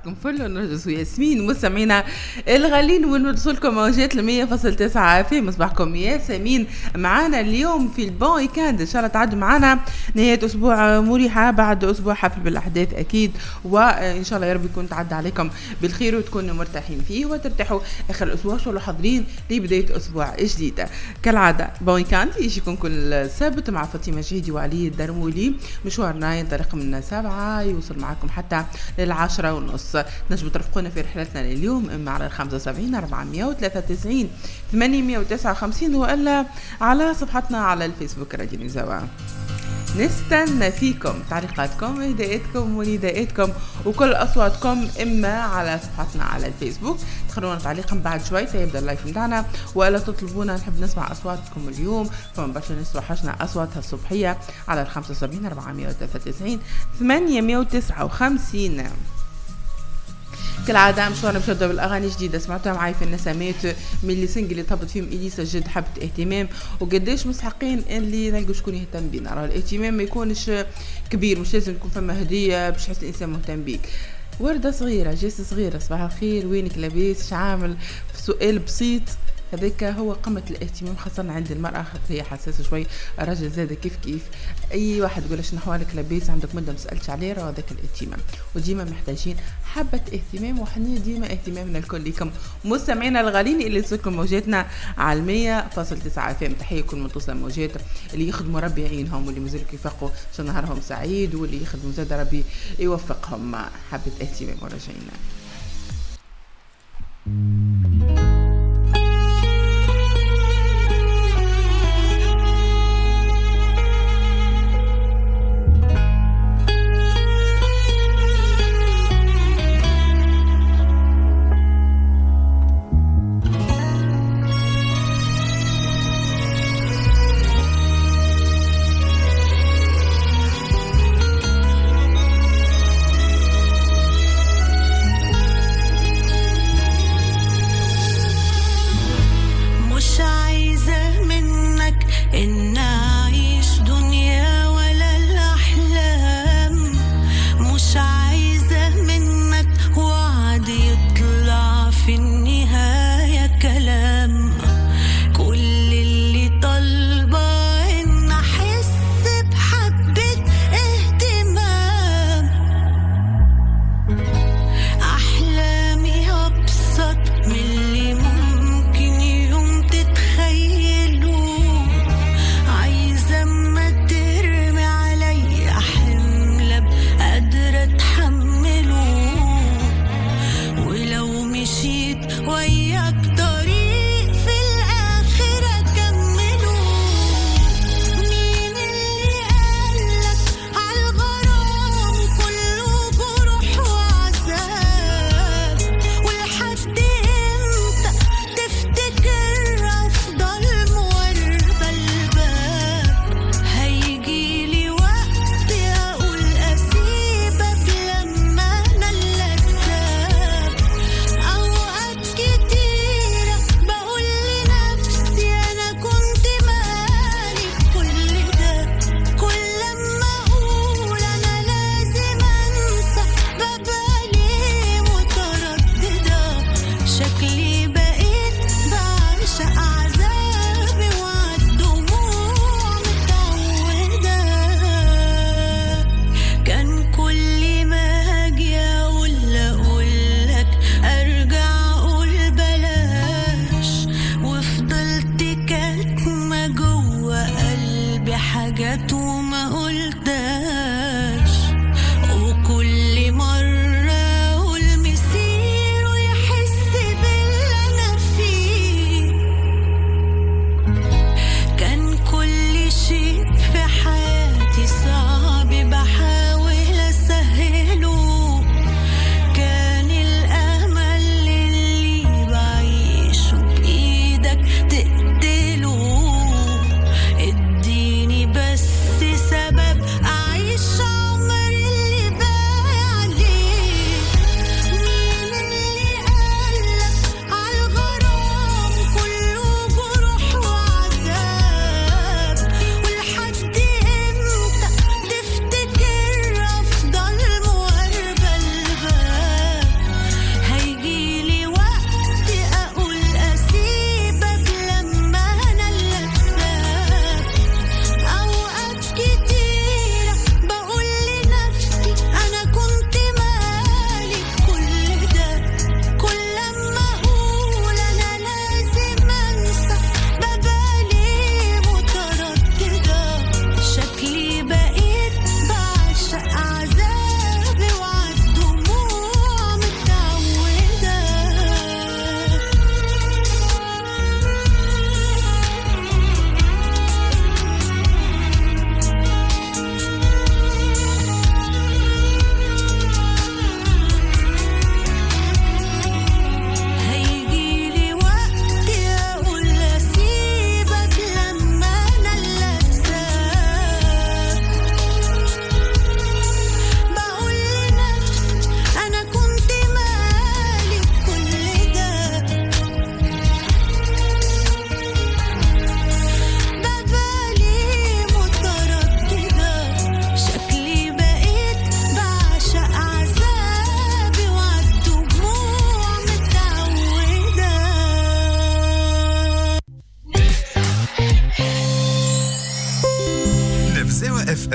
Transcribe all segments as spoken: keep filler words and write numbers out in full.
صباحكم فل ونرجس وياسمين مستمعينا الغالين ونوصلكم موجات المية فاصل تسعة في مصباحكم ياسمين معانا اليوم في البون ويكاند. ان شاء الله تعدوا معانا نهاية اسبوع مريحة بعد اسبوع حفل بالاحداث اكيد، وان شاء الله يا رب يكون تعدى عليكم بالخير وتكونوا مرتاحين فيه وترتاحوا اخر الاسبوع شو حاضرين لبداية اسبوع جديد. كالعادة بون ويكاند يجيكم كل سبت مع فاطمة جهيدي وعلي الدرمولي. مشوارنا ينطلق من سبعة يوصل معكم حتى للعشرة ونص. نجموا ترافقونا في رحلتنا لليوم اما على الخمسة وسبعين أربعمية وثلاثة وتسعين ثمانمية وتسعة وخمسين والا على صفحتنا على الفيسبوك راديو نزوى. نستنى فيكم تعليقاتكم هداياتكم ونداءاتكم وكل أصواتكم إما على صفحتنا على الفيسبوك تخلونا تعليقا بعد شوي سيبدأ اللايف متاعنا، ولا تطلبونا نحب نسمع أصواتكم اليوم فما باش نسمع حاجنا أصواتها الصبحية على الخمسة وسبعين أربعمية وثلاثة وتسعين ثمانمية وتسعة وخمسين. كالعادة مشوارنا باش نبداو بالاغاني جديده سمعتوها معايا في النسمات من اللي سنجل اللي طبت فيهم اليسا جد حبت اهتمام، وقديش مستحقين اللي نلقوا شكون يهتم بينا. راه الاهتمام ما يكونش كبير، مش لازم تكون فما هديه باش تحس الانسان مهتم بيك. ورده صغيره جيس صغيره صباح الخير وينك لاباس شعامل في سؤال بسيط هذاك هو قمة الاهتمام خاصة عند المرأة هي حساسة شوي. الرجل زاد كيف كيف أي واحد يقول شنو أحوالك لاباس عندك مدة مسألتش عليه راه هذاك الاهتمام، وديما محتاجين حبة اهتمام وحنية ديما اهتمامنا الكل لكم مستمعينا الغالين اللي تسلكم موجاتنا على المية فاصل تسعة فام. تحية كل متصل موجات اللي يخدموا ربي يعينهم واللي مازالوا يفقوا شو نهارهم سعيد واللي يخدموا زاد ربي يوفقهم. حبة اهتمام ورجعينا.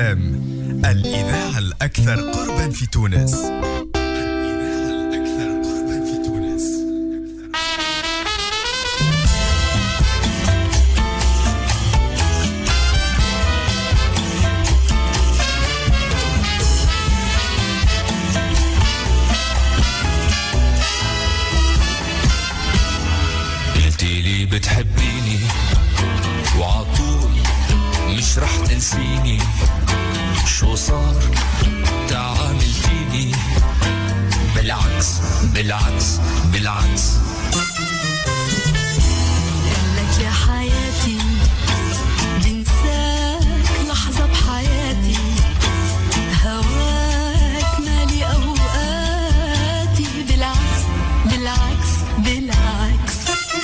ام، الإذاعة الأكثر قربا في تونس. بتحبيني وعطول مش رح تنسيني، شو صار تعاملتيني بالعكس بالعكس بالعكس. قالك يا حياتي بنساك لحظة بحياتي، هواك مالي أوقاتي بالعكس بالعكس بالعكس.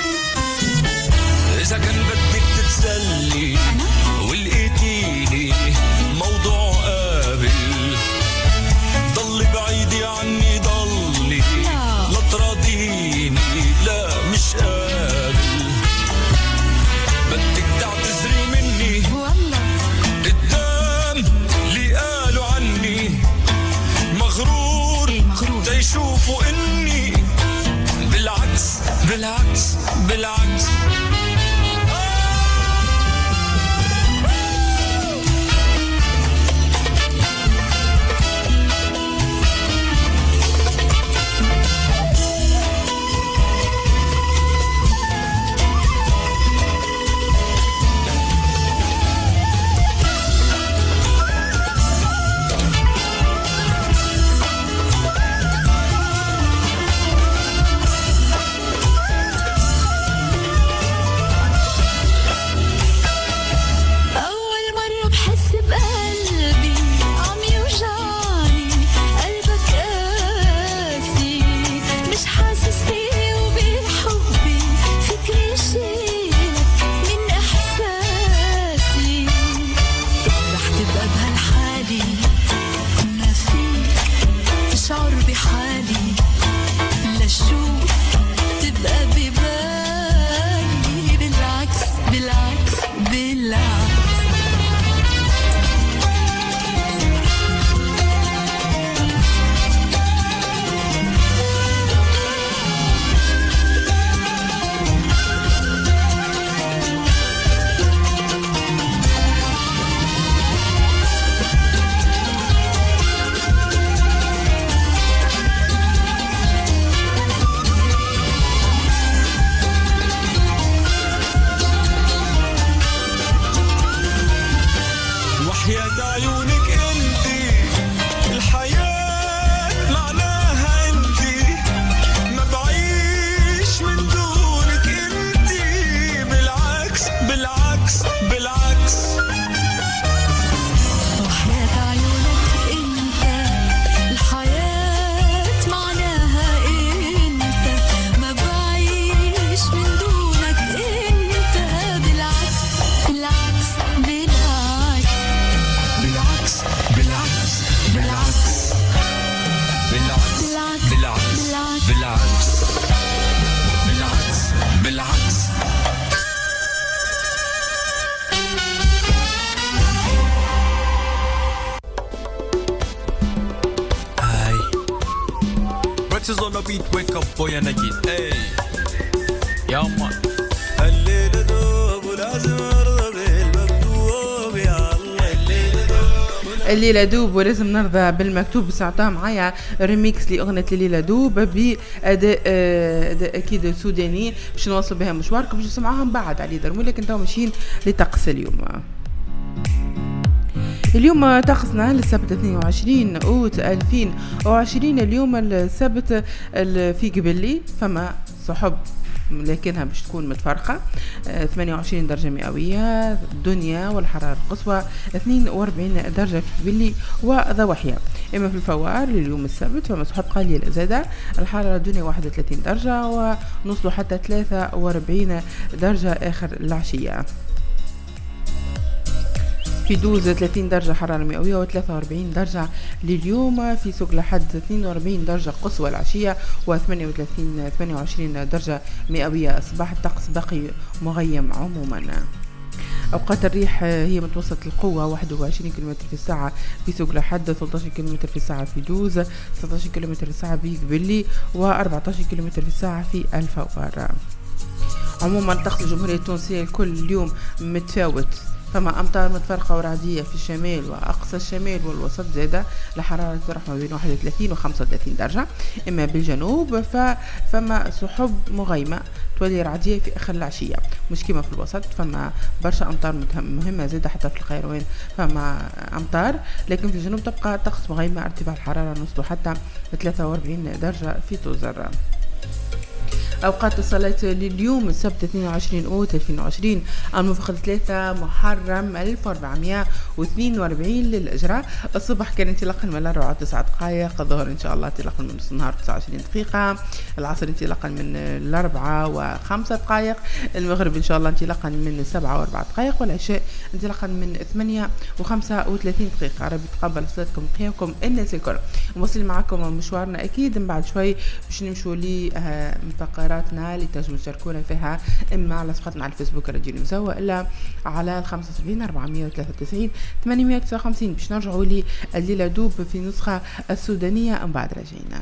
إذا كان بدك تتسلي ولقيتيني موضوع قابل، ضلي بعيدي عني ضلي لا تراضيني، لا مش قابل. بدك تعتذري مني والله قدام اللي قالوا عني مغرور، مغرور تيشوفوا إني بالعكس بالعكس بالعكس. boy and again hey يا مان الليل دوب ولازم ارضى بالمكتوب يا الله. الليل دوب الليلة دوب ولازم نرضى بالمكتوب. ساعتها معايا ريميكس لأغنية الليلة دوب بأداء أداء أكيد سوداني باش نواصل بها مشواركم باش نسمعوهم بعد علي درمو. لكن تو ماشيين لطقس اليوم. اليوم طقسنا للسبت اثنين وعشرين أوت ألفين وعشرين. اليوم السبت في قبلي فما سحب لكنها باش تكون متفرقة. ثمانية وعشرين درجة مئوية الدنيا والحرارة القصوى اثنين وأربعين درجة في قبلي وضواحيها. اما في الفوار لليوم السبت فما سحب قليل زادة الحرارة الدنيا واحد وثلاثين درجة ونوصلوا حتى ثلاثة وأربعين درجة آخر العشية. في دوز ثلاثين درجة حرارة مئوية وثلاثة وأربعين درجة لليوم. في سوق لحد اثنين وأربعين درجة قصوى العشية وثمانية وثلاثين ثمانية وعشرين درجة مئوية الصباح. الطقس بقي مغيم عموما. أوقات الريح هي متوسط القوة واحد وعشرين كيلومتر في الساعة في سوق لحد، ثلاثة عشر كيلومتر في الساعة في دوز، ستة عشر كيلومتر في الساعة في قبلي، وأربعة عشر كيلومتر في الساعة في الفوار. عموما طقس الجمهورية التونسية الكل اليوم متفاوت، فما أمطار متفرقة ورعدية في الشمال وأقصى الشمال والوسط، زادة الحرارة تروح ما بين واحد وثلاثين و خمسة وثلاثين درجة. إما بالجنوب فما سحب مغيمة تولي رعدية في آخر العشية، مش كيما في الوسط، فما برشا أمطار مهمة زادة، حتى في القيروان فما أمطار، لكن في الجنوب تبقى طقس مغيمة، ارتفاع الحرارة نوصلوا حتى ثلاثة وأربعين درجة في توزر. أوقات الصلاة لليوم السبت اثنين وعشرين أوت ألفين وعشرين الموافق ثلاثة محرم ألف وأربعمائة واثنين وأربعين للإجراء. الصبح كان انطلاقا من الأربعة وتسعة دقائق، الظهر إن شاء الله انطلاقا من نص النهار تسعة وعشرين دقيقة، العصر انطلاقا من الأربعة وخمسة دقائق، المغرب إن شاء الله انطلاقا من سبعة وأربعة دقائق، والعشاء انطلاقا من ثمانية وخمسة وثلاثين دقيقة. ربي تقبل صلاتكم وقيامكم الناس الكل. نواصل معكم مشوارنا أكيد من بعد شوي باش نمشوا لفقراتنا اللي تنجموا تشاركونا فيها، إما على صفحتنا على الفيسبوك راديو نمساوة، إلا على الخمسة وسبعين أربعمائة وثلاثة وتسعين ثمانمائة وتسعة وخمسين باش نرجعوا لليلة دوب في نسخة السودانية من بعد رجعنا.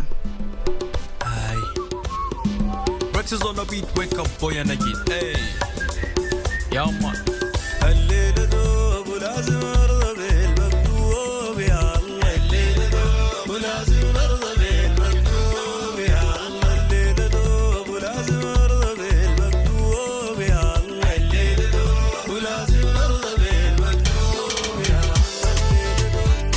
Breakfast on the beat, wake up boy and I get hey. يا man الليلة دوب ولازم أرضى بالمكتوب يا الله، الليلة دوب ولازم أرضى بالمكتوب يا الله، الليلة دوب ولازم أرضى بالمكتوب يا الله، الليلة دوب ولازم أرضى بالمكتوب يا الله، الليلة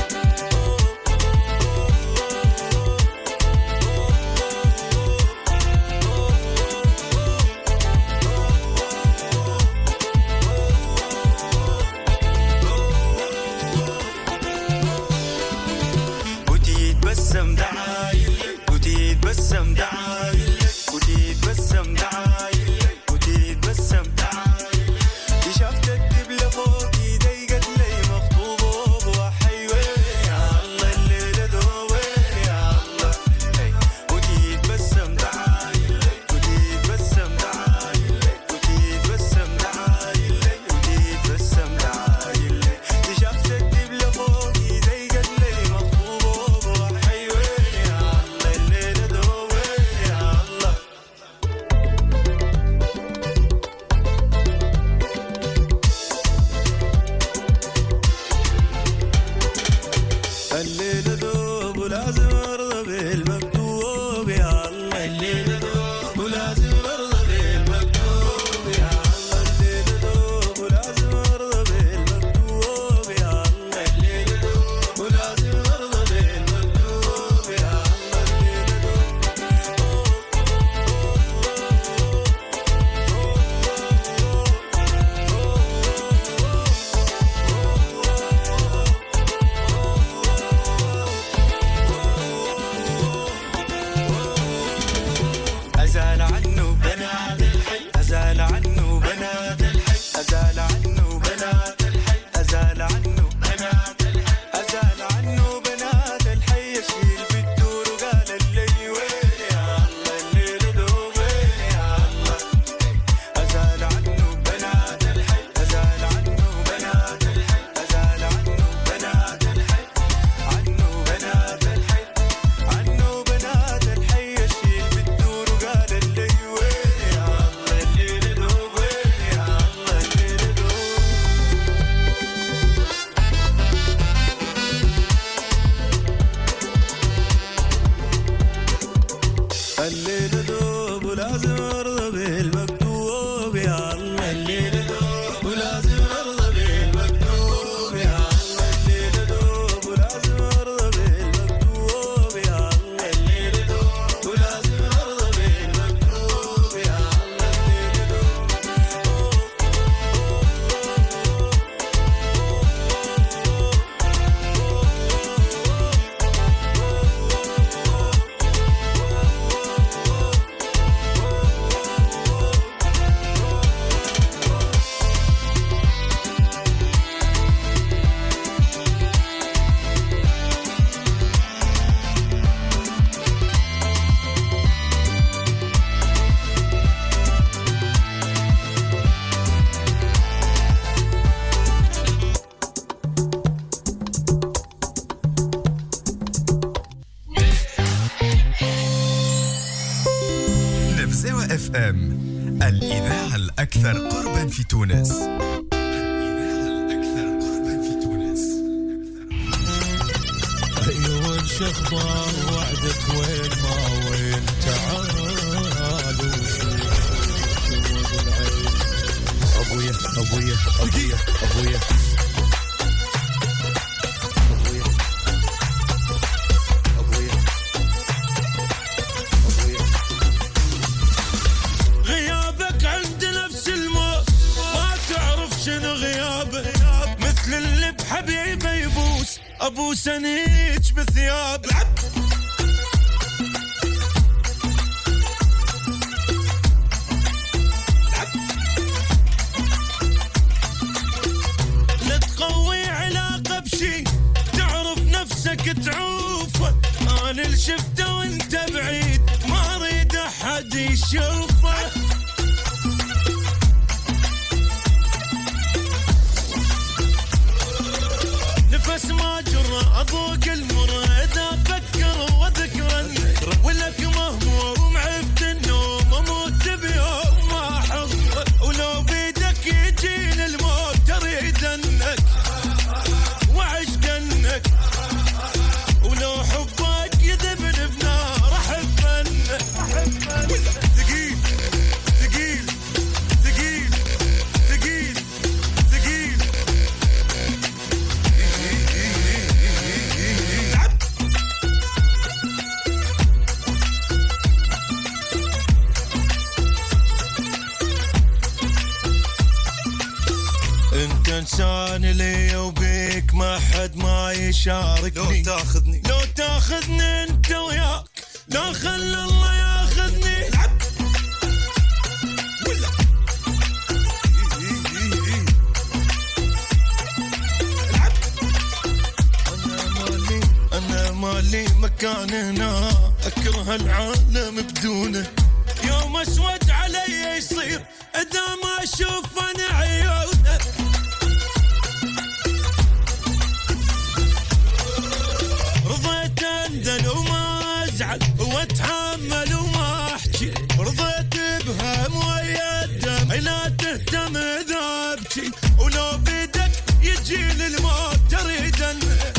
وتيتبسم دعايلك وتيتبسم دعايلك وتيتبسم دعايلك وتيتبسم دعايلك، شفت الدبلة فوق ايدي قد لي مخطوبة بوحيوين يا الله، الليلة دوين يا الله، وتيتبسم دعايلك وتيتبسم دعايلك وتيتبسم دعايلك وتيتبسم دعايلك، شفت الدبلة فوق ايدي قد لي مخطوبة بوحيوين يا الله، الليلة دوين يا الله. الليلة دوب ولازم أرضى بالمكتوب يا الله، الليلة دوب ولازم أرضى بالمكتوب يا الله، الليلة دوب ولازم أرضى بالمكتوب يا الله، الليلة دوب ولازم أرضى بالمكتوب يا الله، الليلة دوب أزال عنه بنات الحي، أزال عنه بنات الحي، أزال عنه بنات الحي، أزال عنه بنات الحي، أزال عنه بنات الحي، يشيل في الدور وقال اللي وين يا الله، الليلة دوبين يا الله، أزال عنه بنات الحي، أزال عنه بنات الحي، أزال عنه بنات الحي، عنه بنات الحي، عنه بنات الحي، يشيل في الدور وقال اللي وين يا الله، الليلة دوبين يا الله، الليلة دوب. الليلة دوب ولازم أرضى بالمكتوب يا الله، الليلة دوب ولازم أرضى بالمكتوب يا الله، الليلة دوب ولازم أرضى بالمكتوب يا الله، الليلة دوب ولازم أرضى بالمكتوب يا الله، الليلة دوب. سوا اف ام، الإذاعة الأكثر قربا في تونس. الإذاعة الأكثر قربا في تونس. أيوة شخبار وعدك وين ما وين تعالوا أبويا أبويا أبويا أبويا حبيبي يبوس ابو سنيج بثياب لا تقوي علاقه بشي تعرف نفسك تعوفه انا اللي شفته وانت بعيد ما اريد احد يشوفه بس ما جرى أذوق المر إذا أفكر وأذكر ولك مهموم عفت النوم أموت بيوم ما أحب ولو بيدك يجيني الموت أريد أنك وعشقنك ولو حبك يذبني بنار أحب أنك ثقيل ثقيل ثقيل ثقيل ثقيل انت انسان لي وبيك ما حد ما يشاركني لو تاخذني لو تاخذني انت وياك لا خلي الله ياخذني ولا انا مالي انا مالي مكان هنا اكره العالم بدونه يوم اسود علي يصير اذا ما اشوف انا عيونه رضيت انزل وما ازعل واتحمل وما احكي رضيت بهم ويا الدم لا تهتم اذا ابكي ولو بيدك يجيني الموت تريد انك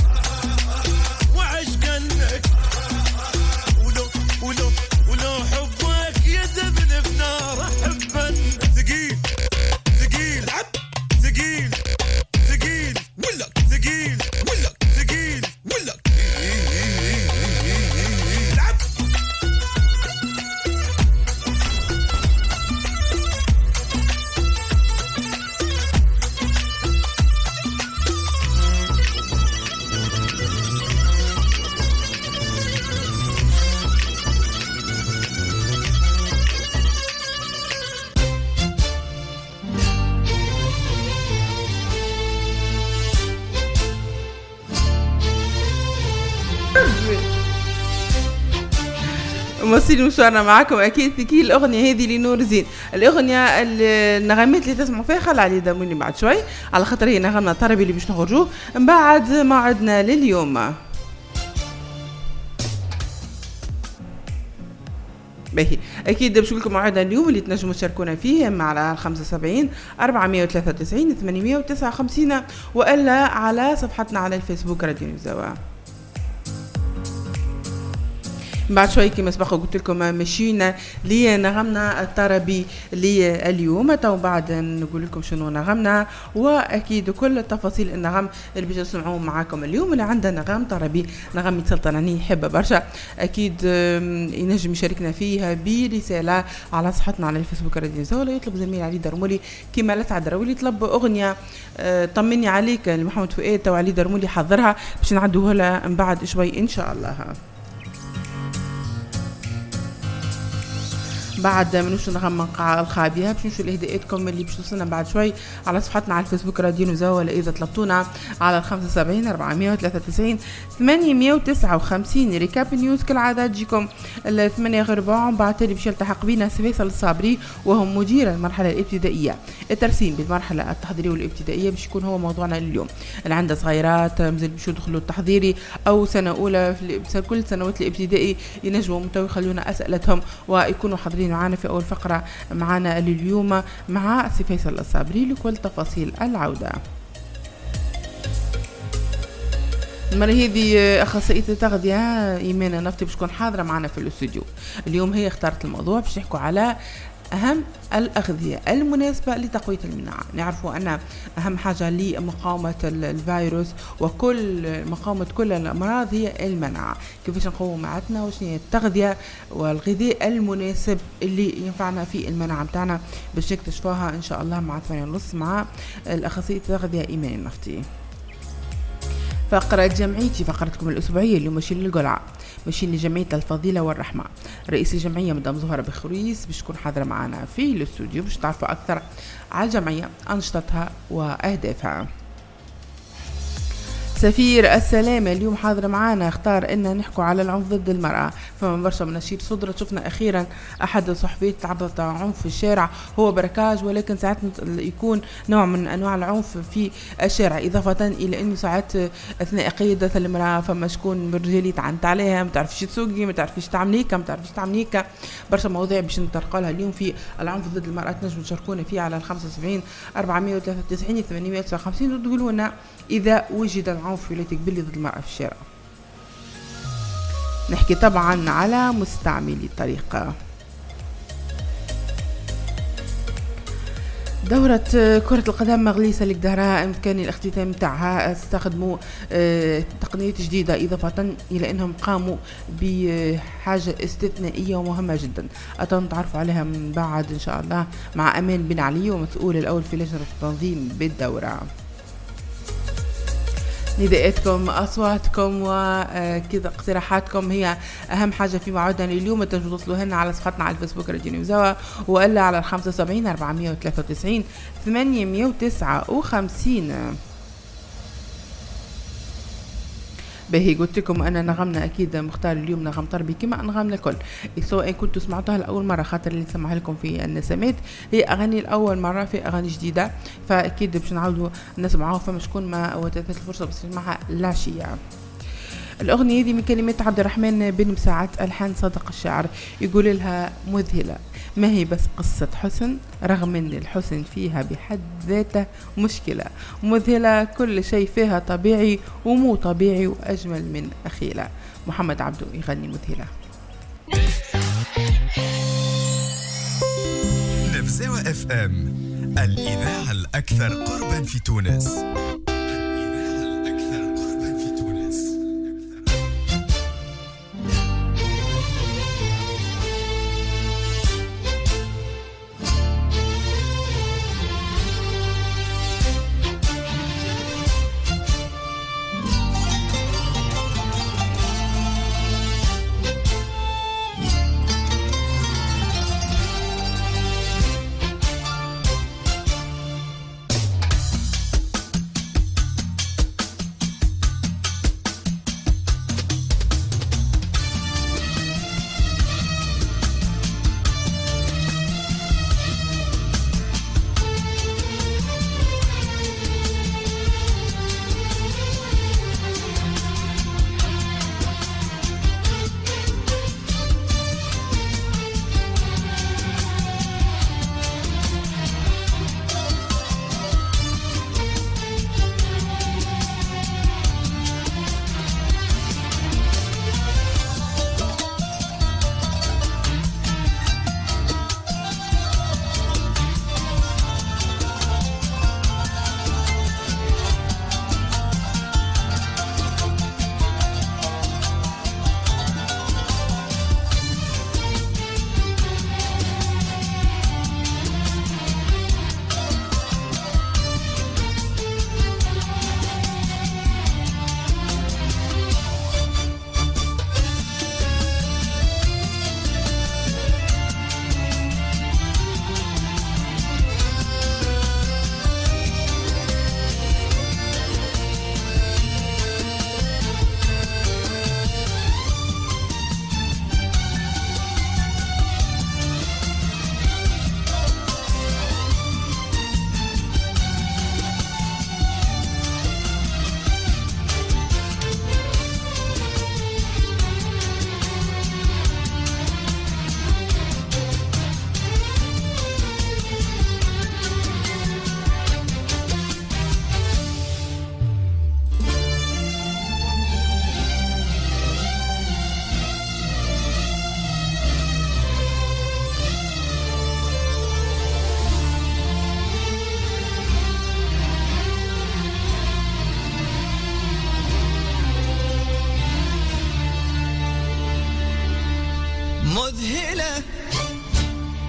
وعشقنك ولو ولو ولو حبك يذبني بنار احب ثقيل ثقيل ثقيل ثقيل ولا ثقيل ولا ثقيل ولا مواصلين مشوارنا معكم اكيد في كل الاغنيه هذه لنور زين. الاغنيه النغمات اللي تسمعوا فيها خلى علي داموني بعد شوي على خاطر هي نغمه طربي اللي باش نخرجوه من بعد موعدنا لليوم. باهي اكيد باش نقول لكم موعدنا اليوم اللي تنجموا تشاركونا فيه اما على خمسة وسبعين أربعمية وثلاثة وتسعين ثمانمية وتسعة وخمسين والا على صفحتنا على الفيسبوك راديو نزوا. بعد شوي كما سبق قلت لكم مشينا لنغمنا الطربي لليوم تو بعد نقول لكم شنو نغمنا واكيد كل التفاصيل النغم اللي باش نسمعوه معاكم اليوم. اللي عندنا نغم طربي نغم سلطناني يحب برشا اكيد ينجم يشاركنا فيها برساله على صفحتنا على الفيسبوك راديو زولا. يطلب زميل علي درمولي كما لا تعذر واللي يطلب اغنيه طمني عليك لمحمد فؤاد تو علي درمولي حضرها باش نعدوها لها من بعد شوي ان شاء الله. بعد ما نمشوا نغم الخابيه باش نمشوا لاهداءاتكم اللي باش توصلنا بعد شوي على صفحتنا على الفيسبوك راديو نزوى ولا اذا طلبتونا على الخمسة وسبعين أربعمية وثلاثة وتسعين ثمانمية وتسعة وخمسين. ريكاب نيوز كالعاده تجيكم الثمانية غير ربع. بعد تالي باش يلتحق بنا فيصل الصابري وهو مدير المرحله الابتدائيه. الترسيم بالمرحله التحضيريه والابتدائيه باش يكون هو موضوعنا لليوم. اللي عنده صغيرات مازال باش يدخلوا التحضيري او سنه اولى في كل سنوات الابتدائي ينجموا متو يخلونا اسئلتهم ويكونوا حاضرين متواصلين معنا في أول فقرة معنا لليوم مع سي فيصل الصابري لكل تفاصيل العودة. المرة هذه أخصائية التغذية إيمان النفطي باش تكون حاضرة معنا في الاستوديو. اليوم هي اختارت الموضوع باش نحكوا على أهم الأغذية المناسبة لتقوية المناعة. نعرفوا أن أهم حاجة لمقاومة الفيروس وكل مقاومة كل الأمراض هي المناعة. كيفاش نقوم مناعتنا وش هي التغذية والغذاء المناسب اللي ينفعنا في المناعة متاعنا باش نكتشفوها إن شاء الله مع ثمانية ونص مع الأخصائية التغذية إيمان النفطي. فقرة جمعيتي فقرتكم الأسبوعية اللي ماشيين للقلعة ماشيين لجمعية الفضيلة والرحمة. رئيس الجمعية مدام زهرة بخريس باش تكون حاضرة معنا في الاستوديو باش تعرفوا أكثر على الجمعية أنشطتها وأهدافها. سفير السلامة اليوم حاضر معنا اختار ان نحكوا على العنف ضد المرأة. فما برشا مناشير صدرت شفنا اخيرا احد الصحفيات تعرضت عنف في الشارع هو بركاج ولكن ساعات يكون نوع من انواع العنف في الشارع اضافة الى انه ساعات اثناء قيادة المرأة فما شكون برجال يتعنت عليها ما تعرفش تسوقي ما تعرفش تعمليكا ما تعرفش تعمليكا برشا مواضيع باش نطرقوا لها اليوم في العنف ضد المرأة. تنجموا تشاركونا فيه على الخمسة وسبعين أربعمية وثلاثة وتسعين ثمانمية وتسعة وخمسين وتقولوا لنا اذا وجد العنف في ولاية قبلي ضد المرأة في الشارع. نحكي طبعا على مستعملي الطريقة. دورة كرة القدم مغليسة لقدرها إمكاني الاختتام تاعها استخدموا تقنيات جديدة إضافة إلى أنهم قاموا بحاجة استثنائية ومهمة جدا أتم تعرفوا عليها من بعد إن شاء الله مع أمان بن علي ومسؤول الأول في لجنة التنظيم بالدورة. نداءاتكم أصواتكم وكذا اقتراحاتكم هي أهم حاجة في موعدنا اليوم. تنجموا توصلوا لنا على صفحتنا على الفيسبوك راديو نيوزاوا وإلا على الخمسة وسبعين أربعمية وثلاثة وتسعين ثمانمية وتسعة وخمسين. باهي قلت لكم أنا نغمنا أكيد مختار اليوم نغم طربي كما نغمنا الكل سواء كنتوا سمعتوها لأول مرة خاطر اللي سمعها لكم في النسمات هي أغاني الأول مرة في أغاني جديدة فأكيد باش نعاودوا نسمعوها فما شكون ما وتتت الفرصة بس نسمعها العشية. الأغنية هذه من كلمات عبد الرحمن بن مساعد ألحان صادق الشاعر يقول لها مذهلة ما هي بس قصة حسن رغم أن الحسن فيها بحد ذاته مشكلة مذهلة كل شيء فيها طبيعي ومو طبيعي وأجمل من أخيلة. محمد عبدو يغني مذهلة. نفزاوة اف ام الإذاعة الأكثر قربا في تونس.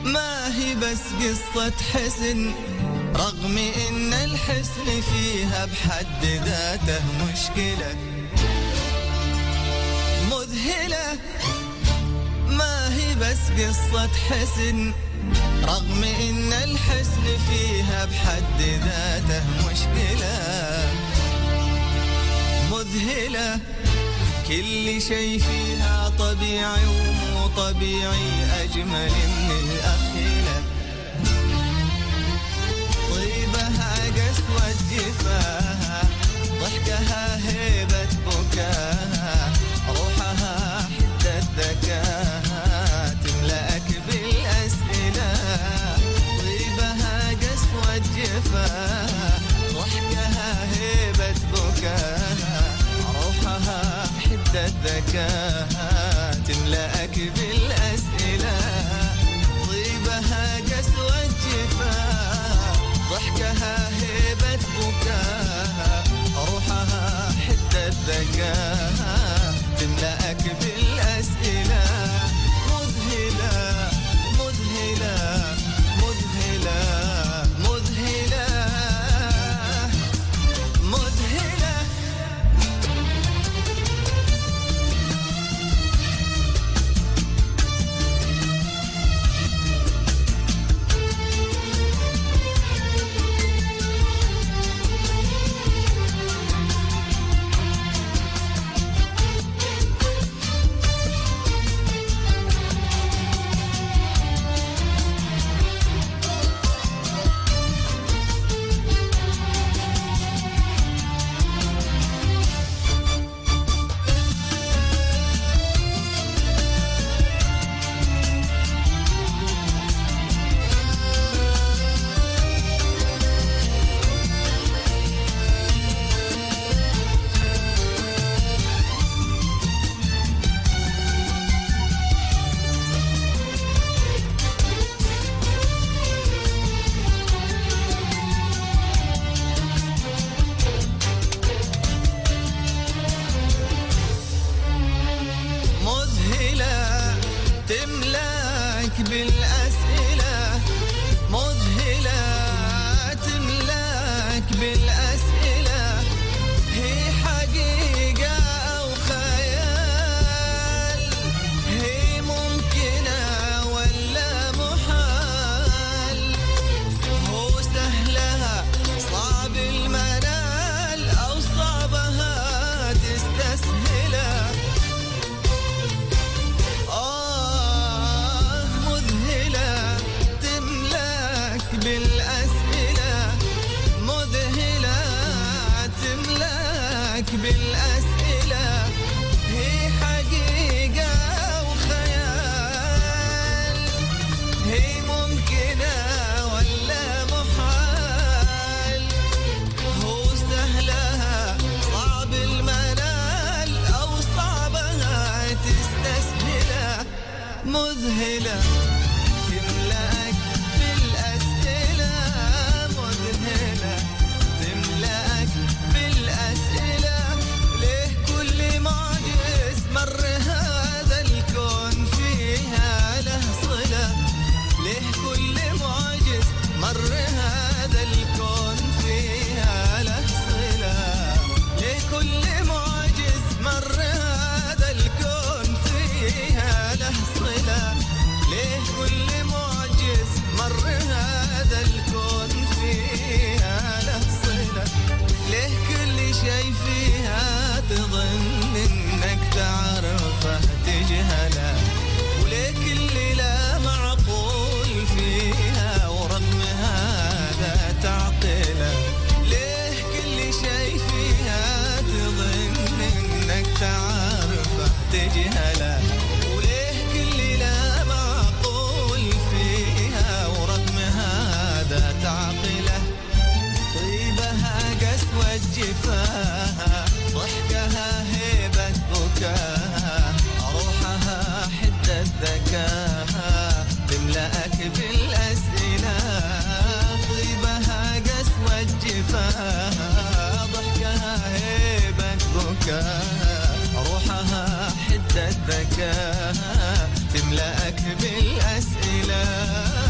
ما هي بس قصة حسن، رغم إن الحسن فيها بحد ذاته مشكلة مذهلة. ما هي بس قصة حسن، رغم إن الحسن فيها بحد ذاته مشكلة مذهلة. كل شيء فيها طبيعي ومو طبيعي أجمل من الأخيلة. طيبها قسوة جفاها، ضحكها هيبة بكاها، روحها حدة ذكاها تملأك بالأسئلة. طيبها قسوة جفاها، ضحكها هيبة بكاها، روحها حدة ذكاها تملأك بالأسئلة. طيبها قسوة جفاها، ضحكها هيبة بكاها، روحها حدة ذكاها تملأك بالأسئلة. مذهلة مذهلة مذهلة مذهلة مذهلة. مذهلة تملأك بالأسئلة. مذهلة تملأك بالأسئلة. ليه كل معجز مر هذا الكون فيها له صلة؟ ليه كل معجز مر هذا الكون فيها له صلة؟ ليه كل معجز مر هذا الكون فيها له صلة؟ ليه كل معجز مر هذا الكون فيها له صلة؟ ليه كل شيء فيها تظن انك تعرفه تجهله؟ وليه كل لا معقول فيها ورغم هذا تعقله؟ ليه كل شيء فيها تظن انك تعرفه تجهله؟ وليه كل لا معقول فيها ورغم هذا تعقله؟ طيبها قسوة جفاها، ضحكها هيبة بكاها، روحها حدة ذكاها تملأك بالأسئلة. طيبها قسوة جفاها، ضحكها هيبة بكاها، روحها حدة ذكاها تملأك بالأسئلة.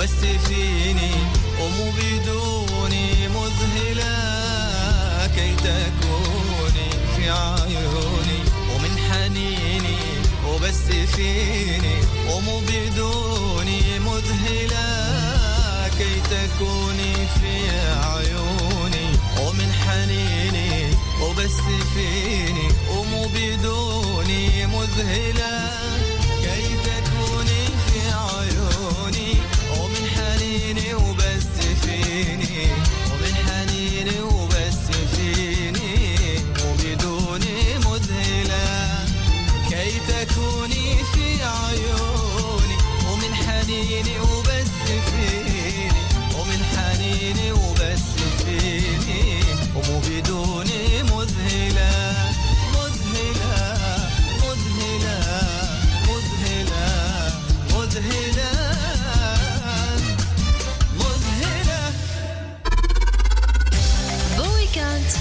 وبس فيني ومو بدوني مذهلة كي تكوني في عيوني ومن حنيني وبس فيني ومو بدوني مذهلة كي تكوني في عيوني ومن حنيني وبس فيني ومو بدوني مذهلة كي تكوني في عيوني ومن حنيني وبس فيني ومن حنيني وبس فيني وبدوني مذهلة كي تكوني في عيوني ومن حنيني وبس فيني ومن حنيني وبس فيني ومو بدوني مذهلة مذهلة مذهلة مذهلة مذهلة مذهلة. بويكاند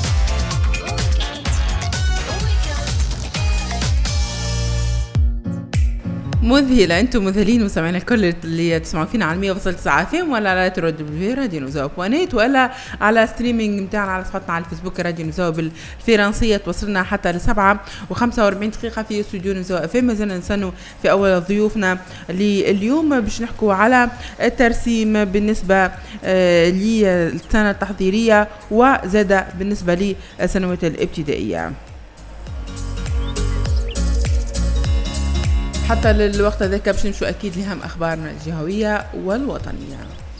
مذهلة. انتم مذهلين مستمعين الكل اللي تسمعوا فينا على مية فاصلة تسعة اف ام ولا على ترد راديو نزوة بوانيت ولا على ستريمينج متاعنا على صفحتنا على الفيسبوك راديو نزوة بالفرنسية. توصلنا حتى لسبعة وخمسة واربعين دقيقة في استوديو نزوة اف ام. مازلنا نستنوا في اول ضيوفنا لليوم باش نحكوا على الترسيم بالنسبة للسنة التحضيرية وزاد بالنسبة للسنوات الابتدائية. حتى للوقت ذاك باش نمشوا اكيد لهم اخبارنا الجهويه والوطنيه.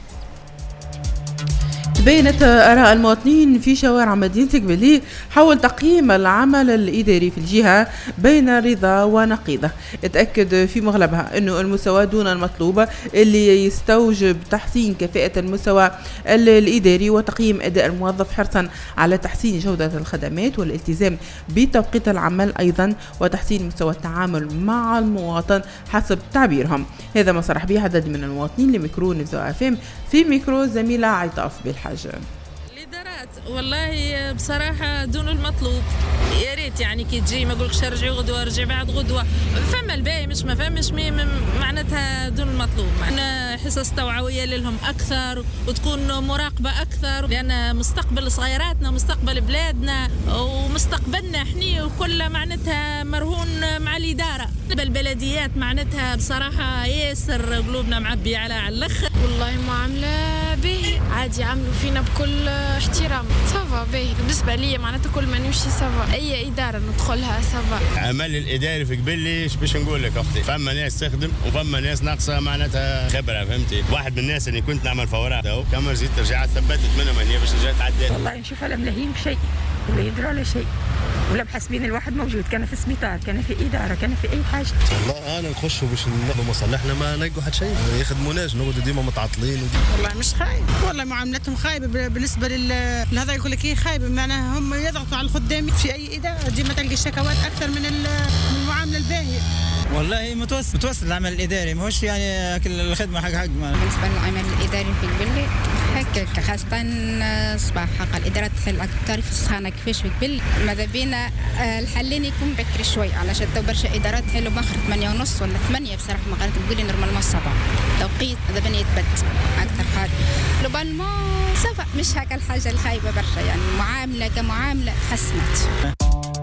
تبينت آراء المواطنين في شوارع مدينة قبلي حول تقييم العمل الإداري في الجهة بين رضا ونقيضة. اتأكد في مغلبها أنه المستوى دون المطلوب اللي يستوجب تحسين كفاءة المستوى الإداري وتقييم أداء الموظف حرصا على تحسين جودة الخدمات والالتزام بتوقيت العمل أيضا وتحسين مستوى التعامل مع المواطن حسب تعبيرهم. هذا ما صرح به عدد من المواطنين لميكرو نزوة اف ام في ميكرو زميلة عطاف بالحاجة. الإدارات والله بصراحة دون المطلوب، يا ريت يعني كي تجي ما اقولكش ارجعي غدوة ارجعي بعد غدوة، فما الباقي مش ما فهمش معناتها دون المطلوب. معنا حصص توعوية لهم أكثر وتكون مراقبة أكثر، لأن مستقبل صغيراتنا مستقبل بلادنا ومستقبلنا احنا وكل معناتها مرهون مع الإدارة. بالبلديات معناتها بصراحة ياسر قلوبنا معبية على على الأخر. والله معاملة به عادي، عملوا فينا بكل احترام، صافا به بالنسبة لي معناتها كل ما نمشي صافا، أي إدارة ندخلها صافا. عمل الإداري في قبلي باش نقول لك أختي، فما ناس تخدم وفما ناس ناقصة معناتها خبرة، فهمتي؟ واحد من الناس اللي كنت نعمل فورات أهو كما جيت رجعت ثبتت منهم هي باش رجعت عديت. والله نشوفها لا ملاهين بشيء ولا يدروا على شيء ولا محسبين الواحد موجود، كان في سبيطار كان في إدارة كان في أي حاجة. والله أنا نخشوا باش نخدموا مصالحنا ما نلقوا حد شيء، يخدموناش نقعدوا ديما متعطلين. والله مش خايب، والله معاملتهم خايبة بالنسبة لهذا، يقول لك إيه خايبة، معناها هم يضغطوا على الخدام في أي إدارة ديما تلقى الشكوات أكثر من المعاملة الباهية. والله متوسط متوسط العمل الإداري، ماهوش يعني كل الخدمة حق حق. بالنسبة للعمل الإداري في قبل هكاك، خاصة صباح حق الإدارة تدخل أكثر في السخانة كيفاش في قبل. ماذا بينا الحلين يكون بكري شوي، علشان تو برشا إدارات حلو بخر ثمانية ونص ولا ثمانية بصراحة ما قالت تقولي نورمال ما سبعة توقيت، هذا بني يتبت أكثر حاجة. لبان ما سبعة مش هكا الحاجة الخايبة برشا، يعني معاملة كمعاملة حسنت.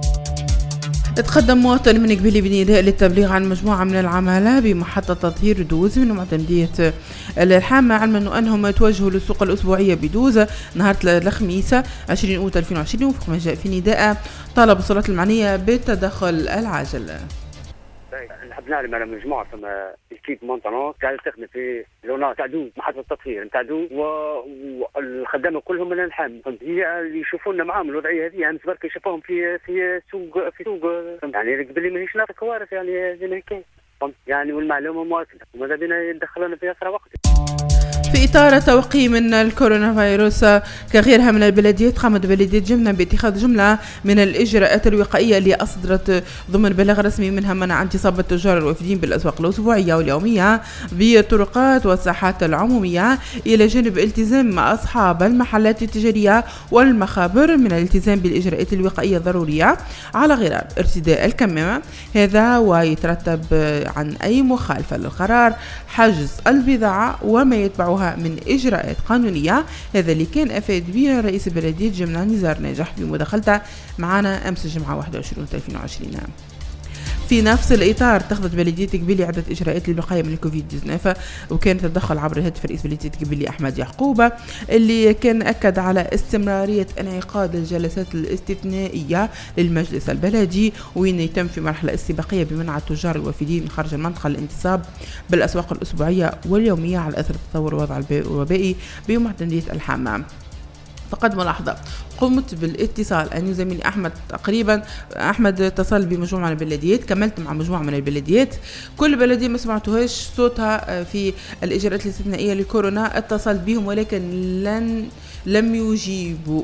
تقدم مواطن من قبيلي بنداء للتبليغ عن مجموعة من العمالة بمحطة تطهير دوز من معتمدية الحامة، علما أنهم توجهوا للسوق الأسبوعية بدوز نهار الخميس عشرين أوت ألفين وعشرين وفق ما جاء في نداء طلب السلطات المعنية بالتدخل العاجل. نحب نعلم على مجموعة ثم الكيب مونتانون قاعدة تخدم في لونا تاع دوز محطة التطهير نتاع دوز والخدامة كلهم من الحام، هي اللي يشوفونا معاهم الوضعية هذه يعني برك يشوفوهم في في سوق في سوق يعني قبل مانيش نعرف كوارث يعني زي ما هيك يعني، والمعلومة مؤكدة وماذا بينا يدخلونا في أسرع وقت. في إطار توقي من الكورونا فيروس كغيرها من البلديات، قامت بلدية جمنة باتخاذ جملة من الإجراءات الوقائية اللي أصدرت ضمن بلاغ رسمي منها منع انتصاب التجار الوافدين بالأسواق الأسبوعية واليومية بالطرقات والساحات العمومية، إلى جانب التزام أصحاب المحلات التجارية والمخابر من الالتزام بالإجراءات الوقائية الضرورية على غرار ارتداء الكمامة. هذا ويترتب عن أي مخالفة للقرار حجز البضاعة وما يتبعها من إجراءات قانونية. هذا اللي كان أفاد به رئيس بلدية جمنة نزار ناجح في مداخلته معنا أمس الجمعة واحد وعشرين ألفين وعشرين. في نفس الإطار اتخذت بلدية قبيلي عدة إجراءات للوقاية من الكوفيد تسعة عشر، وكان تدخل عبر الهاتف رئيس بلدية قبيلي أحمد يعقوب اللي كان أكد على استمرارية انعقاد الجلسات الاستثنائية للمجلس البلدي، وين يتم في مرحلة استباقية بمنع التجار الوافدين من خارج المنطقة الانتصاب بالأسواق الأسبوعية واليومية على أثر تطور الوضع الوبائي بمعتمدية الحمام. فقد ملاحظة قمت بالاتصال أن زميلي أحمد تقريبا أحمد اتصل بمجموعة من البلديات، كملت مع مجموعة من البلديات، كل بلدية ما سمعتوهاش صوتها في الإجراءات الاستثنائية لكورونا اتصلت بهم ولكن لن لم يجيبوا.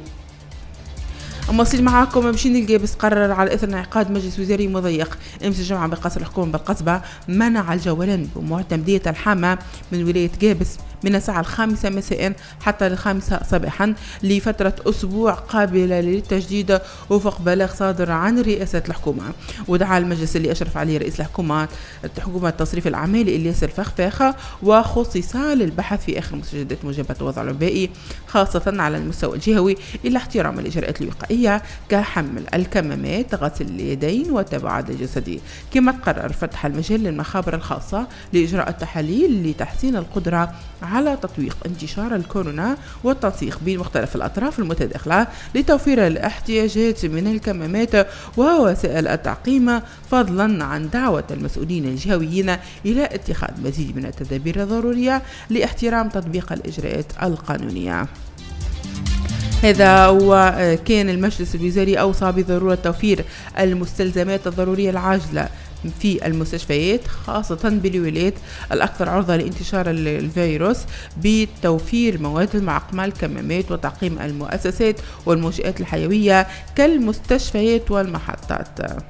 مواصل معاكم باش نلقى بس قرر على اثر انعقاد مجلس وزاري مضيق امس الجمعه بقصر الحكومه بالقصبه منع الجولان بمعتمديه الحامه من ولايه قابس من الساعة الخامسة مساء حتى الخامسة صباحا لفترة أسبوع قابلة للتجديد وفق بلاغ صادر عن رئاسة الحكومة. ودعا المجلس اللي أشرف عليه رئيس الحكومة حكومة تصريف الأعمال إلياس الفخفاخة وخصص للبحث في آخر مستجدات مجابهة الوضع الوبائي خاصة على المستوى الجهوي إلى احترام الإجراءات الوقائية كحمل الكمامات، غسل اليدين والتباعد الجسدي. كما تقرر فتح المجال للمخابر الخاصة لإجراء التحاليل لتحسين القدرة على تطويق انتشار الكورونا والتنسيق بين مختلف الأطراف المتداخلة لتوفير الاحتياجات من الكمامات ووسائل التعقيم، فضلا عن دعوة المسؤولين الجهويين إلى اتخاذ مزيد من التدابير الضرورية لاحترام تطبيق الإجراءات القانونية. هذا وكان المجلس الوزاري أوصى بضرورة توفير المستلزمات الضرورية العاجلة في المستشفيات خاصة بالولايات الأكثر عرضة لانتشار الفيروس بتوفير مواد المعقمة، الكمامات وتعقيم المؤسسات والمنشآت الحيوية كالمستشفيات والمحطات.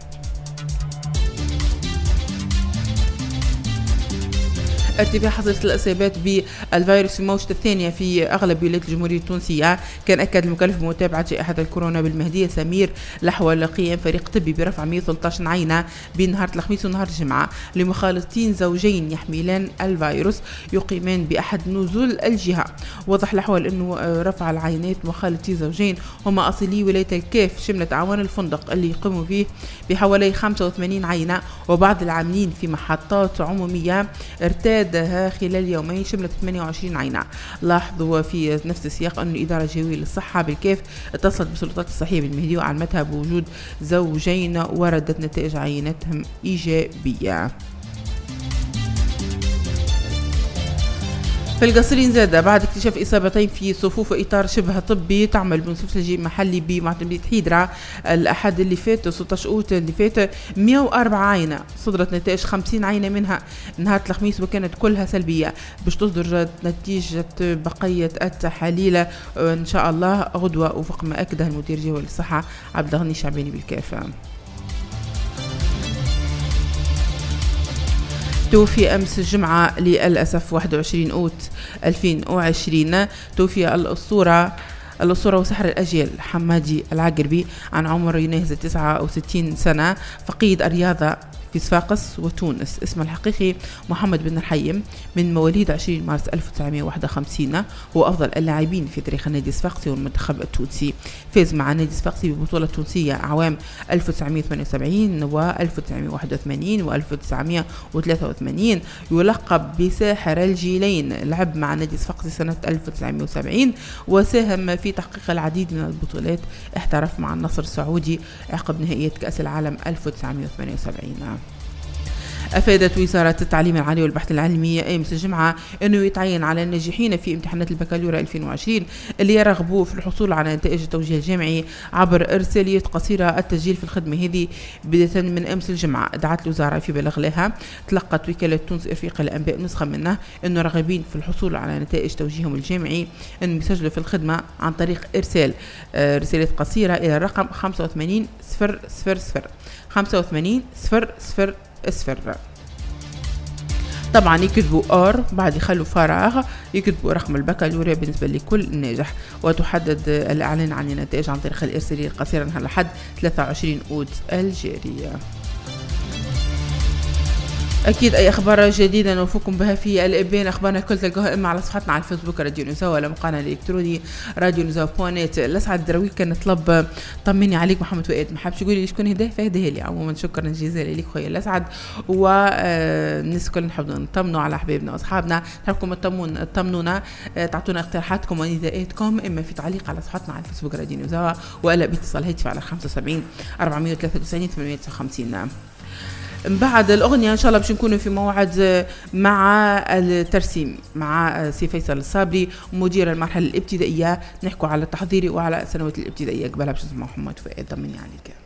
ارتفاع حصيلة الإصابات بالفيروس في موجة الثانية في أغلب ولايات الجمهورية التونسية. كان أكد المكلف بمتابعة جائحة الكورونا بالمهدية سمير لحول قيام فريق طبي برفع مئة وثلاثة عشر عينة بين نهار الخميس ونهار الجمعة لمخالطين زوجين يحملان الفيروس يقيمان بأحد نزول الجهة. وضح لحول أنه رفع العينات مخالطي زوجين هما أصلي ولاية الكاف شملت أعوان الفندق اللي يقوموا فيه بحوالي خمسة وثمانين عينة، وبعض العاملين في محطات عمومية ارتاد خلال يومين شملت ثمانية وعشرين عينة. لاحظوا في نفس السياق أن الإدارة الجهوية للصحة بالكاف اتصلت بالسلطات الصحية بالمهدي وعلمتها بوجود زوجين وردت نتائج عينتهم إيجابية. في القصرين زاد بعد اكتشاف إصابتين في صفوف إطار شبه طبي تعمل بنسفلجي محلي بمعتمدية حيدرة الأحد اللي فات ستة عشر أوت اللي فات مئة وأربعة عينة، صدرت نتائج خمسين عينة منها نهار الخميس وكانت كلها سلبية. باش تصدر نتيجة بقية التحاليل إن شاء الله غدوة وفق ما أكده المدير الجهوي للصحة عبد الغني شعباني بالكافة. توفي أمس الجمعة للأسف واحد وعشرين أوت ألفين وعشرين توفي الأسطورة الأسطورة وسحر الأجيال حمادي العقربي عن عمر يناهز تسعة وستين سنة، فقيد الرياضة في صفاقس وتونس. اسمه الحقيقي محمد بن الحيم، من مواليد عشرين مارس ألف وتسعمئة وواحد وخمسين، هو أفضل اللاعبين في تاريخ النادي الصفاقسي والمنتخب التونسي. فاز مع النادي الصفاقسي ببطولة تونسية أعوام ألف وتسعمئة وثمانية وسبعين وألف وتسعمئة وواحد وثمانين وألف وتسعمئة وثلاثة وثمانين. يلقب بساحر الجيلين، لعب مع النادي الصفاقسي سنة ألف وتسعمئة وسبعين وساهم في تحقيق العديد من البطولات. احترف مع النصر السعودي عقب نهائيات كأس العالم ألف وتسعمئة وثمانية وسبعين. أفادت وزارة التعليم العالي والبحث العلمي أمس الجمعة أنه يتعين على الناجحين في امتحانات البكالوريا ألفين وعشرين اللي يرغبوا في الحصول على نتائج التوجيه الجامعي عبر إرسالية قصيرة التسجيل في الخدمة هذه بداية من أمس الجمعة. دعت الوزارة في بلاغ لها تلقت وكالة تونس إفريقيا الأنباء نسخة منه أنه راغبين في الحصول على نتائج توجيههم الجامعي أن يسجلوا في الخدمة عن طريق إرسال آه رسالة قصيرة إلى الرقم خمسة وثمانين صفر صفر صفر خمسة وثمانين صفر صفر صفر. طبعا يكتبوا ار بعد يخلوا فراغ يكتبوا رقم البكالوريا بالنسبه لكل ناجح، وتحدد الاعلان عن النتائج عن طريق الارساليه القصيره لحد ثلاثة وعشرين أوت الجاريه. اكيد اي اخبار جديده نوفقكم بها في الابان. اخبارنا الكل تلقاها اما على صفحتنا على الفيسبوك راديو نزوة ولا موقعنا الالكتروني راديو نزوة بوانيت. لسعد دروي كان طلب طمني عليك محمد فؤاد، ما حابش تقولي شكون هداه فهداه لي. عموما شكرا جزيلا لك خويا لسعد، والناس الكل نحب نطمنوا على احبابنا واصحابنا، نحبكم تطمنون تطمنونا تعطونا اقتراحاتكم ونداءاتكم اما في تعليق على صفحتنا على الفيسبوك راديو نزوة ولا باتصال هاتفي على خمسة وسبعين أربعمية وثلاثة وتسعين ثمانمية وتسعة وخمسين. من بعد الأغنية إن شاء الله باش نكونوا في موعد مع الترسيم مع سي فيصل الصابري مدير المرحلة الابتدائية، نحكوا على التحضيري وعلى السنوات الابتدائية. قبلها باش نسمع محمد فؤاد طمني عليك.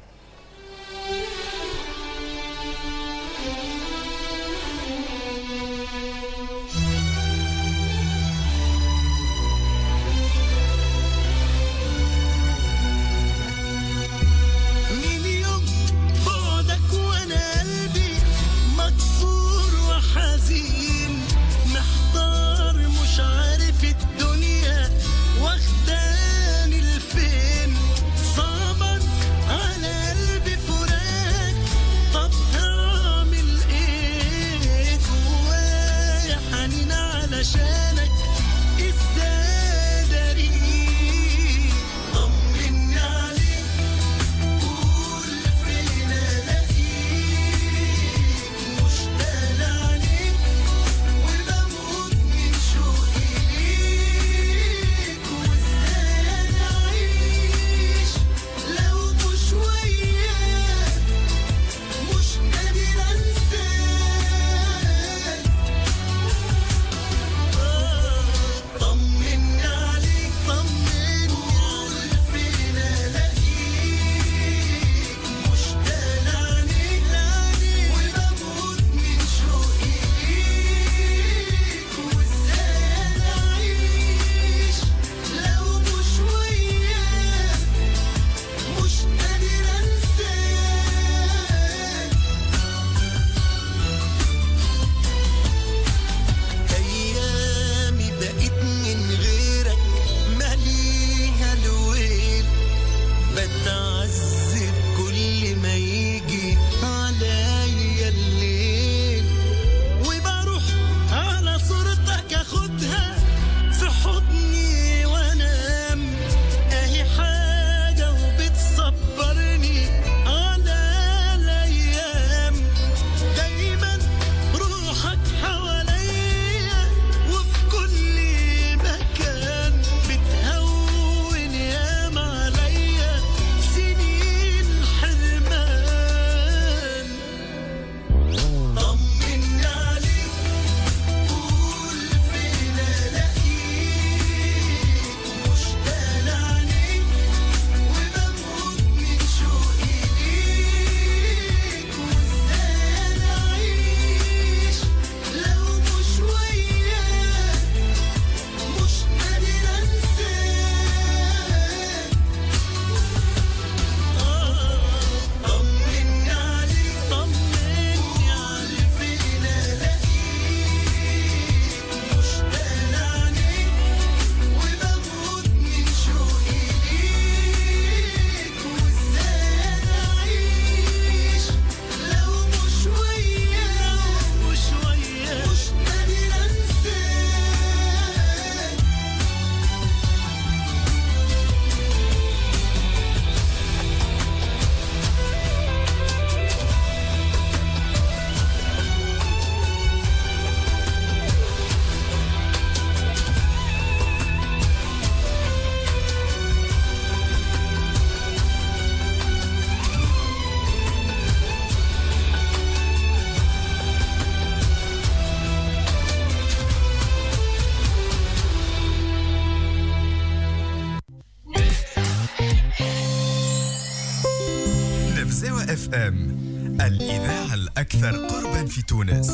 اف ام الإذاعة الأكثر قربا في تونس.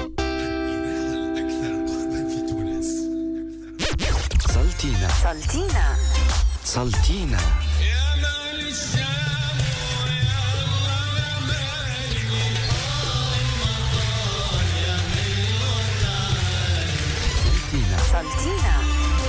سلطينا سلطينا سلطينا سلطينا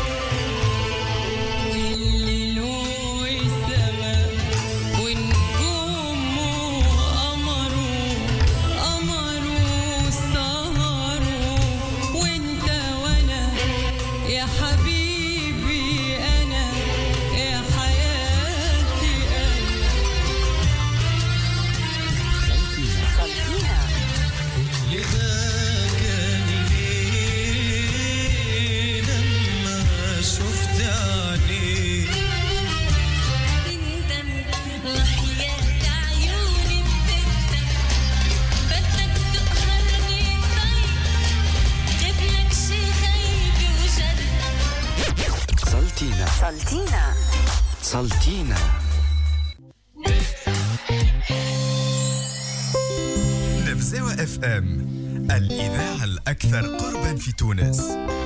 سلطينا سلطينا نفزاوة اف ام الإذاعة الأكثر قربا في تونس.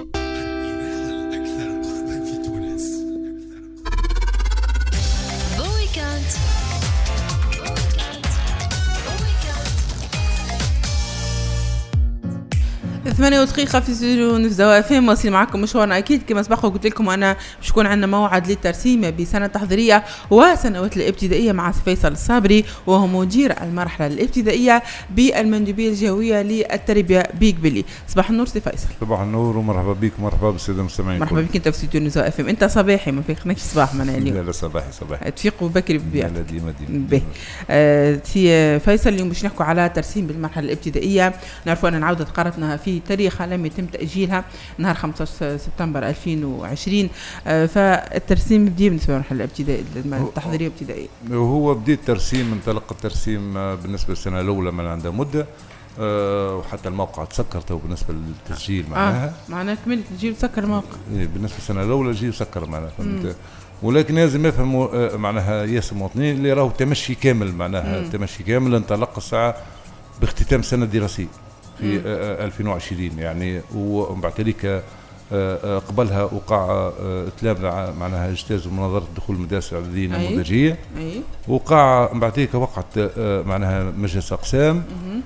ثمانية دقيقة في استوديو نفزاوة اف ام، واصل معكم مشوارنا اكيد كما سبق قلت لكم انا باش يكون عندنا موعد للترسيم بسنة تحضيرية وسنوات الابتدائية مع فيصل الصابري، وهو مدير المرحلة الابتدائية بالمندوبية الجوية للتربية بقبلي. صباح النور سي فيصل. صباح النور ومرحبا بك ومرحبا بالسادة المستمعين. مرحبا بك انت في استوديو نفزاوة اف ام. انت صباحي ما فيقناش صباح معنا اليوم؟ لا لا صباحي صباحي تفيق بكري ببيعك. لا ديما ديما به آه سي فيصل اليوم باش نحكوا على ترسيم بالمرحلة الابتدائية. نعرفوا ان العودة تقارتنا في تاريخ لم يتم تأجيلها نهار خمسة عشر سبتمبر ألفين وعشرين، آه فالترسيم بدي بالنسبة للمرحلة الابتدائية التحضيرية الابتدائية. وهو بدي الترسيم انطلق الترسيم بالنسبة للسنة الأولى من عندها مدة، أه وحتى الموقع تسكر تو بالنسبة للتسجيل معناها. آه معناها كملت تجي تسكر الموقع. إيه بالنسبة للسنة الأولى جي وسكر معناها فهمت. ولكن لازم يفهموا آه معناها ياسر مواطنين اللي راهو تمشي كامل معناها تمشي كامل انطلق الساعة باختتام السنة الدراسية في آه ألفين وعشرين يعني، ومن بعد ذلك آه قبلها وقع تلامذة معناها اجتازوا مناظرة دخول المدارس الإعدادية النموذجية. أي. وقع من بعد ذلك وقعت آه معناها مجلس أقسام،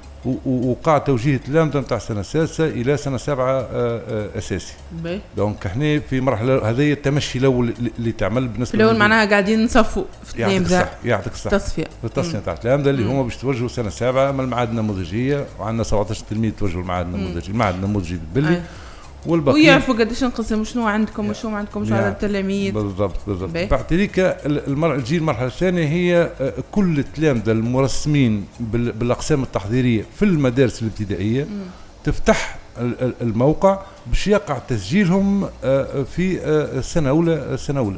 وقع توجيه التلامذة نتاع السنة السادسة إلى سنة سبعة آه آه أساسي. باهي. دونك احنا في مرحلة هذه التمشي الأول اللي تعمل بالنسبة في الأول معناها قاعدين نصفوا في التلامذة. يعطيك الصحة. تصفية. التصفية نتاع التلامذة اللي هما باش توجهوا سنة سبعة من المعاهد النموذجية، وعندنا سبعة عشر تلميذ توجهوا المعاهد النموذجي المعهد النموذجي بالبلي. والبقية ويعرفوا قداش نقسم شنو عندكم وشنو ما عندكمش على التلاميذ. بالضبط بالضبط. بعد ذلك المر... الجيل المرحله الثانيه هي كل التلامذه المرسمين بال... بالاقسام التحضيريه في المدارس الابتدائيه مم. تفتح الموقع باش يقع تسجيلهم في السنه الاولى السنه الاولى.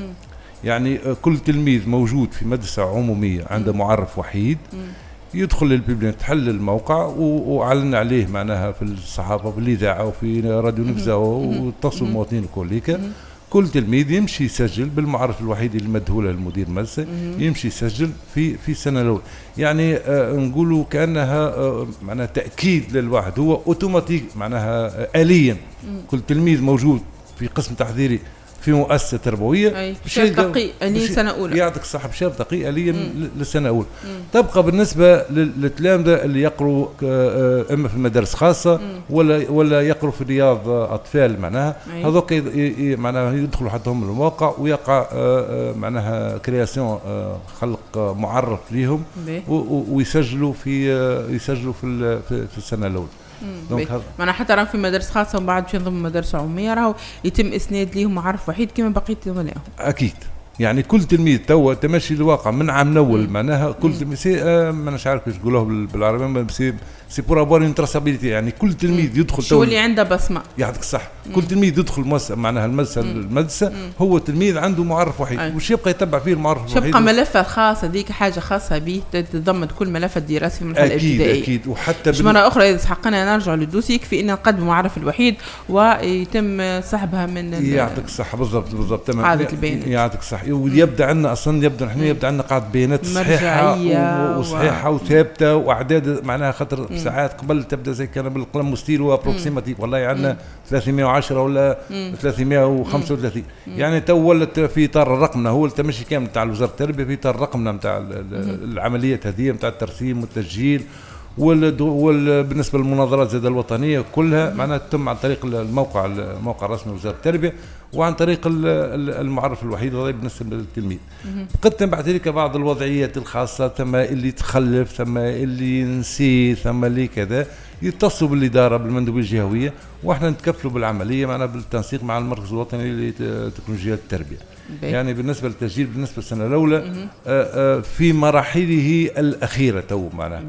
يعني كل تلميذ موجود في مدرسه عموميه عنده معرف وحيد مم. يدخل للبيبليون تحل الموقع وعلن عليه معناها في الصحافه في الاذاعه وفي راديو نفزاوة واتصلوا المواطنين الكل. كل تلميذ يمشي يسجل بالمعرف الوحيد اللي مدهوله المدير المدرسه، يمشي يسجل في في السنه الاولى. يعني آه نقولوا كانها آه معناها تاكيد للواحد، هو اوتوماتيك معناها آه اليا كل تلميذ موجود في قسم تحضيري في مؤسسه تربويه باش يرتقي الين سنه اولى. يعطيك الصحه باش يرتقي اليا للسنه الاولى. تبقى بالنسبه للتلامذه اللي يقروا اما في المدارس خاصه مم. ولا ولا يقروا في رياض اطفال معناها هذوك معناها يدخلوا حتى هم المواقع ويقع معناها كرياسيون خلق معرف ليهم ويسجلوا في يسجلوا في في السنه الاولى. معنا حتى راه في مدارس خاصه ومن بعد باش ينضموا مدارس عموميه راهو يتم اسناد ليهم معرف وحيد كما بقيه زملائهم. اكيد يعني كل تلميذ توا تمشي الواقع من عام الاول معناها كل تلميذ آه ما نش عارف كيفاش نقولوها بالعربيه سي سي بور افوار اون تراسابيليتي، يعني كل تلميذ يدخل شو اللي عنده بصمه يعطيك الصح. كل تلميذ يدخل مؤسسه معناها المدرسه المدرسه هو تلميذ عنده معرف وحيد وش يبقى يتبع فيه المعرف الوحيد. يبقى ملفه خاص هذيك حاجه خاصه به تتضمن كل ملف الدراسي في المرحله الابتدائيه. اكيد اكيد. وحتى بال... مره اخرى اذا حقنا نرجع للدوسي يكفي ان نقدم المعرف الوحيد ويتم سحبها من يعطيك الصح. بالضبط بالضبط تمام. عادة البيانات يعطيك الصح. ويبدا عندنا اصلا يبدا نحن يبدا عندنا قاعده بيانات صحيحه وصحيحه و... وثابته واعداد معناها خاطر ساعات قبل تبدا زي كان بالقلم مستيل وابروكسيماتيف والله عندنا ثلاثمائة وعشرة ولا مم. ثلاثمائة وخمسة وثلاثين مم. يعني تو ولت في اطار رقمنا هو التمشي كامل تاع وزاره التربيه في اطار رقمنا نتاع العمليات هذه نتاع الترسيم والتسجيل وبالنسبه للمناظرات زاد الوطنيه كلها معناها تتم عن طريق الموقع الموقع الرسمي لوزاره التربيه وعن طريق المعرف الوحيد هذا بالنسبه للتلميذ. قدم بعد ذلك بعض الوضعيات الخاصه ثم اللي تخلف ثم اللي نسي ثم اللي كذا يتصلوا بالاداره بالمندوبيه الجهويه واحنا نتكفلوا بالعمليه معنا بالتنسيق مع المركز الوطني لتكنولوجيات التربيه. بي. يعني بالنسبه للتسجيل بالنسبه للسنه الاولى في مراحله الاخيره تو معنا.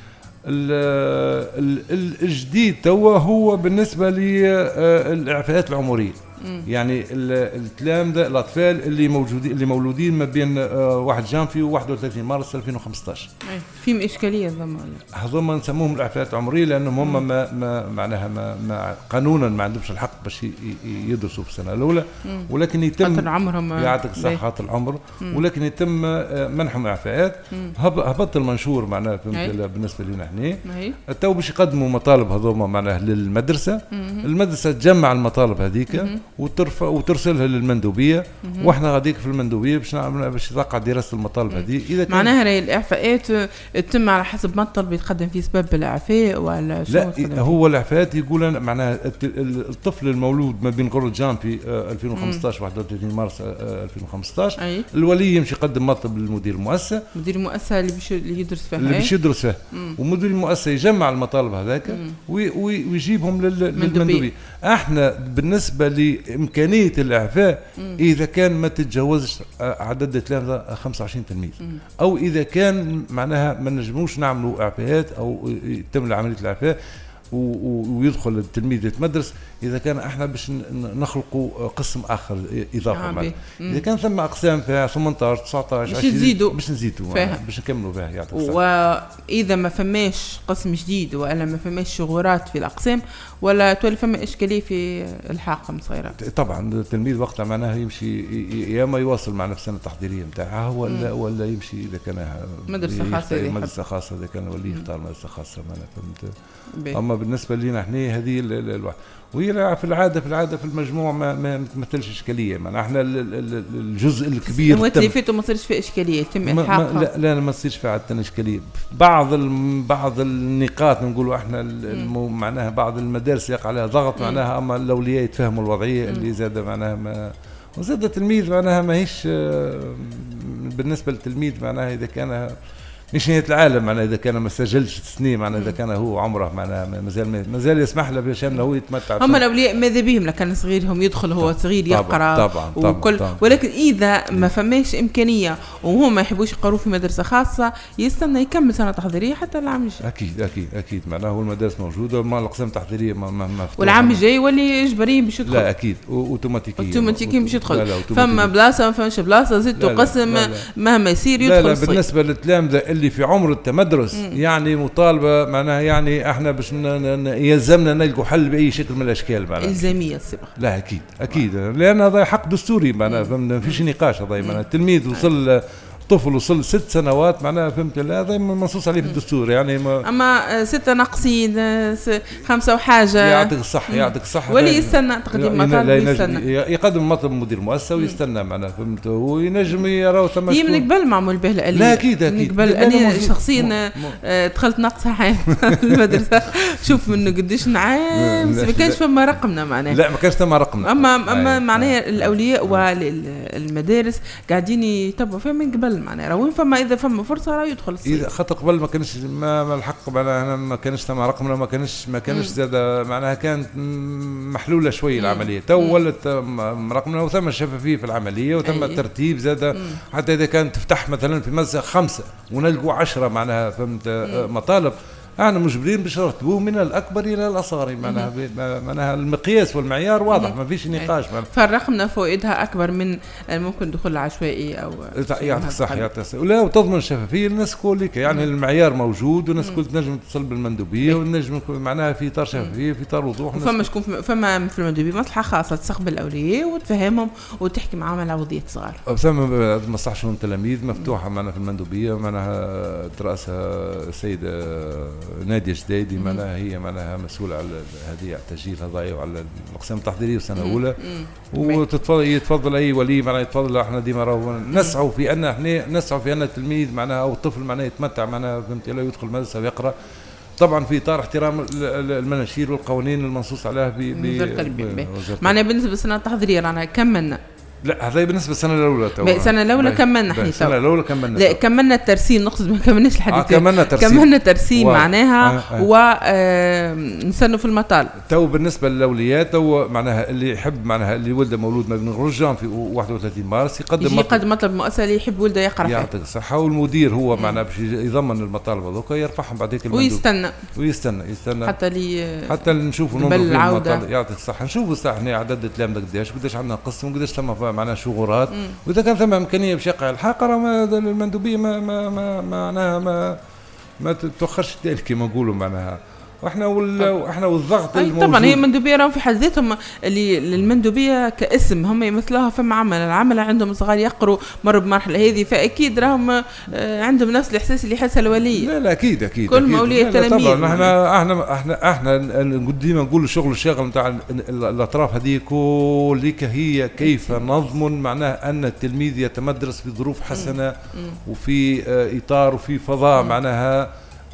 الجديد توا هو بالنسبه للاعفاءات العمريه يعني التلامذه الاطفال اللي موجودين اللي مولودين ما بين واحد جانفي وواحد وثلاثين مارس ألفين وخمسة عشر في اشكاليه هذوما هذوما نسموهم الاعفاءات العمريه لانهم هم ما, ما معناها ما, ما قانونا ما عندهمش الحق باش يدرسوا في السنه الاولى ولكن يتم عمرهم يعطيك الصحه خاطر العمر ولكن يتم منحهم اعفاءات. هبط المنشور معناها فهمت بالنسبه لنا احنا تو باش يقدموا مطالب هذوما معناها للمدرسه المدرسه تجمع المطالب هذيك وترفع وترسلها للمندوبيه واحنا غاديك في المندوبيه باش نعمل باش توقع دراسه المطالب هذه اذا كان معناها راهي الاعفاءات تتم على حسب ما الطلب يتقدم فيه سبب الاعفاء ولا شو لا هو الاعفاءات يقول معناها الطفل المولود ما بين قرة جانفي ألفين وخمسة عشر واحد وثلاثين مارس ألفين وخمسة عشر أي. الولي يمشي يقدم مطلب للمدير المؤسسه مدير المؤسسه اللي باش اللي يدرس فيها اللي باش يدرس فيها ومدير المؤسسه يجمع المطالب هذاك ويجيبهم للمندوبيه. احنا بالنسبه لامكانيه الاعفاء مم. اذا كان ما تتجاوزش عدد التلامذه خمسة وعشرين تلميذ مم. او اذا كان معناها ما نجموش نعملوا اعفاءات او يتم عمليه الاعفاء ويدخل التلميذ يتمدرس اذا كان احنا باش نخلقوا قسم اخر اضافه آه اذا كان ثم اقسام فيها ثمانية عشر تسعة عشر باش نزيدوا باش نزيدوا باش نكملوا بها يعطيك الصحه. واذا ما فماش قسم جديد ولا ما فماش شغورات في الاقسام ولا تولي فما اشكاليه في الحاق صغيرات طبعا التلميذ وقتها معناها يمشي يا ما يواصل معنا في السنه التحضيريه نتاعها ولا مم. ولا يمشي اذا كان مدرسه خاصه مدرسه خاصه اذا كان ولي يختار مدرسه خاصه معنا فهمت. اما بالنسبه لنا احنا هذه الواحد وهي في العاده في العاده في المجموع ما ما تمثلش اشكاليه معنا احنا الجزء الكبير السنوات اللي فاتوا ما صارش فيه اشكاليه يتم الحاقها لا لا ما تصيرش فيها عاده اشكاليه بعض بعض النقاط نقولوا احنا معناها بعض المدارس يقع عليها ضغط معناها اما الاولياء يتفهموا الوضعيه مم. اللي زاد معناها ما وزاد التلميذ معناها ماهيش بالنسبه للتلميذ معناها اذا كان مش نهاية العالم معناها إذا كان ما سجلش سنين معناها إذا كان هو عمره معناها مازال مازال يسمح له باش هو يتمتع. هم الأولياء ماذا بهم لكان صغيرهم يدخل هو صغير يقرأ طبعا طبعا, وكل طبعًا ولكن إذا ما فماش إمكانية وهم ما يحبوش يقروا في مدرسة خاصة يستنى يكمل سنة تحضيرية حتى العام الجاي. أكيد أكيد أكيد معناها هو المدارس موجودة ما الأقسام التحضيرية ما ما ما والعام الجاي يولي إجباريين باش يدخل. لا أكيد أوتوماتيكيا أوتوماتيكيا باش يدخل. فما بلاصة ما فماش بلاصة زدتوا قسم مهما يصير يدخل. لا لا بالنسبة للتلامذة اللي في عمر التمدرس يعني مطالبة معناها يعني احنا باش يلزمنا نلقوا حل باي شكل من الاشكال معناها الزاميه الصبغه. لا اكيد اكيد لان هذا حق دستوري معناها ما فيش نقاش هذا معناها التلميذ وصل طفل وصل ست سنوات معناها فهمت هذا منصوص عليه في الدستور يعني ما اما ستة ناقصين خمسة وحاجة يعطيك الصحة يعطيك الصحة ولا يستنى تقديم مطالب يستنى يقدم مطلب مدير المؤسسة ويستنى معناها فهمت وينجم يرى ثم هي من قبل معمول به الآلية. لا أكيد أكيد قبل أنا شخصيا دخلت ناقصة حين المدرسة شوف منه قديش نعام ما كانش فما رقمنا معناها لا ما كانش فما رقمنا أما أما معناها الأولياء والمدارس قاعدين يتبعوا فيها من قبل معناها وين فما اذا فما فرصه راه يدخل الصيف. اذا خاطر قبل ما كانش ما الحق معناها ما كانش ثم رقمنا ما كانش ما كانش زاد معناها كانت محلوله شويه العمليه تو ولت رقمنا وثم شفافيه في العمليه وثم الترتيب زاد حتى اذا كانت تفتح مثلا في مزه خمسه ونلقوا عشرة معناها فهمت مطالب احنا مجبرين باش نرتبوه من الاكبر الى الاصغر، معناها معناها المقياس والمعيار واضح، ما فيش نقاش. فالرقم فوائدها اكبر من ممكن دخول عشوائي او يعطيك صح يعطيك صح. ولا وتضمن الشفافيه للناس كلك، يعني المعيار موجود والناس الكل تنجم تتصل بالمندوبيه ونجم معناها في اطار شفافيه في اطار وضوح. فما شكون فما في المندوبيه مصلحه خاصه تستقبل الاولياء وتفهمهم وتحكي معاهم على عوضيه صغار. فما مصلحه شؤون التلاميذ مفتوحه معنا في المندوبيه، معناها ترأسها السيده ناديه جديدي، معناها هي معناها مسؤوله على هذه التسجيل هذايا وعلى الاقسام التحضيريه والسنه الاولى. وتتفضل يتفضل اي ولي معناها يتفضل. احنا ديما راهو نسعوا في ان احنا نسعوا في ان التلميذ معناها او الطفل معناها يتمتع معناها فهمت لا يدخل المدرسه ويقرا، طبعا في اطار احترام المناشير والقوانين المنصوص عليها ب معناها بالنسبه للسنه التحضيريه رانا كملنا. لا هذا بالنسبه للسنه الاولى تو. السنه الاولى كملنا احنا السنه الاولى كملنا. لا كملنا الترسيم، نقصد ما كملناش لحد آه كملنا ترسيم كملنا ترسيم معناها آه آه. ونستنوا في المطال. تو بالنسبه للاوليات تو معناها اللي يحب معناها اللي ولده مولود ما بين الرجال في واحد وثلاثين مارس يقدم يجي يقدم مطلب مؤسسه اللي يحب ولده يقرا فيه. يعطيك الصحه. والمدير هو معناها باش يضمن المطالب هذوك يرفعهم بعديك المندوب ويستنى ويستنى يستنى حتى لي حتى نشوفوا ننظروا في المطالب. يعطيك الصحه. نشوفوا صح احنا عدد التلامذه قداش قداش عندنا قسم وقداش ثم معناها شغورات، واذا كان ثم امكانيه باش يقع الحاق راه المندوبيه ما ما ما معناها ما ما تتوخرش ذلك كما نقولوا معناها. واحنا واحنا والضغط الموجود. طبعا هي المندوبيه راهم في حد ذاتهم اللي المندوبيه كاسم هم يمثلوها فما عمل العمل عندهم صغار يقروا مروا بمرحله هذه، فاكيد راهم عندهم نفس الاحساس اللي يحسها الولي. لا لا اكيد اكيد كل اولياء التلاميذ. طبعا احنا احنا احنا احنا ديما نقولوا الشغل الشاغل نتاع الاطراف هذه كلك هي كيف نضمن معناها ان التلميذ يتمدرس في ظروف حسنه وفي اطار وفي فضاء معناها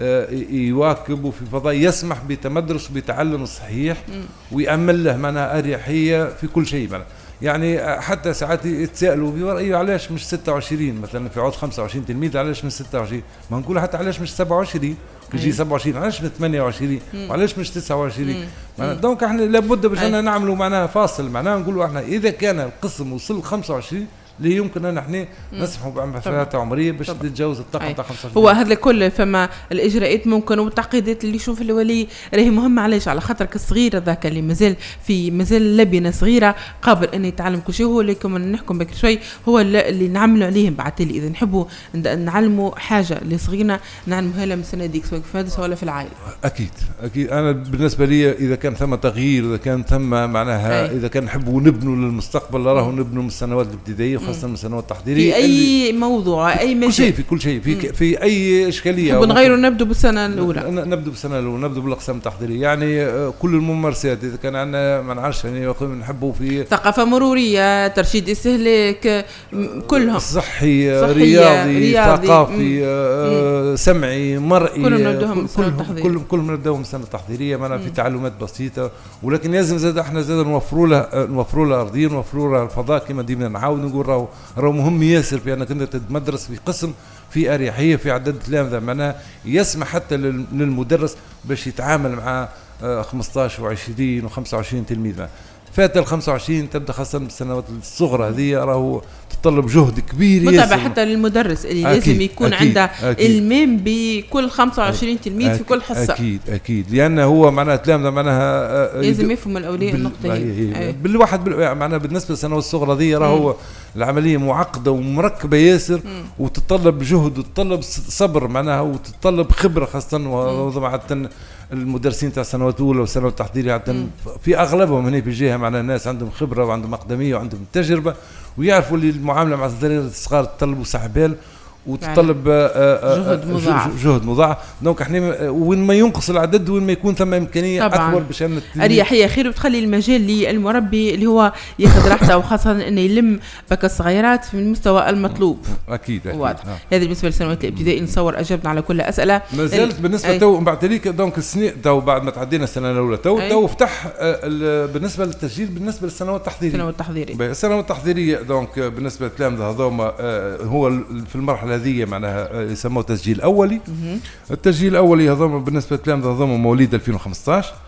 يواكب وفي فضاء يسمح بتمدرس وبتعلم الصحيح ويأمن له معناها أريحية في كل شيء معناها. يعني حتى ساعات يتسألوا بورأيي علاش مش ستة وعشرين مثلا في عود خمسة وعشرين تلميذ، علاش مش ستة وعشرين؟ ما نقول حتى علاش مش سبعة وعشرين كيجي سبعة وعشرين، علاش مش ثمانية وعشرين وعلاش مش تسعة وعشرين؟ دونك احنا لابد باش نعملوا معناها فاصل، معناها نقولوا احنا إذا كان القسم وصل خمسة وعشرين اللي يمكن ان احنا نسمحوا بعمليات عمريه باش تتجاوز الطاقه تاع خمسة وعشرين. هو هذا كله فما الاجراءات ممكن والتعقيدات اللي يشوف الولي راهي مهمه. علاش؟ على خاطر الصغير هذاك اللي مازال في مازال لبنه صغيره قابل ان يتعلم كل شيء، هو اللي كما نحكم بك شوي هو اللي نعملوا عليهم بعد تالي. اذا نحبوا نعلموا حاجه لصغيرنا نعلموها لها من سنه ديك سواء في المدرسه ولا في العائله. اكيد اكيد. انا بالنسبه لي اذا كان ثم تغيير، اذا كان ثم معناها اذا كان نحبوا نبنوا للمستقبل راهو نبنوا من السنوات الابتدائيه خاصة من السنوات التحضيرية في أي موضوع أي مجال، كل شيء في كل شيء في ك... في أي إشكالية. ونغيروا نبدأ بالسنة الأولى نبدأ بالسنة الأولى نبدأ بالأقسام التحضيرية. يعني كل الممارسات إذا كان عندنا ما نعرفش يعني نحبوا في ثقافة مرورية، ترشيد استهلاك، كلهم صحي رياضي, رياضي ثقافي آه سمعي مرئي، كلهم نبدأهم كلهم كلهم نبدأهم السنة التحضيرية معنا في تعلمات بسيطة. ولكن لازم زاد احنا زاد نوفروا له نوفروا له أرضية، نوفروا له الفضاء كما ديما نعاود نقول راهو راهو مهم ياسر في انك انت تتمدرس في قسم في اريحيه في عدد تلامذه معناها يسمح حتى للمدرس باش يتعامل مع خمسطاش وعشرين وخمسة وعشرين تلميذ. فات ال خمسة وعشرين تبدا خاصه بالسنوات الصغرى هذه راهو تتطلب جهد كبير ياسر متابعه حتى للمدرس اللي أكيد لازم يكون أكيد عنده المام بكل خمسة وعشرين تلميذ أكيد في كل حصه. اكيد اكيد لان هو معناها تلامذه معناها لازم يفهم الاولياء النقطه هي بالواحد بال... معناها بالنسبه للسنوات الصغرى هذه راهو العمليه معقده ومركبه ياسر وتتطلب جهد وتتطلب صبر معناها وتتطلب خبره خاصه ومع المدرسين تاع السنوات الاولى والسنوات التحضيريه في اغلبهم هنا في الجهه معناها الناس عندهم خبره وعندهم اقدميه وعندهم تجربه ويعرفوا اللي المعامله مع الصغار الصغار تطلب صح بال وتطلب جهد مضاعف جهد مضاعف. دونك احنا وين ما ينقص العدد وين ما يكون ثم امكانيه طبعاً اكبر باش اريحيه خير وتخلي المجال للمربي اللي هو ياخذ راحته وخاصه انه يلم بك الصغيرات في المستوى المطلوب. اكيد اكيد واضح. هذا بالنسبه للسنوات الابتدائيه نصور اجبنا على كل اسئله. ما زالت بالنسبه أي... تو بعد ذلك دونك السنه تو بعد ما تعدينا السنه الاولى تو تو فتح بالنسبه للتسجيل بالنسبه للسنوات التحضيريه السنوات التحضيريه السنوات التحضيريه دونك بالنسبه للتلامذه هذوما هو في المرحله هذه معناها يسموه تسجيل اولي. التسجيل الاولي هذوما بالنسبه للتلامذه هذوما مواليد ألفين وخمسطاش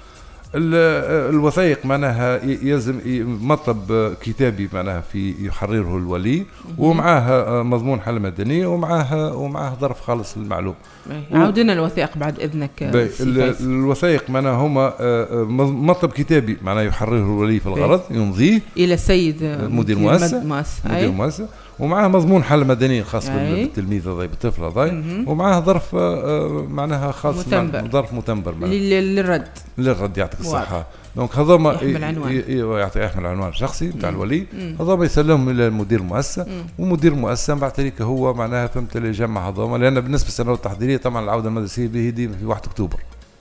الوثائق معناها يلزم مطلب كتابي معناها في يحرره الولي، ومعاه مضمون حالة مدنية، ومعاه ومعاه ظرف خالص للمعلوم. عاودنا الوثائق بعد إذنك. الوثائق معناها هما مطلب كتابي معناها يحرره الولي في الغرض، يمضيه إلى السيد مدير المؤسسة مدير المؤسسة، ومعاه مضمون حالة مدنية خاص بالتلميذ هذا بالطفل هذا، ومعاه ظرف معناها خاص متنبر. ظرف متنبر للرد للرد يعطيك الصحة. دونك هذوما يعطي يحمل عنوان شخصي نتاع الولي، هذوما يسلمهم الى مدير المؤسسه، ومدير المؤسسه بعد ذلك هو معناها فهمت اللي يجمع هذوما، لان بالنسبه للسنوات التحضيريه طبعا العوده المدرسيه به دي في واحد اكتوبر.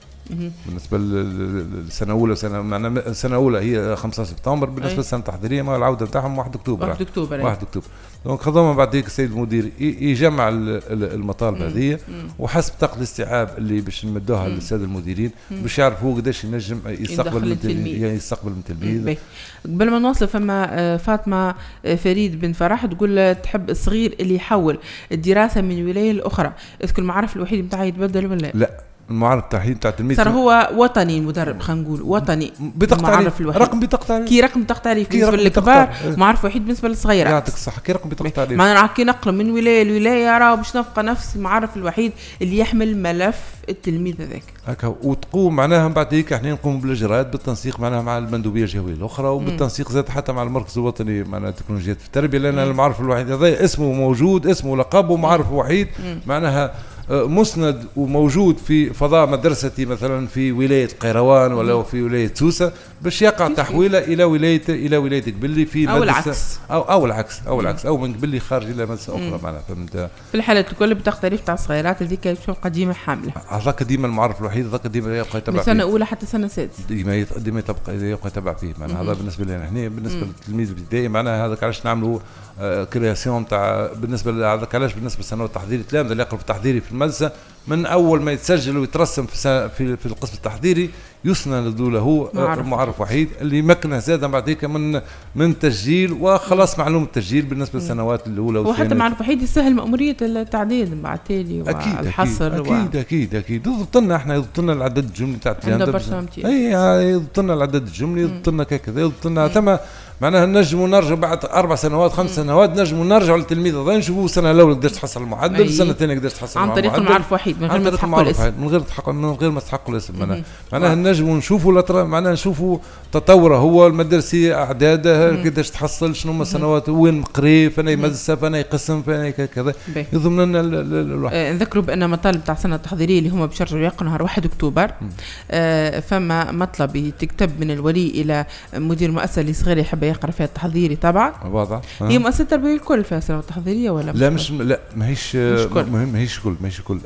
بالنسبه للسنه الاولى سنه معنا السنه الاولى هي خمسة سبتمبر، بالنسبه للسنه التحضيريه ما العوده تاعهم واحد اكتوبر واحد اكتوبر واحد اكتوبر. دونك هذوما بعد ذلك السيد المدير يجمع المطالب هذه، وحسب طاقه الاستيعاب اللي باش نمدوها للساده المديرين باش يعرفوا قداش ينجم يستقبل يعني يستقبل من التلميذ. قبل ما نوصل فما فاطمه فريد بن فرح تقول تحب الصغير اللي يحول الدراسه من ولايه لاخرى، اذكر المعرف الوحيد نتاعها يتبدل ولا لا؟ المعرف التحليل تاع التلميذ صار هو وطني المدرب، خلينا نقول وطني بطاقة رقم بطاقة تعريف كي رقم بطاقة تعريف بالنسبة للكبار، معرف وحيد بالنسبة للصغيرات. يعطيك الصحة كي رقم بطاقة تعريف. ما راح كي نقل من ولاية لولاية راه باش نبقى نفس المعرف الوحيد اللي يحمل ملف التلميذ هذاك. هكا وتقوم معناها بعد هيك احنا نقوم بالاجراءات بالتنسيق معناها مع المندوبية الجهوية الأخرى، وبالتنسيق زاد حتى مع المركز الوطني معناها تكنولوجيات في التربية، لأن المعرف الوحيد هذا اسمه موجود، اسمه لقب ومعرف وحيد معناها مسند وموجود في فضاء مدرستي مثلا في ولايه قيروان ولا في ولايه سوسه، باش يقع تحويله الى ولايه الى ولايه قبلي في أو العكس او او العكس او العكس او من قبلي خارج الى مدرسه اخرى معناها فهمت. في الحالات الكل بطاقه تعريف تاع الصغيرات هذيك شو قديمه حامله، هذاك ديما المعرف الوحيد، هذاك ديما يبقى يتبع من سنه اولى حتى سنه سادسه ديما ديما يبقى يبقى يتبع فيه معناها. هذا بالنسبه لنا احنا، بالنسبه للتلميذ الابتدائي معناها هذاك علاش نعملوا آه كرياسيون تاع بالنسبه لهذاك علاش بالنسبه للسنوات التحضيريه التلامذه اللي يقروا في التحضيري في المدرسه من اول ما يتسجل ويترسم في في, في القسم التحضيري يسند له معرف, معرف وحيد اللي يمكنه زاد بعد هيك من من تسجيل وخلاص معلوم التسجيل بالنسبه للسنوات الاولى والثانيه. وحتى معرف وحيد يسهل مأموريه التعديل بعد تالي والحصر. اكيد اكيد و... اكيد اكيد يضبط لنا احنا يضبط لنا العدد الجملي تاع التلامذه. اي يضبط لنا العدد الجملي يضبط لنا كذا يضبط لنا ثم معناها نجموا نرجع بعد اربع سنوات خمس سنوات نجموا نرجعوا للتلميذ هذا نشوفوا السنه الاولى قداش تحصل المعدل، السنه الثانيه قداش تحصل عن طريق المعرف وحيد من غير ما تحققوا الاسم من غير تحقق من غير ما تحققوا الاسم معناها معناها نجموا نشوفوا معناها نشوفوا تطوره هو المدرسيه اعدادها قداش تحصل شنو هما السنوات وين قري فانا مدرسه فانا قسم فانا كذا يضمن لنا الواحد. آه نذكروا بان مطالب تاع السنه التحضيريه اللي هما باش يرجعوا يقروا نهار واحد اكتوبر آه فما مطلب تكتب من الولي الى مدير مؤسسه اللي صغير يحب يقرا فيها التحضيري طبعا واضح. هي مؤسسه التربيه الكل فيها سنه تحضيريه ولا لا مش لا ماهيش مهم ماهيش كل ماهيش كل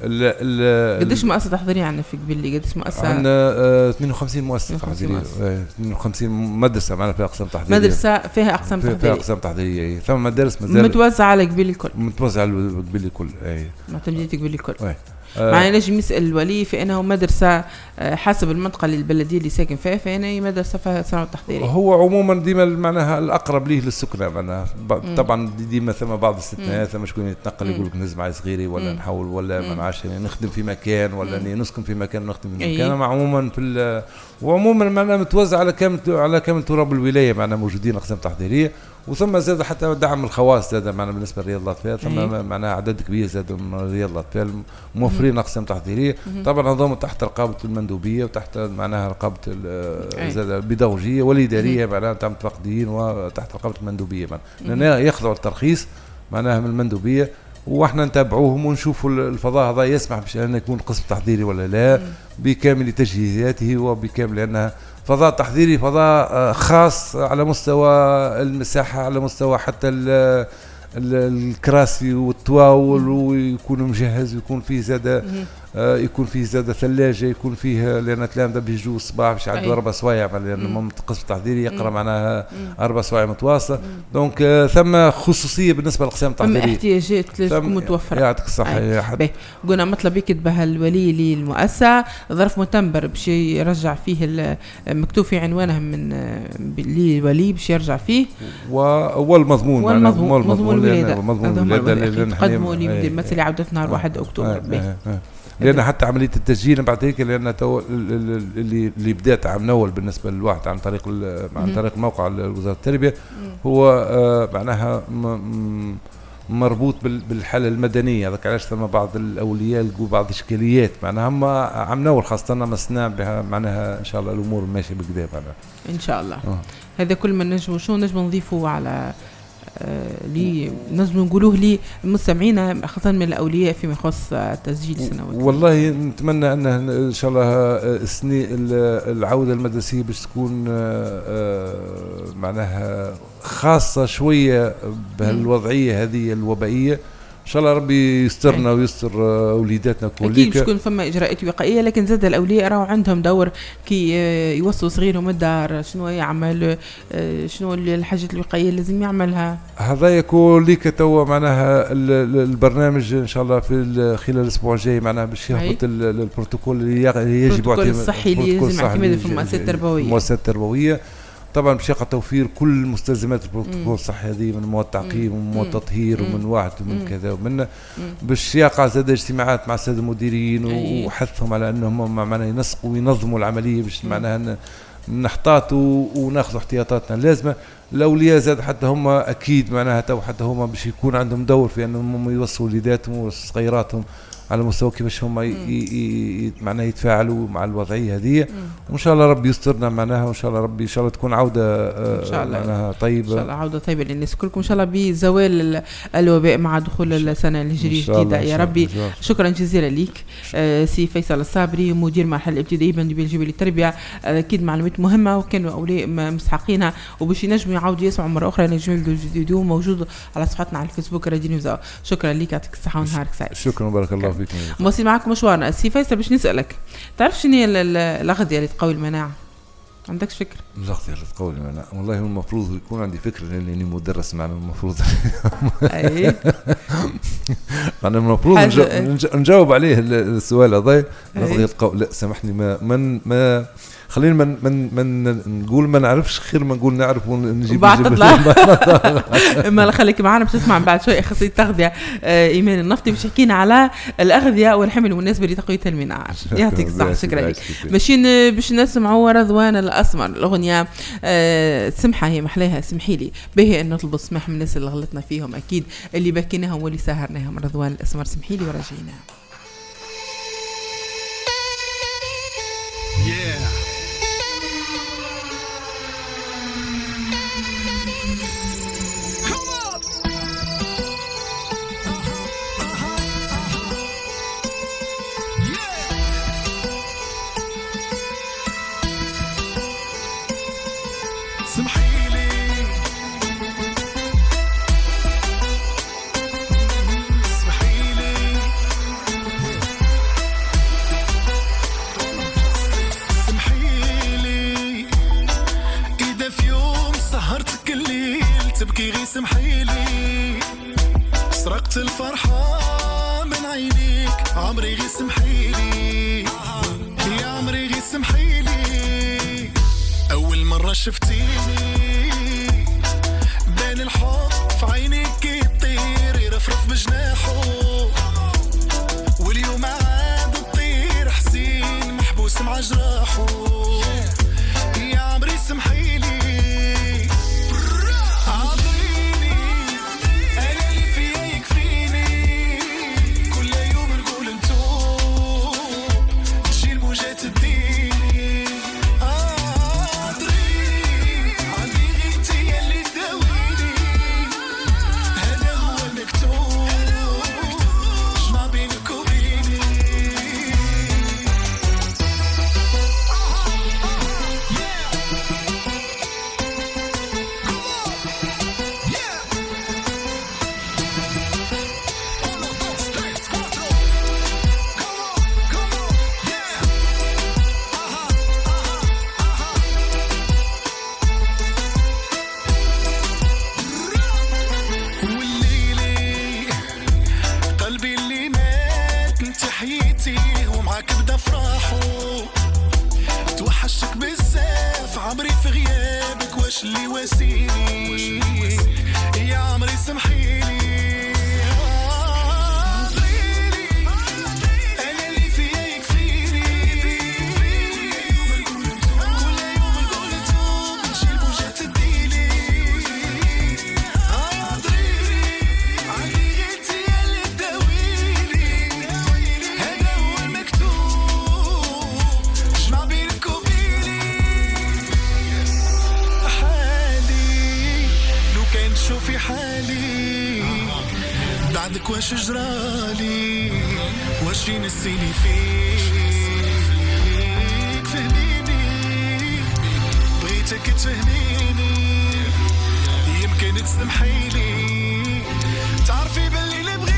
قداش مؤسسه تحضيريه عندنا في قبلي قداش مؤسسه عندنا اثنين وخمسين مؤسسه تحضيريه اثنين وخمسين مدرسه معنا فيها اقسام تحضيريه مدرسه فيها اقسام تحضيريه فيها اقسام تحضيريه ثم مدارس مازال متوزعه على قبلي الكل متوزعه على قبلي الكل اي معتمديه قبلي الكل. معناها نجم يسأل الولي في أنه مدرسة حسب المنطقة البلدية اللي ساكن فيها فهنا مدرسة فيها سنوات تحضيرية. هو عموما ديما معناها الأقرب ليه للسكنة معناها طبعا ديما ثم بعض الاستثناءات ثم شكون يتنقل يقول لك نهز معي صغيري ولا نحول ولا ما نعرفش يعني نخدم في مكان ولا اني نسكن في مكان ونخدم في مكان. مع عموما في وعموما معناها متوزع على كامل على كامل تراب الولاية معناها موجودين أقسام تحضيرية وثم زاد حتى دعم الخواص زاد معنا بالنسبه للرياضات فيها ثم معنا عدد كبير زاد من الرياضات فيها موفرين اقسام تحضيريه طبعا نظام تحت رقابه المندوبيه وتحت معناها رقابه زاد البيداغوجيه والاداريه معناها تاع متفقدين وتحت رقابه المندوبيه معناها يخضعوا الترخيص معناها من المندوبيه واحنا نتابعوهم ونشوفوا الفضاء هذا يسمح باش انه يكون قسم تحضيري ولا لا بكامل تجهيزاته وبكامل لانها فضاء تحضيري فضاء خاص على مستوى المساحة على مستوى حتى ال الكراسي والطواول ويكون مجهز ويكون فيه زاد آه يكون فيه زاد ثلاجه يكون فيه لان التلامذه بيجوا الصباح باش يعدوا اربع سوايع لان قسم تحضيري يقرا معناها اربع سوايع متواصله دونك آه ثم خصوصيه بالنسبه للاقسام التحضيريه ثم احتياجات لازم متوفره. يعطيك الصحه. قلنا مطلب يكتبها الولي للمؤسسه ظرف متنبر باش يرجع فيه مكتوب في عنوانه من للولي باش يرجع فيه والمضمون والمضمون الولاده مضمون الولاده اللي نقدموا لمدير المثلي عوده نهار واحد اكتوبر. لان حتى عمليه التسجيل بعد هيك، لان تو اللي اللي بدات عام اول بالنسبه للواحد عن طريق عن طريق موقع وزاره التربيه هو آه معناها مربوط بالحاله المدنيه. هذاك علاش ثم بعض الاولياء لقوا بعض الاشكاليات معناها هم عم نور خاصه مسنا بها معناها ان شاء الله الامور ماشيه بكذا معناها ان شاء الله. أوه. هذا كل ما نجم شو نجم نضيفه على آه لي نجم نقولوه لي المستمعين خاصه من الاولياء فيما يخص تسجيل سنوات. والله نتمنى ان ان شاء الله السنه العوده المدرسيه باش تكون آه معناها خاصه شويه بهالوضعيه هذه الوبائيه. ان شاء الله ربي يسترنا ويستر اوليداتنا كلهم. اكيد تكون فما اجراءات وقائيه، لكن زاد الاولياء راهو عندهم دور كي يوصلوا صغيرهم الدار شنو يعمل، شنو الحاجات الوقائيه اللي لازم يعملها. هذا يكون ليك توا معناها البرنامج ان شاء الله في خلال الاسبوع الجاي معناها باش يهبط البروتوكول اللي يجب البروتوكول الصحي اللي لازم يعتمد في المؤسسات التربويه. المؤسسات التربويه طبعا باش يقع توفير كل مستلزمات البروتوكول الصحي هذه من مواد تعقيم ومن مواد تطهير ومن واحد ومن كذا ومن باش يقع زاد اجتماعات مع الساده المديرين وحثهم على انهم معناها ينسقوا وينظموا العمليه باش معناها نحتاطوا وناخذوا احتياطاتنا اللازمه. الاولياء زاد حتى هم اكيد معناها تو حتى هم باش يكون عندهم دور في انهم يوصلوا وليداتهم وصغيراتهم على مستوى كيفاش هم معناها يتفاعلوا مع الوضعيه هذه. وان شاء الله ربي يسترنا معناها، وان شاء الله ربي ان شاء الله تكون عوده ان شاء الله معناها طيبه، ان شاء الله عوده طيبه للناس كلكم ان شاء الله بزوال الوباء مع دخول السنه الهجريه الجديده يا ربي. شكرا جزيلا ليك آه سي فيصل الصابري مدير مرحله الابتدائيه بندبي الجبل للتربيه. اكيد معلومات مهمه وكانوا اولياء مستحقينها وباش ينجموا يعاودوا يسمعوا مره اخرى نجموا الفيديو موجود على صفحتنا على الفيسبوك راديو نيوز. شكرا لك، يعطيك الصحه ونهارك سعيد. شكرا بارك الله فيك. مواصل معكم مشوارنا. سي فيصل باش نسألك، تعرف شنو هي الأغذية اللي تقوي المناعة؟ عندكش فكرة؟ الأغذية اللي تقوي المناعة والله المفروض يكون عندي فكرة لأني مدرس معنا المفروض. أي. أنا المفروض نجاوب عليه السؤال هذا. الأغذية القوي لا سامحني ما من ما خلينا من من من نقول ما نعرفش خير ما نقول نعرف ونجيب بعد تطلع. ما خليك معنا باش تسمع بعد شوي اخصائي التغذيه ايمان النفطي باش يحكينا على الاغذيه والحمل والمناسبه لتقويه المناعه. يعطيك الصحه. شكرا لك. ماشيين باش نسمعوا رضوان الاسمر الاغنيه سمحه هي محلاها سمحي لي باهي ان نطلب السماح من الناس اللي غلطنا فيهم اكيد اللي بكيناهم واللي سهرناهم. رضوان الاسمر سمحي لي ورجينا. Yeah. تبكي غي سمحيلي سرقت الفرحة من عينيك عمري غي سمحيلي يا عمري غي سمحيلي أول مرة شفتيني بين الحب في عينيك يطير يرفرف بجناحه واليوم عاد الطير حسين محبوس مع جراحه يا عمري سمحيلي اللي واسيني يا عمري سمحيلي غيري انا اللي شوفي حالي بعدك واش جرالي واش ينسيني فيك فهميني بغيتك تفهميني يمكن تسمحيلي تعرفي باللي اللي بغيك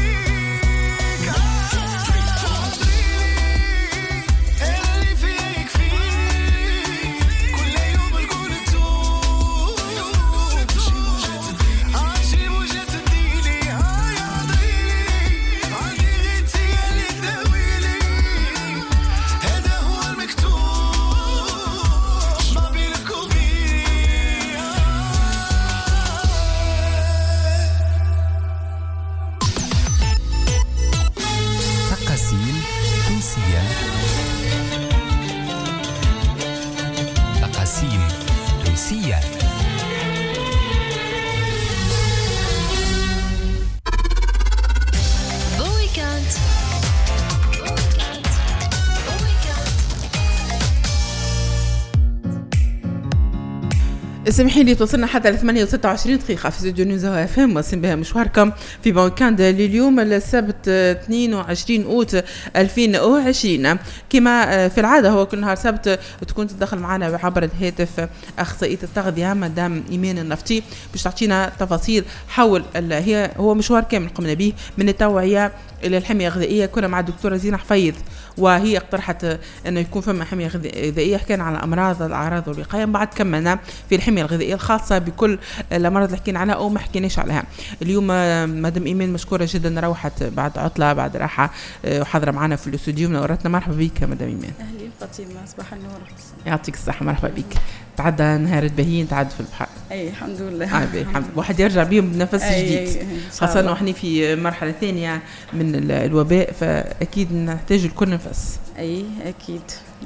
اسمحي لي توصلنا حتى ل ثمانية وستة وعشرين دقيقة في استوديو نيوزا اف ام وسم بها مشواركم في بونكاند لليوم السبت اثنين وعشرين أوت ألفين وعشرين. كما في العادة هو كل نهار سبت تكون تدخل معنا عبر الهاتف أخصائية التغذية مدام إيمان النفطي باش تعطينا تفاصيل حول هي هو مشوار كامل قمنا به من التوعية إلى الحمية الغذائية. كنا مع الدكتورة زينة حفيظ وهي اقترحت أنه يكون فما حمية غذائية حكينا على أمراض الأعراض والوقاية. بعد كملنا في الحمية الغذائية الخاصة بكل الأمراض اللي حكينا عنها أو ما حكيناش عليها. اليوم مدام إيمان مشكورة جدا روحت بعد عطلة بعد راحة وحاضرة معنا في الاستوديو منورتنا. مرحبا بك مدام إيمان. أهلين فاطمة صباح النور. يعطيك الصحة مرحبا بك. تعدى نهار البهين تعد في البحر. أي الحمد لله. آه الحمد واحد يرجع بيهم بنفس جديد خاصة وإحنا في مرحلة ثانية من الوباء فأكيد نحتاج الكل نفس. أي أكيد.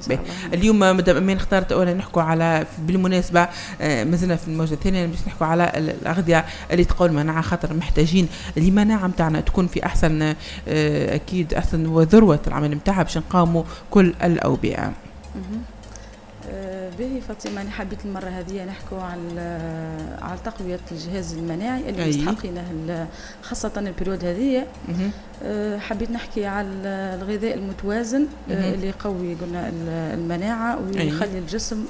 اليوم مدام أمين اختارت أولا نحكوا على بالمناسبة مازلنا في الموجة الثانية باش نحكوا على الأغذية اللي تقول مناعة خاطر محتاجين المناعة متاعنا تكون في أحسن أكيد أحسن وذروة العمل متاعها باش نقاوموا كل الأوبئة. باهي فاطمة أنا حبيت المرة هذه نحكوا على على تقوية الجهاز المناعي اللي مستحقينه خاصة البريود هذه. حبيت نحكي على الغذاء المتوازن اللي يقوي قلنا المناعة ويخلي الجسم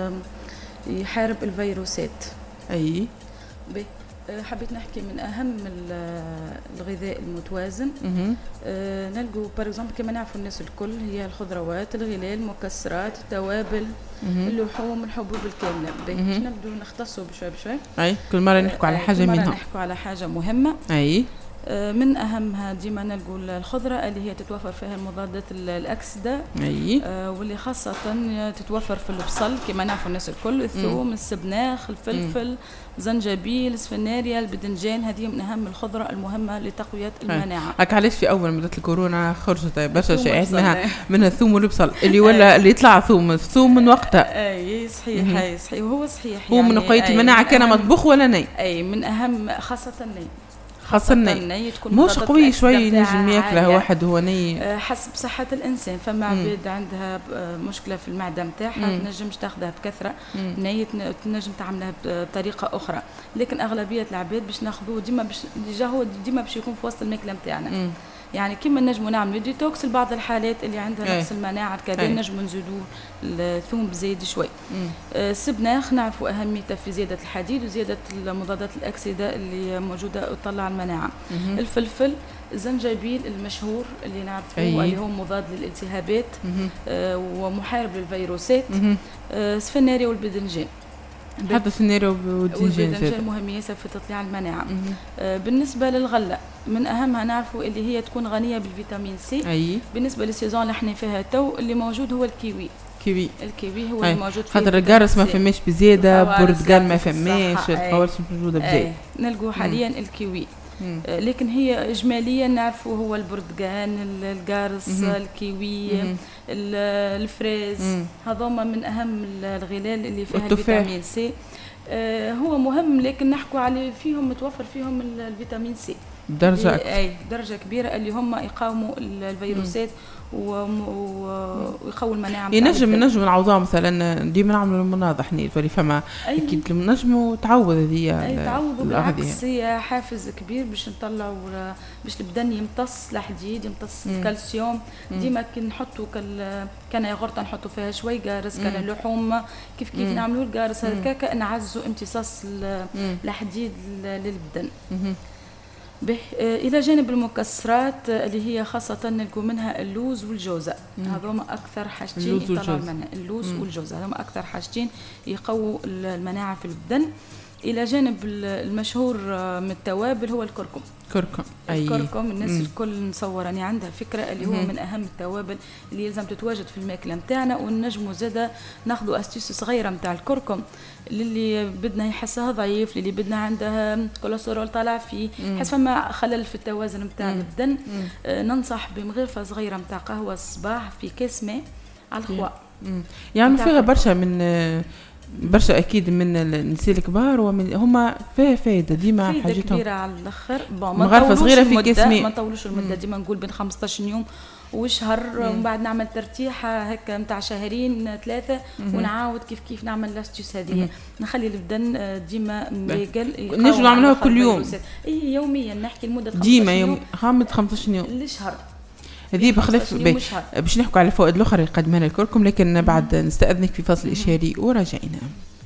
يحارب الفيروسات. أي باهي حبيت نحكي من أهم الغذاء المتوازن. أه نلقوا باريزامبل كما نعرفوا الناس الكل هي الخضروات الغلال المكسرات التوابل اللحوم الحبوب الكاملة. باش نبدو نختصوا بشوي بشوي. أي كل مرة نحكوا على حاجة منها. نحكوا على حاجة مهمة. أي من أهمها ديما نلقوا الخضرة اللي هي تتوفر فيها المضادات الأكسدة. أي آه واللي خاصة تتوفر في البصل كما نعرفوا الناس الكل الثوم السبناخ الفلفل زنجبيل السفناريا البدنجان هذه من أهم الخضرة المهمة لتقوية المناعة. هاك علاش في أول مدة الكورونا خرجت برشا شائعات منها من الثوم والبصل اللي ولا اللي يطلع ثوم الثوم من وقتها. أي صحيح أي صحيح وهو صحيح هو من قوية المناعة كان مطبوخ ولا ني. أي من أهم خاصة الني خاصة الني مش قوي شوي نجم ياكله واحد هو ني حسب صحة الإنسان. فما عباد عندها مشكلة في المعدة متاعها تنجمش تاخذها بكثرة ني تنجم تعملها بطريقة أخرى. لكن أغلبية العباد باش ناخذوه ديما باش ديجا هو ديما باش يكون في وسط الماكلة متاعنا. يعني كيما نجموا نعملوا ديتوكس لبعض الحالات اللي عندها نقص المناعة كذا نجموا نزيدوا الثوم بزيد شوي. السبناخ نعرفوا أهميته في زيادة الحديد وزيادة المضادات الأكسدة اللي موجودة وتطلع المناعة. الفلفل الزنجبيل المشهور اللي نعرفوه اللي هو مضاد للالتهابات آه ومحارب للفيروسات. السفناري والبدنجان حتى السفناري والبدنجان مهم ياسر في تطليع المناعة. آه بالنسبة للغلة من أهمها نعرفوا اللي هي تكون غنية بالفيتامين سي. أي. بالنسبة للسيزون اللي احنا فيها تو اللي موجود هو الكيوي. كيوي الكيوي هو اللي موجود فيه خاطر القارص ما فماش بزيادة برتقال ما فماش القوارص مش موجودة بزيادة. نلقوا حاليا الكيوي. آه لكن هي إجماليا نعرفوا هو البرتقال القارص الكيوي الفريز هذوما من أهم الغلال اللي فيها الفيتامين سي. آه هو مهم لكن نحكوا عليه فيهم متوفر فيهم الفيتامين سي درجة اي درجه كبيره اللي هم يقاوموا الفيروسات ويقووا المناعه. ينجم نجم نعوضوها مثلا ديما نعملوا المناضح نيت ولي فما أي. اكيد نجموا تعوض هذه اي تعوضوا بالعكس هي حافز كبير باش نطلعوا باش البدن يمتص الحديد يمتص الكالسيوم. ديما كي نحطوا كان يغرطه نحطوا فيها شوي قارص كان اللحوم كيف كيف نعملوا القارص هكاك نعزوا امتصاص الحديد للبدن. به الى جانب المكسرات اللي هي خاصه نلقوا منها اللوز والجوزه هذوما اكثر حاجتين يطلعوا منها اللوز مم. والجوزه هذوما اكثر حاجتين يقووا المناعه في البدن. الى جانب المشهور من التوابل هو الكركم. كركم أي. الكركم الناس مم. الكل نصور يعني عندها فكره اللي هو مم. من اهم التوابل اللي يلزم تتواجد في الماكله نتاعنا. والنجموا زاده ناخذوا استيس صغيره نتاع الكركم للي بدنا يحسها ضعيف للي بدنا عندها كوليسترول طالع فيه حس فما خلل في التوازن نتاع البدن. آه ننصح بمغرفه صغيره نتاع قهوه الصباح في كاس ماء على الخواء. يعني فيها برشا من برشا اكيد من النساء الكبار ومن هما فيها فايده ديما فايدة حاجتهم كبيره على الاخر. مغرفه صغيره في كاس ماء ما نطولوش المده ديما نقول بين خمسطاش يوم وشهر ومن بعد نعمل ترتيحه هكا نتاع شهرين ثلاثه ونعاود كيف كيف نعمل لاستيوس هذه نخلي البدن ديما مراقل. نجم نعملوها كل يوم اي يوميا نحكي لمده ديما يوم خامد خمسطاش يوم لشهر هذه بخلاف باش نحكوا على الفوائد الاخرى اللي قدمها لكم لكن بعد نستأذنك في فصل إشاري وراجعنا.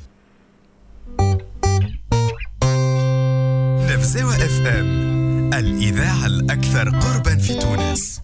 نفزاوة اف ام الإذاعة الأكثر قربا في تونس.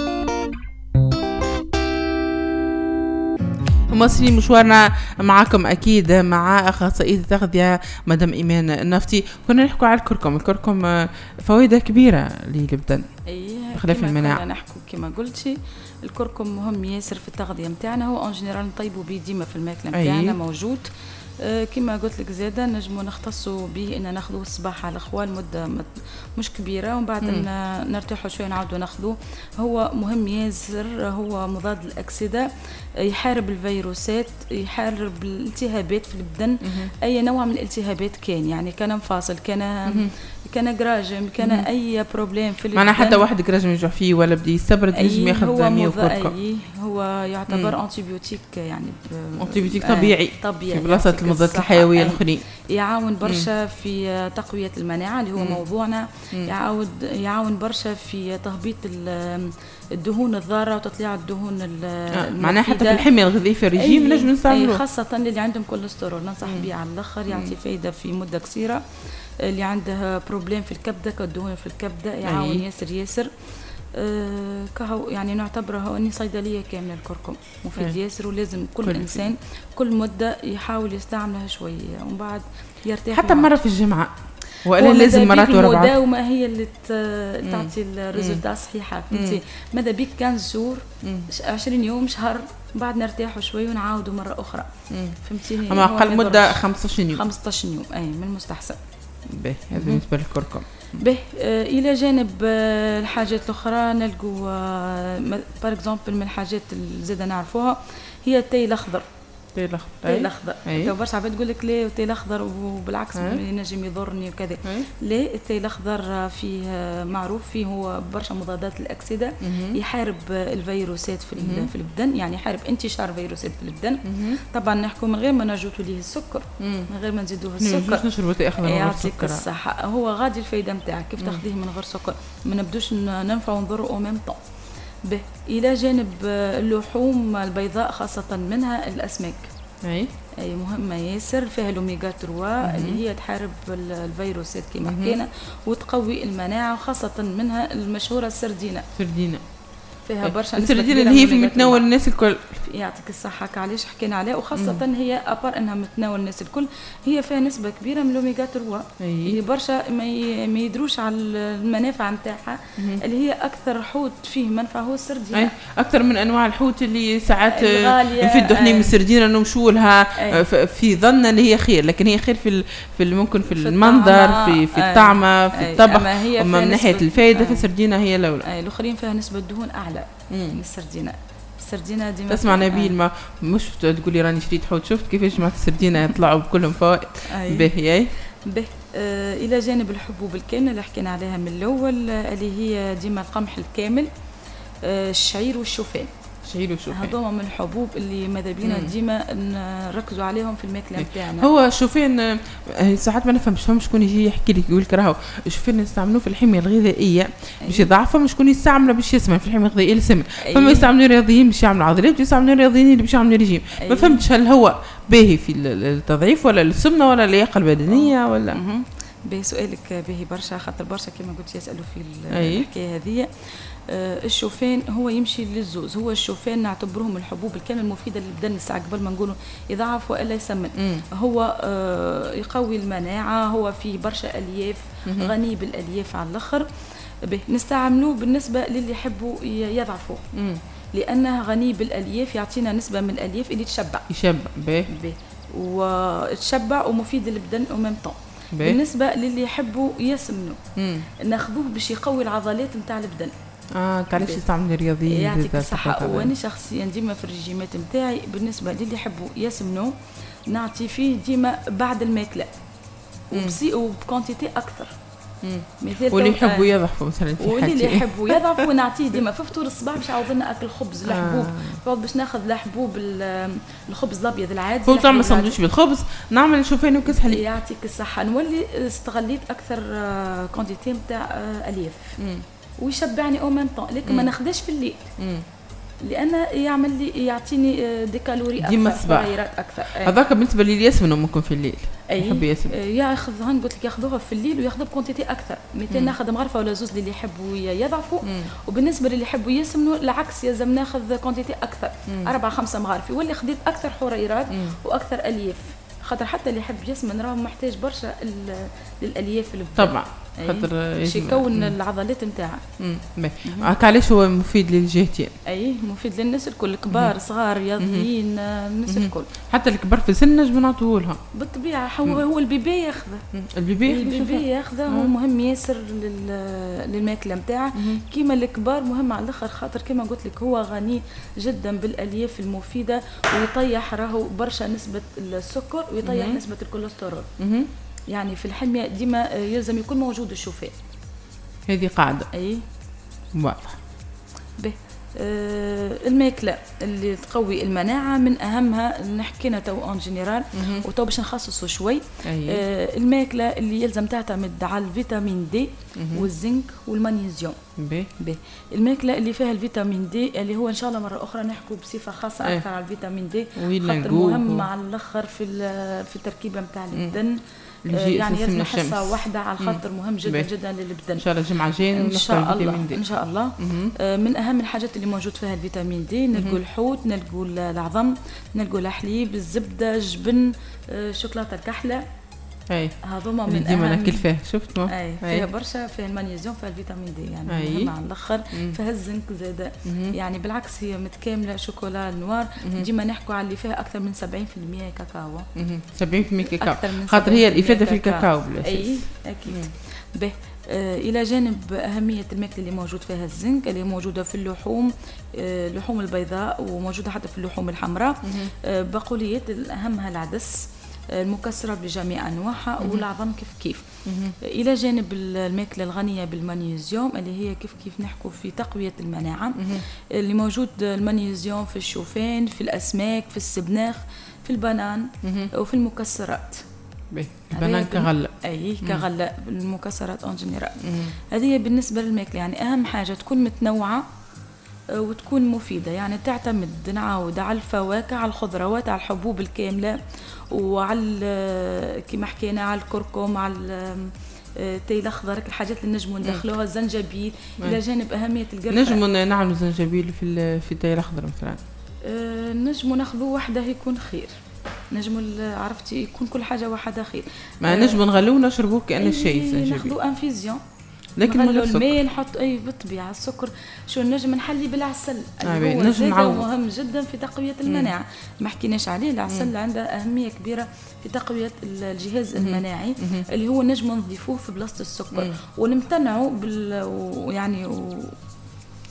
مصري مشوارنا معكم اكيد مع اخصائيه التغذيه مدام ايمان النفطي. كنا نحكوا على الكركم. الكركم فوائد كبيره للبدن بخلاف المناعه. نحكوا كما قلتي الكركم مهم ياسر في التغذيه نتاعنا. هو اون جينيرال نطيبوا به ديما في الماكله نتاعنا موجود. أه كما قلت لك زاده نجموا نختصوا به ان ناخذوه الصباح على الاخوان مده مش كبيره ومن بعد نرتاحوا شويه نعاودوا ناخذوه. هو مهم ياسر هو مضاد للاكسده يحارب الفيروسات يحارب الالتهابات في البدن. اي نوع من الالتهابات كان يعني كان مفاصل كان كان جراجم كان مم. اي بروبليم في البدن معنا حتى واحد جراجم يجوع فيه ولا بدي يستبرد يجي ياخذ مية وكركم. هو يعتبر انتيبيوتيك يعني انتيبيوتيك طبيعي طبيعي في بلاصه المضادات الحيويه الاخرين. يعاون برشا في تقويه المناعه اللي هو مم. موضوعنا. مم. يعاود يعاون برشا في تهبيط الدهون الضاره وتطليع الدهون آه. معناها حتى في الحميه الغذائيه في الرجيم نجم نستعملوه خاصه اللي عندهم كوليسترول ننصح به على الاخر يعطي فايده في مده قصيره. اللي عنده بروبليم في الكبده كالدهون في الكبده يعاون أيه. ياسر ياسر آه كهو يعني نعتبره اني صيدليه كامله الكركم مفيد أيه. ياسر ولازم كل, كل انسان كل مده يحاول يستعملها شويه ومن بعد يرتاح حتى مره في الجمعه ولا لازم مرات ورا بعض. المداومه هي اللي تعطي الريزلت صحيحه فهمتي. ماذا بيك خمسة شهور عشرين يوم شهر بعد نرتاحوا شوي ونعاودوا مره اخرى فهمتيني. اما اقل مده خمسطاش يوم خمسطاش يوم اي من المستحسن. به هذا بالنسبه للكركم. به آه الى جانب آه الحاجات الاخرى نلقوا آه بار اكزومبل من الحاجات اللي زاده نعرفوها هي التاي الاخضر. التاي الاخضر التاي الاخضر تو برشا عباد تقول لك لا التاي الاخضر وبالعكس ينجم يضرني وكذا. لا التاي الاخضر فيه معروف فيه هو برشا مضادات الاكسده يحارب الفيروسات في في البدن يعني يحارب انتشار فيروسات في البدن. طبعا نحكوا من غير ما نجوتوا ليه السكر من غير ما نزيدوه السكر مش نشربوا تاي اخضر يعطيك الصحه. هو غادي الفايده نتاعك كيف تاخذيه من غير سكر ما نبدوش ننفع ونضر او ميم طون. به الى جانب اللحوم البيضاء خاصه منها الاسماك اي اي مهمه ياسر فيها الاوميغا ثلاثة اللي هي تحارب الفيروسات كما حكينا وتقوي المناعه وخاصه منها المشهوره السردينه. سردينه فيها برشا السردينه اللي هي في متناول الناس الكل يعطيك الصحه علاش حكينا عليها وخاصه مم. هي ابار انها متناول الناس الكل هي فيها نسبه كبيره من الاوميغا ثلاثة هي برشا ما يدروش على المنافع نتاعها اللي هي اكثر حوت فيه منفعه هو السردينه. أي. اكثر من انواع الحوت اللي ساعات نفدوا احنا من السردينه نمشوا لها في ظننا اللي هي خير لكن هي خير في في ممكن في, في المنظر في في الطعمه في الطبخ ومن ناحيه الفائده في السردينه هي الاولى. الاخرين فيها نسبه دهون اعلى من السردينه. السردينه ديما تسمع نبيل ما مش تقولي راني شريت حوت شفت كيفاش جماعه السردينه يطلعوا بكلهم فوائد. به ياي به آه الى جانب الحبوب الكامله اللي حكينا عليها من الاول، آه اللي هي ديما القمح الكامل، آه الشعير والشوفان. شعير وشوفان هذوما من الحبوب اللي ماذا بينا ديما نركزوا عليهم في الماكله نتاعنا. هو الشوفان ساعات ما نفهمش، فهم شكون يجي يحكي لك يقول لك راهو الشوفان نستعملوه في الحميه الغذائيه باش يضعفهم، شكون يستعمله باش يسمن في الحميه الغذائيه السمن، فما يستعملوا رياضيين باش يعملوا عضلات ويستعملوا رياضيين اللي باش يعملوا ريجيم. ما فهمتش هل هو باهي في التضعيف ولا السمنه ولا اللياقه البدنيه ولا؟ باهي سؤالك باهي برشا، خاطر برشا كما قلت يسالوا في الحكايه هذه. آه الشوفان هو يمشي للزوز، هو الشوفان نعتبرهم الحبوب الكامل المفيده للبدن الساعه قبل ما نقولوا يضعف والا يسمن. مم. هو آه يقوي المناعه، هو فيه برشا الياف، مم. غني بالالياف على الاخر. نستعملوه بالنسبه للي يحبوا يضعفوا، مم. لانه غني بالالياف، يعطينا نسبه من الالياف اللي تشبع يشبع به وتشبع ومفيد للبدن او ميم طون. بالنسبه للي يحبوا يسمنوا، ناخذوه باش يقوي العضلات نتاع البدن. اه علاش يستعمل رياضيين يعطيك الصحه. وانا شخصيا ديما في الرجيمات نتاعي بالنسبه للي يحبوا يسمنوا نعطي فيه ديما بعد الماكله وبسي وبكونتيتي اكثر. مثال واللي يحبوا يضعفوا مثلا في حاجه، واللي يحبوا يضعفوا نعطيه ديما في فطور الصباح باش عاود لنا اكل خبز الحبوب، فقط باش ناخذ الحبوب الخبز الابيض العادي. هو تعمل ساندويتش بالخبز، نعمل شوفان وكاس حليب. يعطيك الصحه. نولي استغليت اكثر كونتيتي نتاع الياف ويشبعني او ميم طون، لكن ما ناخذش في الليل. مم. لأنه يعمل لي يعطيني دي كالوري أكثر، سعرات أكثر. هذاك بالنسبة لي يسمنوا ممكن في الليل. يحب يسمن. ياخذها قلت لك ياخذوها في الليل وياخذوا بكونتيتي أكثر. مثال ناخذ مغرفة ولا زوز اللي يحبوا يضعفوا، مم. وبالنسبة للي يحبوا يسمنوا العكس، يلزم ناخذ كونتيتي أكثر، مم. أربعة خمسة مغارفي، واللي خديت أكثر حريرات وأكثر ألياف، خاطر حتى اللي يحب يسمن راه محتاج برشا للألياف اللي طبعا خاطر باش يكون العضلات نتاعها. هكا علاش هو مفيد للجهتين؟ اي مفيد للناس الكل، كبار صغار رياضيين الناس الكل، حتى الكبار في السن نجم نعطوه لهم بالطبيعه. هو هو البيبي ياخذه، البيبي البيبي ياخذه، هو مهم ياسر للماكله نتاعه كيما الكبار، مهم على الاخر خاطر كيما قلت لك هو غني جدا بالالياف المفيده، ويطيح راهو برشا نسبه السكر ويطيح مم. نسبه الكوليسترول. مم. يعني في الحمية ديما يلزم يكون موجود الشوفان. هذه قاعدة. أي واضح. به آه الماكلة اللي تقوي المناعة من أهمها نحكينا تو أون جينيرال وتو باش نخصصه شوي. آه الماكلة اللي يلزم تعتمد على الفيتامين دي والزنك والمغنيسيوم. به به الماكلة اللي فيها الفيتامين دي اللي هو إن شاء الله مرة أخرى نحكوا بصفة خاصة أيه. أكثر على الفيتامين دي خاطر مهم على الآخر في في التركيبة متاع البدن. يعني يلزم حصة واحدة على الخاطر مهم جدا بي. جدا للبدن. إن شاء الله الجمعة الجاية إن شاء الله إن شاء الله. آه من أهم الحاجات اللي موجود فيها الفيتامين دي نلقوا الحوت، نلقوا العظم، نلقوا الحليب، الزبدة، جبن، آه شوكولاتة الكحلة. اي هذوما من ديما ناكل فيه شفت ما اي فيها برشا، فيها المغنيسيوم، فيها الفيتامين دي يعني أي. مهم على الاخر، فيها الزنك زاده، يعني بالعكس هي متكامله. شوكولا نوار ديما نحكوا على اللي فيها اكثر من سبعين بالمئة كاكاو. سبعين بالمئة كاكاو خاطر هي الافاده في الكاكاو بالاساس. اي اكيد. به آه الى جانب اهميه الماكله اللي موجود فيها الزنك اللي موجوده في اللحوم، آه اللحوم البيضاء وموجوده حتى في اللحوم الحمراء. آه بقوليات اهمها العدس، المكسرات بجميع انواعها والعظم كيف كيف. الى جانب الماكله الغنيه بالمغنيسيوم اللي هي كيف كيف نحكوا في تقويه المناعه، اللي موجود المغنيسيوم في الشوفان، في الاسماك، في السبناخ، في البنان وفي المكسرات. البنان كغله. اي كغله، المكسرات اون جينيرال. هذه بالنسبه للماكله، يعني اهم حاجه تكون متنوعه وتكون مفيدة، يعني تعتمد نعاود على الفواكه، على الخضروات، على الحبوب الكاملة، وعلى كما حكينا على الكركم، على التاي الأخضر، الحاجات اللي نجموا ندخلوها، الزنجبيل إلى جانب أهمية القرفة. نجموا نعملوا زنجبيل في في التاي الأخضر مثلا. أه نجموا ناخذوه وحده يكون خير، نجموا عرفتي يكون كل حاجة وحدها خير. ما أه نجموا نغلوه ونشربوه كأنه شاي زنجبيل. ناخذوه انفيزيون. لكن نغلوا الماء نحط اي بالطبيعه السكر، شو نجم نحلي بالعسل اللي هو زاد مهم جدا في تقويه المناعه. ما حكيناش عليه، العسل عنده اهميه كبيره في تقويه الجهاز مم. المناعي مم. اللي هو نجم نضيفوه في بلاصه السكر، ونمتنعوا بال يعني و...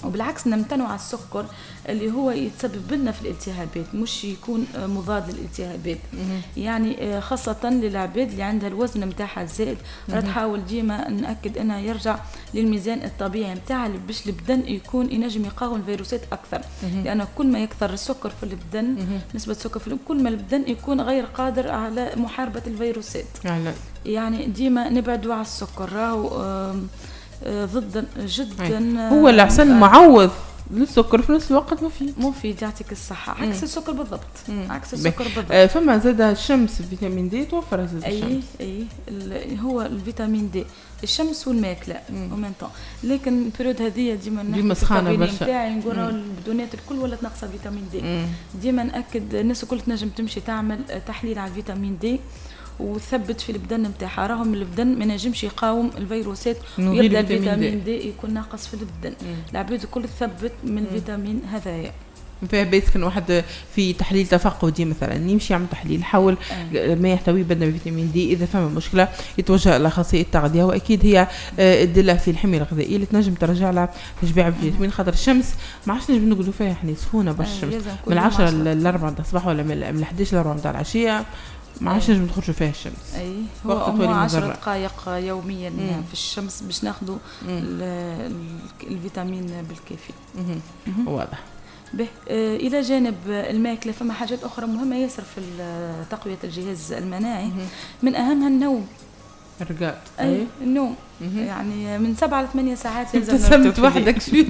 وبالعكس نمتنع على السكر اللي هو يتسبب لنا في الالتهابات، مش يكون مضاد للالتهابات. يعني خاصة للعباد اللي عندها الوزن متاعها زائد، راه تحاول ديما نأكد انها يرجع للميزان الطبيعي متاعها باش البدن يكون ينجم يقاوم الفيروسات اكثر. لان كل ما يكثر السكر في البدن، نسبة السكر في البدن، كل ما البدن يكون غير قادر على محاربة الفيروسات. يعني ديما نبعدوا على السكر، راهو ضد جدا. هو العسل معوض للسكر في نفس الوقت مفيد مفيد يعطيك الصحة، عكس مم. السكر بالضبط. مم. عكس السكر بالضبط. آه فما زاد الشمس فيتامين دي توفر زاد أي الشمس. اي هو الفيتامين دي الشمس والماكلة ومنطق. لكن البريود هذه ديما ديما سخانة برشا نتاعي نقول البدونات الكل ولات ناقصة فيتامين دي. مم. ديما نأكد الناس الكل تنجم تمشي تعمل تحليل على الفيتامين دي وثبت في البدن نتاعها، راهم البدن ما نجمش يقاوم الفيروسات ويبدا الفيتامين دي يكون ناقص في البدن. العباد الكل تثبت من الفيتامين هذايا. فيها بيت كان واحد في تحليل تفقدي مثلا يمشي يعمل تحليل حول أه. ما يحتوي بدنا فيتامين دي، اذا فما مشكله يتوجه الى اخصائي التغذيه، واكيد هي الدله في الحميه الغذائيه اللي تنجم ترجع لها تشبيع الفيتامين. خاطر الشمس ما عادش نجم نقولوا فيها احنا سخونه برشا الشمس من العشرة للأربعة نتاع الصباح ولا من الحداش للأربعة نتاع العشيه ما عادش نجم نخرجوا فيها الشمس. اي هو عشر دقائق يوميا مم. في الشمس باش ناخذوا الفيتامين بالكافي. واضح. به آه الى جانب الماكله فما حاجات اخرى مهمه ياسر في تقويه الجهاز المناعي. مم. من اهمها النوم. رقاد اي النوم. مم. يعني من سبعة لثمانية ساعات يلزم تسمت وحدك شوي.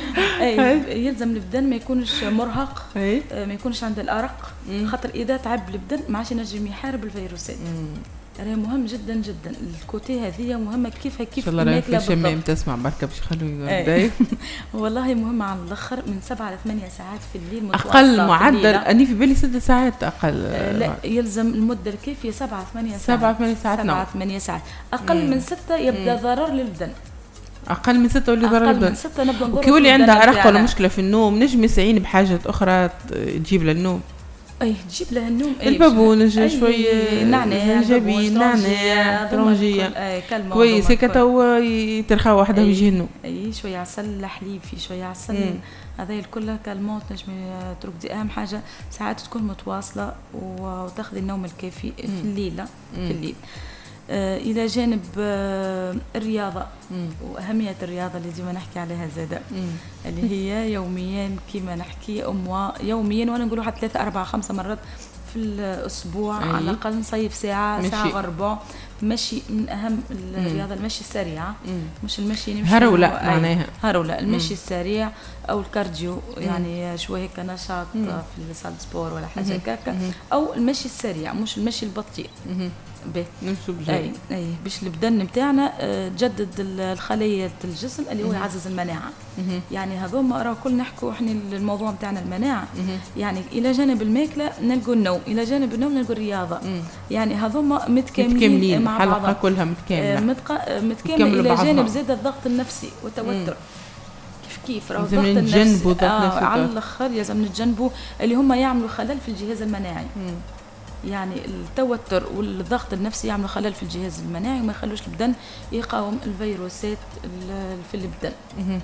اي يلزم البدن ما يكونش مرهق، آه ما يكونش عنده الارق. مم. خاطر اذا تعب البدن ما عادش ينجم يحارب الفيروسات. راهي مهم جدا جدا الكوتي هذه مهمه كيف كيف الماكله بالضبط. شمام تسمع بركه باش يخلوه والله مهمه على الاخر من سبعة لثمانية ساعات في الليل متواصله. اقل معدل اني في بالي ست ساعات اقل. آه لا يلزم المده الكافيه سبعة ثمانية ساعات. سبعة ثمانية ساعات نوم. سبعة ثمانية ساعات اقل مم. من ستة يبدا ضرر للبدن. اقل من ستة ولا ضرر للبدن. اقل من ستة نبدا نضر. وكي يولي عندها ارق ولا مشكله في النوم نجم يستعين بحاجات اخرى تجيب له النوم. اي تجيب له النوم. البابونج شويه نعناع جنجبيل نعناع طرنجيه كويس هيك تو يترخى وحده ويجي النوم. اي شويه عسل حليب في شويه عسل هذا الكل كالموت نجم ترقدي. اهم حاجه ساعات تكون متواصله وتاخذي النوم الكافي في الليل في الليل. آه الى جانب آه الرياضه. مم. واهميه الرياضه اللي ديما نحكي عليها زاده اللي هي يوميا كما نحكي اموا يوميا وانا نقولوا حتى ثلاثة أربعة خمسة مرات في الاسبوع. أي. على الاقل نصيف ساعه مشي. ساعه وربع مشي. من اهم الرياضه المشي السريع. مم. مش المشي نمشي هرولة معناها هرولة المشي مم. السريع او الكارديو. مم. يعني شويه هيك نشاط مم. في الصال سبور ولا حاجه هكاك، او المشي السريع مش المشي البطيء. مم. به اي اي باش البدن نتاعنا تجدد الخليه الجسم اللي هو يعزز المناعه. مم. يعني هذوما راه كل نحكوا احنا الموضوع نتاعنا المناعه. مم. يعني الى جانب الماكله نلقوا النوم، الى جانب النوم نلقوا الرياضه. مم. يعني هذوما متكاملين, متكاملين مع بعض. الحلقه كلها متكامله متق... متكامله الى جانب زاد الضغط النفسي والتوتر. مم. كيف كيف راه الضغط النفسي آه على الاخر لازم نتجنبوا اللي هم يعملوا خلل في الجهاز المناعي. مم. يعني التوتر والضغط النفسي يعملوا خلل في الجهاز المناعي وما يخلوش البدن يقاوم الفيروسات في البدن.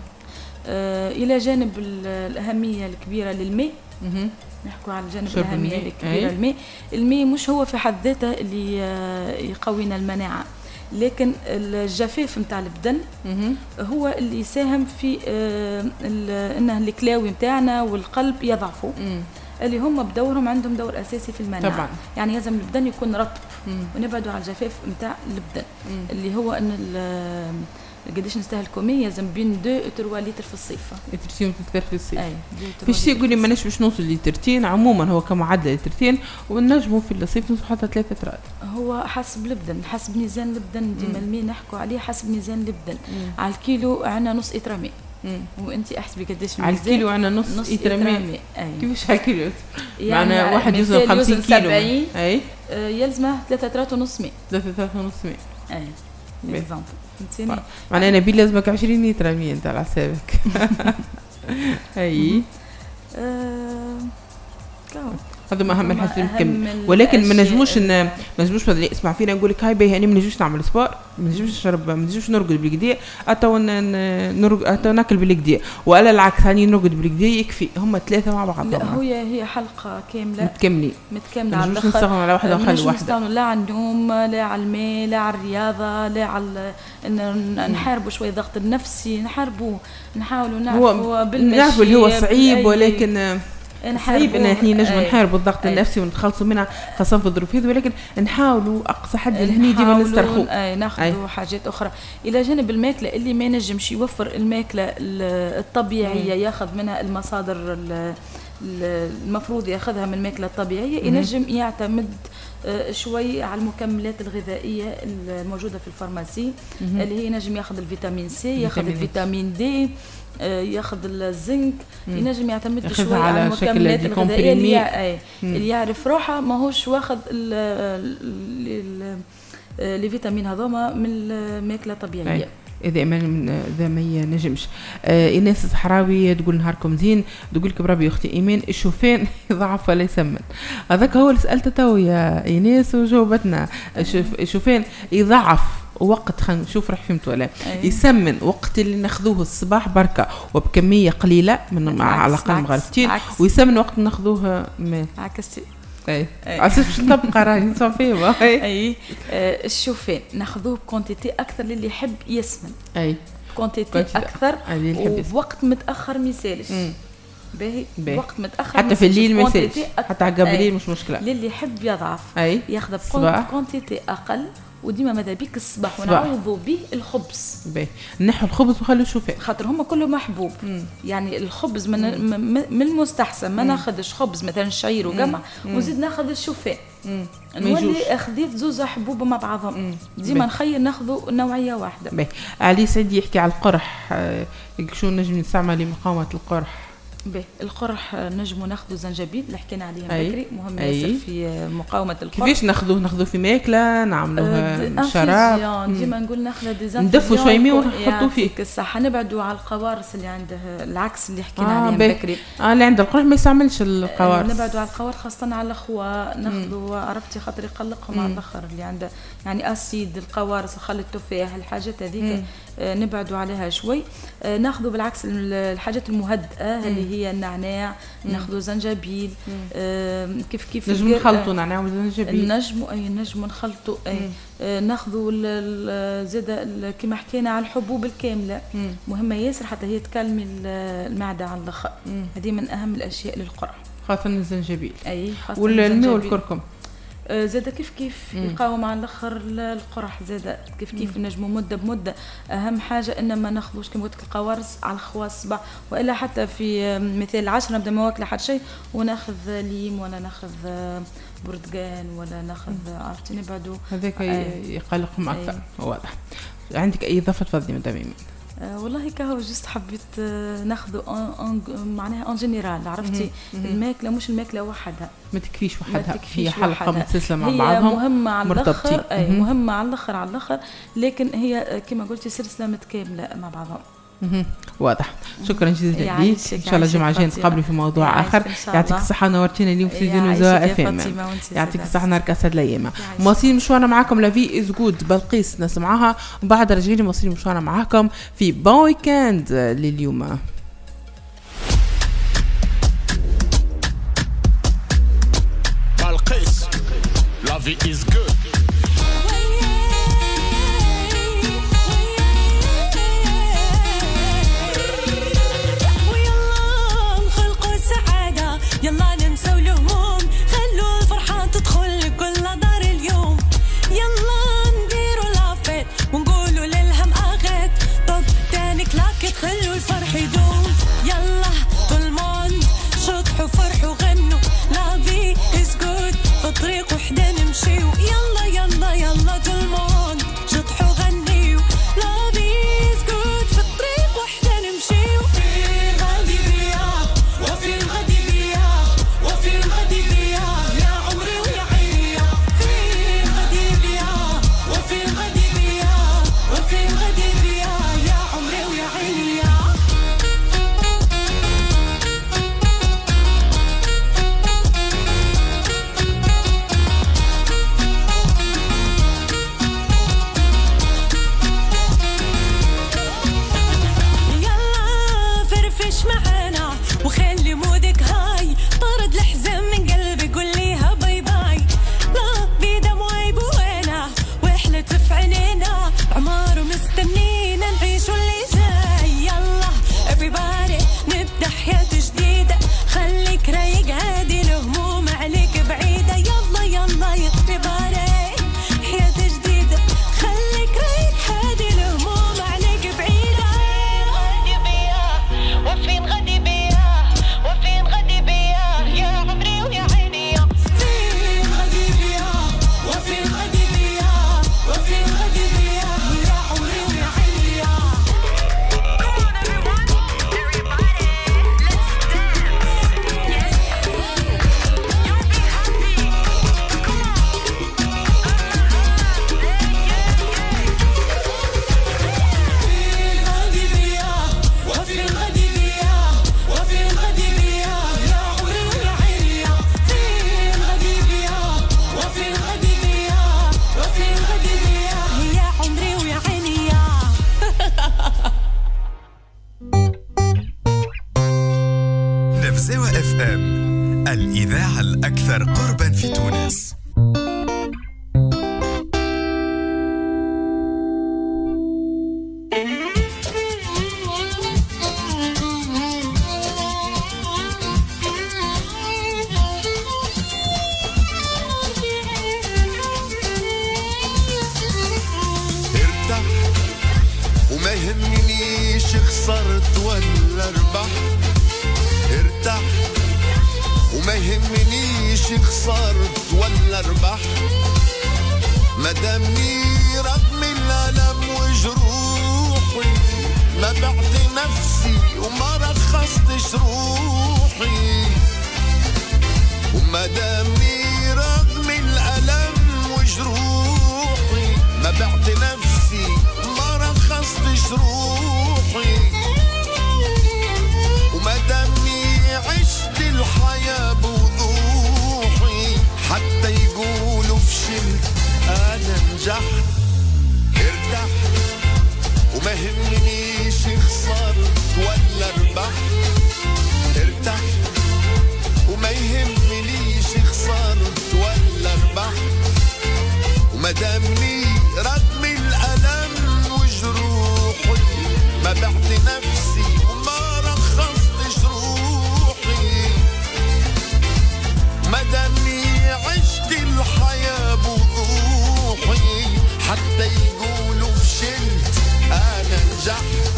آه الى جانب الاهميه الكبيره للماء. نحكوا على الجانب الاهميه الكبيره للماء. الماء مش هو في حد ذاته اللي يقوينا المناعه، لكن الجفاف نتاع البدن هو اللي يساهم في آه انه الكلاوي نتاعنا والقلب يضعفوا. مم. اللي هم بدورهم عندهم دور اساسي في المناعه. طبعا. يعني لازم البدن يكون رطب. مم. ونبعدوا على الجفاف نتاع البدن. مم. اللي هو ان قديش نستاهل كميه لازم بين اثنين ثلاثة لتر في الصيف. لترتين وثلاث في الصيف. اي في شيء يقول لي ما نجمش نوصل لترتين عموما هو كمعدل لترتين ونجموا في الصيف نوصل حتى ثلاثة ترات. هو حسب البدن حسب ميزان البدن ديما الماء نحكوا عليه حسب ميزان البدن. مم. على الكيلو عندنا نص لتر ماء. وانت احسبي قديش على الكيلو عنا نص, نص لتر ماء. كيفاش على الكيلو؟ يعني معنا واحد يوزن خمسين كيلو اي يلزمه ثلاثة ترات ونص ماء. ثلاثة ترات ونص ماء اي بالضبط. فهمتيني؟ معناها نبيل لازمك عشرين لتر ماء انت على حسابك. اي هذا ما اهم الحاجات اللي نكمل، ولكن ما نجموش ما نجموش اسمع فينا نقول لك هاي باهي انا ما نجمش نعمل سبور، ما نجمش نشرب، ما نجمش نرقد بالكدا، اتو نرقد اتو ناكل بالكدا، ولا العكس هاني نرقد بالكدا يكفي، هم ثلاثه مع بعض. لا هي هي حلقه كامله متكملين متكامله على الاخر، نستغنوا على واحده ونخلي واحده، لا على النوم لا على الماء لا على الرياضه لا على نحاربوا شويه الضغط النفسي، نحاربوا نحاولوا نعرفوا بالمشي، نعرفوا اللي هو صعيب ولكن صعيب ان احنا نجم نحاربوا الضغط النفسي ونتخلصوا منها خاصه في الظروف هذه، ولكن نحاولوا اقصى حد اللي ديما نسترخوا اي ناخذوا حاجات اخرى الى جانب الماكله اللي ما نجمش يوفر الماكله الطبيعيه مم. ياخذ منها المصادر المفروض ياخذها من الماكله الطبيعيه، ينجم يعتمد شوي على المكملات الغذائيه الموجوده في الفارماسي مم. اللي هي نجم ياخذ الفيتامين سي، ياخذ الفيتامين دي، ياخذ الزنك، ينجم يعتمد شوي على المكملات الغذائيه اللي, اللي يعرف روحه ماهوش واخذ الفيتامين هذوما من الماكله الطبيعيه. اذا ما اذا ما ينجمش آه ايناس الصحراوي تقول نهاركم زين، تقول لك بربي اختي ايمان الشوفان يضعف ولا يسمن، هذاك هو اللي سالته تو يا ايناس وجاوبتنا. الشوفان يضعف وقت خلينا نشوف راح فهمت ولا أيه. يسمن وقت اللي ناخذوه الصباح بركه وبكميه قليله من على الاقل مغرفتين، ويسمن وقت ناخذوه ما عكستي اي اساس باش نطبق راني صافي اي الشوفان ناخذوه بكونتيتي اكثر للي يحب يسمن، اي كونتيتي اكثر ووقت متاخر ما يسالش باهي، وقت متاخر حتى في الليل ما يسالش، حتى عقب الليل مش مشكله، للي يحب يضعف أي. ياخذ بكونتيتي اقل، وديما ماذا بيك الصباح ونعوضوا به الخبز باهي نحو الخبز وخلوا الشوفان خاطر هما كله محبوب مم. يعني الخبز من, من المستحسن ما ناخذش خبز مثلا شعير وقمع ونزيد ناخذ الشوفان نولي اخذيت زوز حبوب مع بعضهم، ديما نخير ناخذوا نوعيه واحده. باهي علي سيدي يحكي على القرح، شو نجم نستعمل لمقاومه القرح؟ به القرح نجموا ناخذوا زنجبيل اللي حكينا عليه بكري، مهم ياسر في مقاومه القرح. كيفاش ناخذوه؟ ناخذوه في ماكله نعملوها شراب، ديما نقول ناخذ ديزانفيزيون ندفوا شويه ماء ونحطوه فيه الصحه، نبعدوا على القوارص اللي عنده العكس اللي حكينا آه عليه بكري. اه اللي عنده القرح ما يستعملش القوارص، نبعدوا على القوارص خاصه على الاخوه، ناخذوا عرفتي خاطر يقلقهم على الاخر اللي عنده يعني اسيد القوارص خل التفاح الحاجات هذيك نبعدوا عليها شوي. ناخذوا بالعكس الحاجات المهدئه اللي هي النعناع، ناخذوا زنجبيل كيف كيف نجم نخلطوا نعناع وزنجبيل، نجموا اي نجموا نخلطوا اي ناخذوا زاده كما حكينا على الحبوب الكامله مم. مهمه ياسر حتى هي تكلمي المعده على الاخر، هذه من اهم الاشياء للقرح خاصه الزنجبيل اي خاصه والماء والكركم زاده كيف كيف يقاوم على الاخر القرح، زاده كيف كيف نجموا مده بمده. اهم حاجه ان ما ناخذوش كما قلت لك القوارص على الخواص الصباح، والا حتى في مثال العشرة نبدا ما واكله حتى شيء وناخذ ليم ولا ناخذ برتقال ولا ناخذ عرفتي نبعدوا هذاك يقلقهم اكثر. واضح. عندك اي اضافه تفضلي مدام ايمان؟ أه والله كهو جست حبيت أه ناخذ معناها اون جينيرال عرفتي الماكله مش الماكله وحدها ما تكفيش وحدها، هي حلقه متسلسله مع بعضهم، هي مهمه على الاخر اي مهمه على الاخر على الاخر لكن هي كما قلتي سلسله متكامله مع بعضهم. واضح. شكرا جزيلا ليك، ان شاء الله الجمعه الجايه نتقابلوا في موضوع اخر. يعطيك الصحه، نورتينا اليوم في زين وزا اف ام. يعطيك الصحه، نهارك اسعد الايام. مواصلين مشوارنا معاكم لافي از جود بلقيس نسمعها وبعد راجعين مواصلين مشوارنا معاكم في بون ويكاند لليوم. بلقيس لافي از جود. يلا ننسى الهموم، خلوا الفرحة تدخل لكل دار اليوم. يلا نديروا لافيت ونقولوا للهم اغيت، طب تاني كلاك خلوا الفرح يدوم. يلا كل موند شطحوا فرحوا غنوا، لا في از جود في طريق وحدة نمشي. يلا الإذاعة الأكثر قربا في تونس. وما يهمنيش خسرت ولا ربحت، ارتاح وما يهمنيش خسرت ولا ربحت، مدامني رغم الألم وجروحي ما بعت نفسي وما رخصتش روحي، ومدامني رغم الألم وجروحي ما بعت نفسي ما رخصتش روحي، ومدامني عشت الحياة بوضوحي حتى يقولوا فشلت أنا نجحت، ارتحت وما يهمنيش خسرت ولا ربحت، ارتحت وما يهمنيش خسرت ولا ربحت، ومدامني رغم الألم وجروحي ما بعت نفسي وما رخصتش روحي، مدامني عشت الحياة بوضوحي حتى يقولوا فشلت أنا نجحت.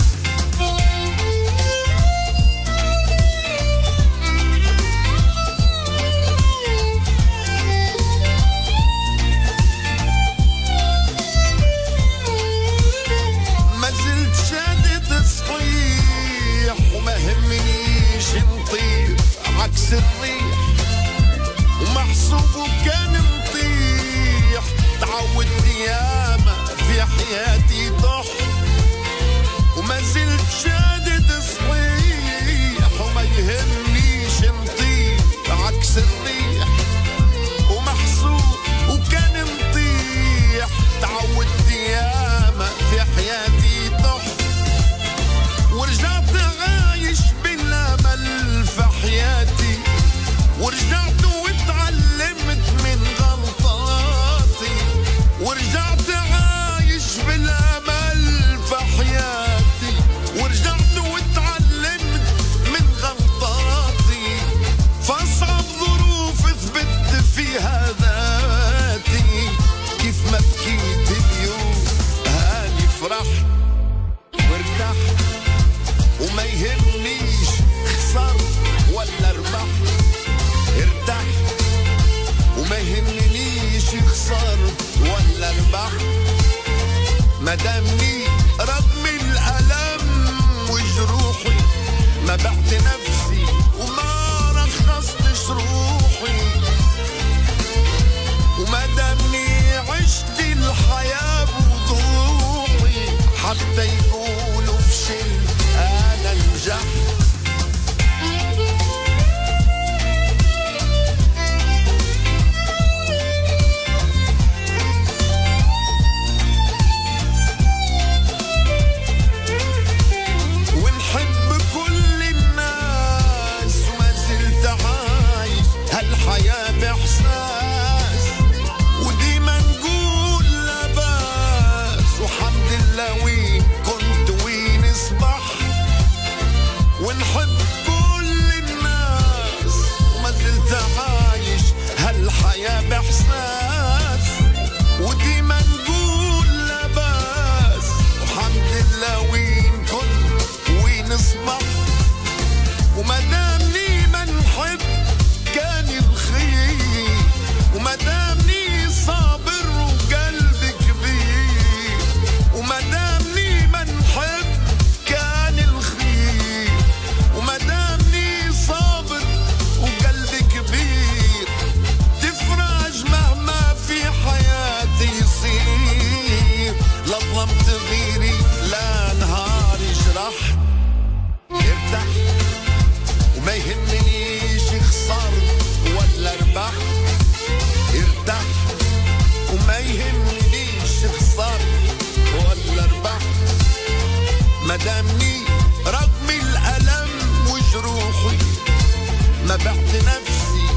وما همنيش نطير عكس الريح ومحسوب وكان نطيح، تعودت ياما في حياتي ضح وما زلت شادد صحيح، وما يهمنيش نطير عكس الريح ومحسوب وكان نطيح، تعودت ياما في حياتي ضح ورجعت عايش بالامل في حياتي، ورجعت واتعلمت من غلطاتي، ورجعت عايش بالامل في حياتي، ورجعت واتعلمت من غلطاتي، فاصعب ظروف ثبت فيها ذاتي، كيف ما بكيت اليوم هاني فرحت وارتحت وما يهمنيش خسرت ولا ربحت، ارتحت وما يهمنيش خسرت ولا ربحت، مدامني رغم الألم وجروحي ما بعت نفسي وما رخصتش روحي، ومدامني عشت الحياة بوضوحي حتى يقولوا فشلت أنا نجحت. ونحب كل الناس وما زلت عايش هالحياة بإحساس، وديما نقول لباس وحمد الله وين كنت وين صبح، ونحب كل الناس وما زلت عايش هالحياة بإحساس، وديما نقول لباس وحمد الله وين كنت وين صبح، ومدامني ما نحب كان الخير، ومدامني صابر وقلبي كبير، ومدامني ما نحب كان الخير، ومدامني صابر وقلبي كبير، تفرج مهما في حياتي يصير، لا ظلمت غيري لا نهار يجرح، ارتحت وما يهمنيش خسرت ولا ربحت، ارتحت وما يهمنيش خسرت ولا ربحت، مدامني رغم الألم وجروحي ما بعت نفسي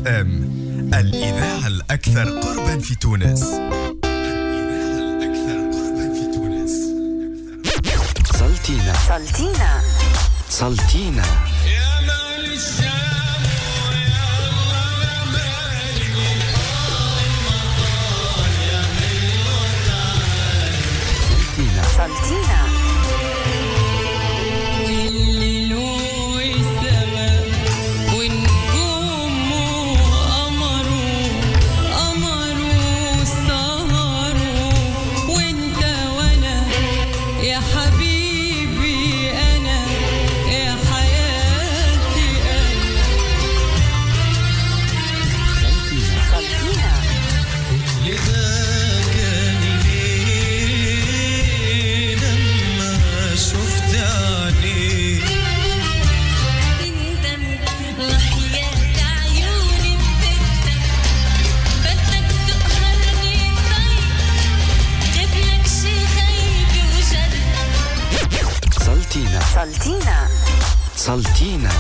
ام الإذاعة الأكثر قربا في تونس. الإذاعة الأكثر قربا في تونس. سلطينا سلطينا سلطينا يا مال الشام ويا الله مالك يا سلطينا سلطينا سلطينا سلطينا.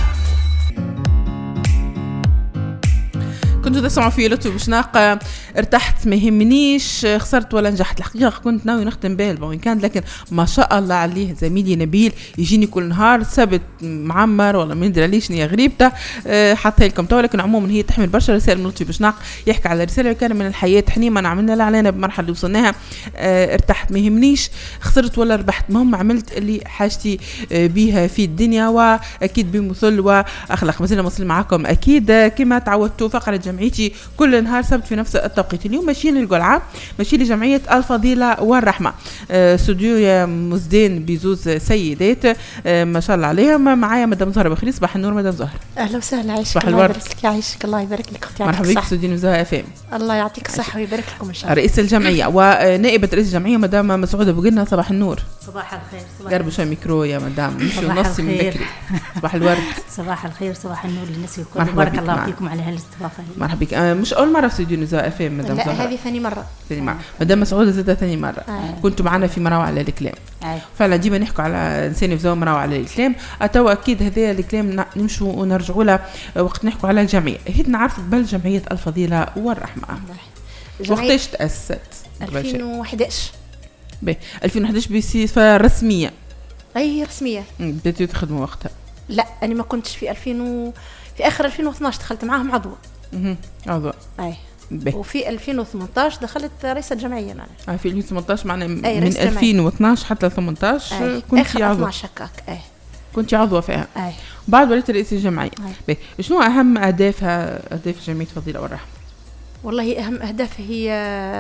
كنت تسمعوا في لطفي بوشناق ارتحت ما يهمنيش خسرت ولا نجحت. الحقيقه كنت ناوي نختم به البوين كان، لكن ما شاء الله عليه زميلي نبيل يجيني كل نهار سبت معمر ولا ما ندري عليه شنو غريبته أه حطها لكم تو. لكن عموما هي تحمل برشا رسائل من لطفي بوشناق يحكي على رساله كان من الحياه حنيمه عملنا لها علينا بمرحله اللي وصلناها. أه ارتحت ما يهمنيش خسرت ولا ربحت، المهم عملت اللي حاجتي أه بيها في الدنيا واكيد بمثل واخلاق. مازلنا موصلين معاكم اكيد كما تعودتوا فقره جمعيتي كل نهار سبت في نفس التوقيت. اليوم ماشيين للقلعه، ماشيين لجمعيه الفضيله والرحمه. أه استوديو يا مزدين بزوز سيدات أه ما شاء الله عليهم. معايا مدام زهره بخري. صباح النور مدام زهره. اهلا وسهلا، عايشك صباح الله الورد. يبارك لك. يعيشك الله يبارك لك اختي. مرحبا بك استوديو زهره اف ام. الله يعطيك الصحه ويبارك لكم ان شاء الله. رئيس الجمعيه ونائبه رئيس الجمعيه مدام مسعوده بوقلنا. صباح النور. صباح الخير. صباح قربوا شوي ميكرو يا مدام مشي ونصي من بكري. صباح الورد. صباح الخير صباح النور للناس الكل. بارك الله فيكم على هالاستضافه. مرحبا بك. آه مش اول مره في استوديو نزاع اف ام مدام لا زهره. هذه ثاني مره. ثاني مره. مدام مسعوده زادت ثاني مره. آه. كنتوا معنا في مراوع على الكلام. آه. فعلا ديما نحكوا على انسان في زوم مراوع على الكلام. اتوا اكيد هذا الكلام نمشوا ونرجعوا له وقت نحكوا على الجمعيه. هيد نعرف بل جمعيه الفضيله والرحمه وقتاش تاسست؟ ألفين وأحد عشر. باهي ألفين وأحد عشر بصفه رسميه. اي رسميه. بديتوا تخدموا وقتها؟ لا انا ما كنتش في ألفين و... في اخر ألفين واثناش دخلت معاهم عضو. اها عضو. اي بي. وفي ألفين وثمانية عشر دخلت رئيسة جمعية معنا. اه في ألفين وثمانية عشر معنا من ألفين واثناش حتى ثمانية عشر كنت عضو. هكاك اي كنت عضوة فيها. اي بعد وليت رئيس الجمعية. بي. شنو أهم أهدافها أهداف جمعية الفضيلة والرحمة؟ والله أهم أهدافها هي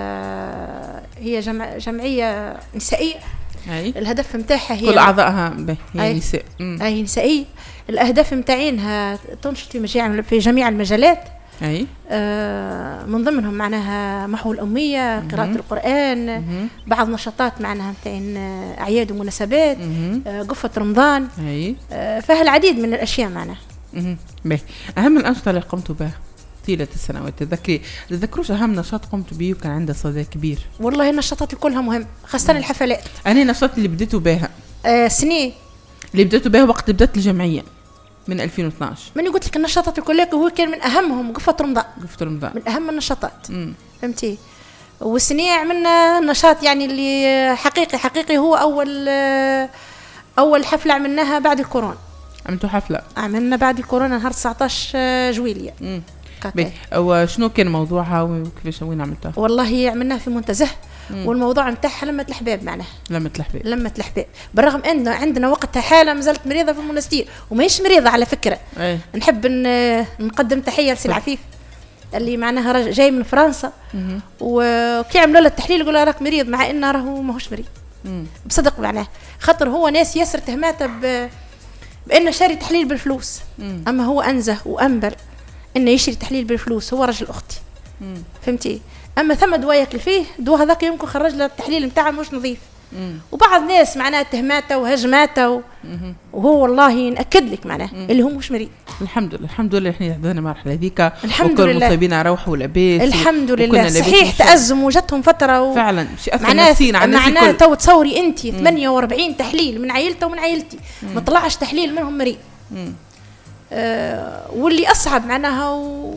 هي جمع... جمعية نسائية. أي. الهدف متاعها هي كل أعضائها هي نساء. أي نسائية. الأهداف متاعينها تنشط في مجال في جميع المجالات. أي. آه من ضمنهم معناها محو الأمية، قراءة القرآن، مم. بعض نشاطات معناها متاعين أعياد ومناسبات، آه قفة رمضان. أي. آه فيها العديد من الأشياء معناها. باهي. أهم الأنشطة اللي قمتوا بها طيلة السنوات تذكري تذكروش أهم نشاط قمت به وكان عنده صدى كبير؟ والله النشاطات كلها مهم خاصة مم. الحفلات. أنا النشاط اللي بديتوا بها آه سنين اللي بديتوا بها وقت بدأت الجمعية من ألفين واثناش. من قلت لك النشاطات كلها هو كان من أهمهم قفة رمضان. قفة رمضان من أهم النشاطات. مم. فهمتي؟ والسنين عملنا نشاط يعني اللي حقيقي حقيقي هو أول أول حفلة عملناها بعد الكورونا. عملتوا حفلة؟ عملنا بعد الكورونا نهار تسعة عشر جويلية. امم وشنو كان موضوعها وكيفاش وين عملتها؟ والله عملناها في منتزه. مم. والموضوع نتاعها لمة الحباب معناها. لمة الحباب. لمة الحباب بالرغم ان عندنا وقتها حالة مازالت مريضة في المنستير وماهيش مريضة على فكرة. أي. نحب نقدم تحية لسي العفيف اللي معناها جاي من فرنسا. مم. وكي عملوا له التحليل يقولوا راك مريض مع انه راهو ماهوش مريض. مم. بصدق معناه خاطر هو ناس ياسر تهماته ب... بانه شاري تحليل بالفلوس. مم. اما هو انزه وانبر انه يشري تحليل بالفلوس. هو رجل اختي. مم. فهمتي؟ اما ثم دواء ياكل فيه دواء هذاك يمكن خرج له التحليل نتاعه مش نظيف. مم. وبعض ناس معناها تهماته وهجماته و... وهو والله ناكد لك معناه اللي هو مش مريض. الحمد لله الحمد لله احنا حضرنا المرحله هذيك الحمد لله. وكل مصيبين روحوا لاباس الحمد لله. صحيح تأزم وجتهم فتره و... فعلا شيء اثر نفسيا على الناس الكل. معناه تو تصوري انت ثمانية وأربعين تحليل من عائلته ومن عائلتي ما طلعش تحليل منهم مريض. آه واللي اصعب معناها و...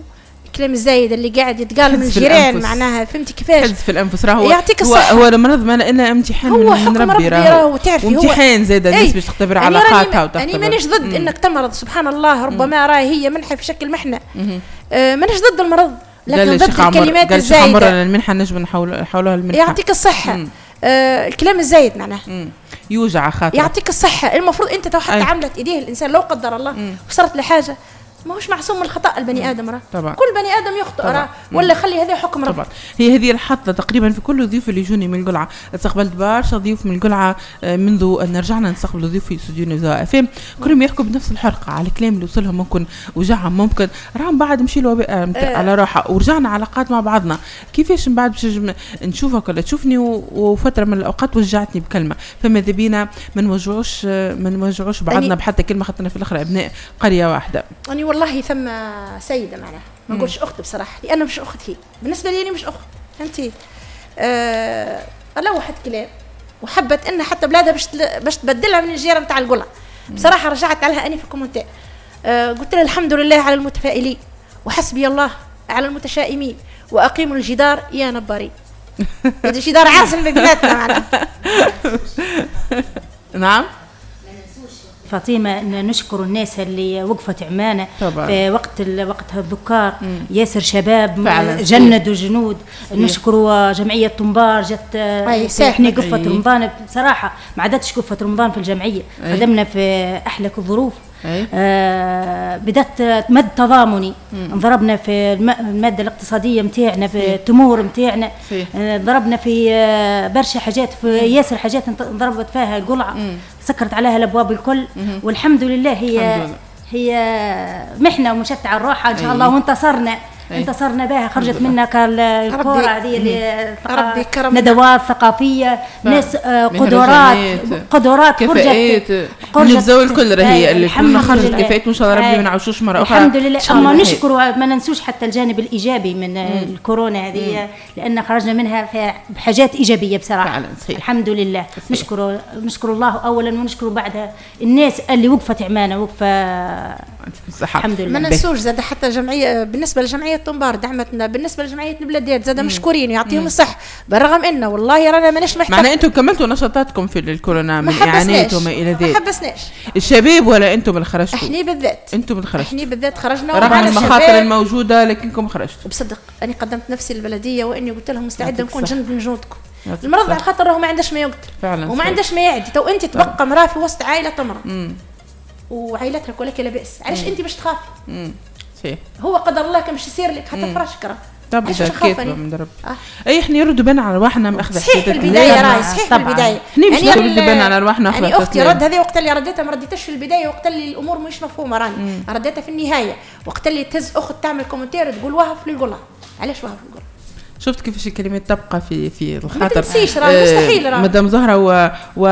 الكلام الزايد اللي قاعد يتقال من الجيران معناها فهمتي كيفاش حز في الانفس راهو يعطيك هو, هو المرض ما الا امتحان هو من ربي راهو وتعرفي هو امتحان زايد الناس باش تختبر علاقاتها وتختبر يعني مانيش ضد مم. انك تمرض سبحان الله ربما راهي هي منحه في شكل محنه آه مانيش ضد المرض لكن ضد الكلمات الزايده قال شيخ المنحه نجم نحول حولها المنحه يعطيك الصحه آه الكلام الزايد معناه يوجع خاطر يعطيك الصحه المفروض انت تو حتى عملت ايديه الانسان لو قدر الله وصلت لحاجه ماهوش معصوم من الخطا البني ادم راه كل بني ادم يخطئ راه ولا خلي هذا حكم ربي. هي هذه الحطه تقريبا في كل الضيوف اللي يجوني من القلعه. استقبلت برشا ضيوف من القلعه منذ ان رجعنا نستقبل ضيوف في استوديو نزاع اف ام كلهم يحكوا بنفس الحرقه على الكلام اللي وصلهم ممكن وجعهم ممكن راهم بعد مشي له أه على راحه ورجعنا علاقات مع بعضنا كيفاش من بعد باش نشوفك ولا تشوفني وفتره من الاوقات وجعتني بكلمه فماذا بينا ما نوجعوش ما نوجعوش بعضنا بحتى كلمه خاطرنا في الاخر ابناء قريه واحده. والله ثم سيده معنا ما نقولش اخت بصراحه لانه مش اخت هي بالنسبه لي مش اخت فهمتي آه لوحت كلام وحبت انها حتى بلادها باش باش تبدلها من الجيره نتاع القلعه بصراحه رجعت عليها اني في الكومنتات آه قلت لها الحمد لله على المتفائلين وحسبي الله على المتشائمين واقيموا الجدار يا نبارين هذا جدار عاصم بيناتنا معنا. نعم فاطمه نشكر الناس اللي وقفت عمانه في وقت وقتها الذكار ياسر شباب جندوا جنود نشكروا جمعيه طنبار جت احنا قفه رمضان بصراحه ما عادتش قفه رمضان في الجمعيه خدمنا في احلى الظروف آه بدات مد تضامني انضربنا في الماده الاقتصاديه نتاعنا في التمور نتاعنا آه ضربنا في آه برشا حاجات في ياسر حاجات انضربت فيها القلعه سكرت عليها الابواب الكل والحمد لله هي هي محنه ومشت على الراحه ان شاء الله وانتصرنا انتصرنا بها خرجت منا كالكورة هذه اللي ربي كرم ندوات ثقافية ناس قدرات قدرات خرجت خرجت الزول الكل راهي اللي كنا خرجت كفاية إن شاء الله ربي ما نعوشوش مرة أخرى الحمد لله. أما نشكر ما ننسوش حتى الجانب الإيجابي من الكورونا هذه لأن خرجنا منها بحاجات إيجابية بصراحة الحمد لله. نشكر نشكر الله أولا ونشكر بعدها الناس اللي وقفت عمانة وقفة الحمد لله. ما ننسوش زاد حتى جمعية بالنسبة لجمعية طنبار دعمتنا بالنسبه لجمعيه البلديات زاد مشكورين يعطيهم الصح بالرغم انه والله رانا ماناش محتاج معناها انتم كملتوا نشاطاتكم في الكورونا من اعانات وما الى ذلك ما حبسناش الشباب ولا انتم اللي خرجتوا احنا بالذات انتم اللي خرجتوا احنا بالذات خرجنا رغم المخاطر الموجوده لكنكم خرجتوا وبصدق انا قدمت نفسي للبلديه واني قلت لهم مستعده نكون جند من جنودكم المرض على خاطر راهو ما عندهش ما يقتل وما عندهش ما يعدي تو انت تبقى مراه في وسط عائله تمرض وعائلتها كلها لا باس علاش انت باش تخافي صحيح هو قدر الله كان باش يصير لك حتى فراشك راه طب اذا كاتبه من ربي آه. اي احنا يردوا بنا على رواحنا ماخذه صحيح في البدايه راهي صحيح في البدايه احنا باش يعني نردوا بنا على رواحنا اخذه يعني اختي رد هذه وقت اللي رديتها ما رديتش في البدايه وقت اللي الامور مش مفهومه راني رديتها في النهايه وقت اللي تهز اخت تعمل كومنتير تقول وهف للقلعه علاش وهف للقلعه شفت كيفاش الكلمات تبقى في في الخاطر ما تنسيش راه مستحيل راه مدام زهره و, و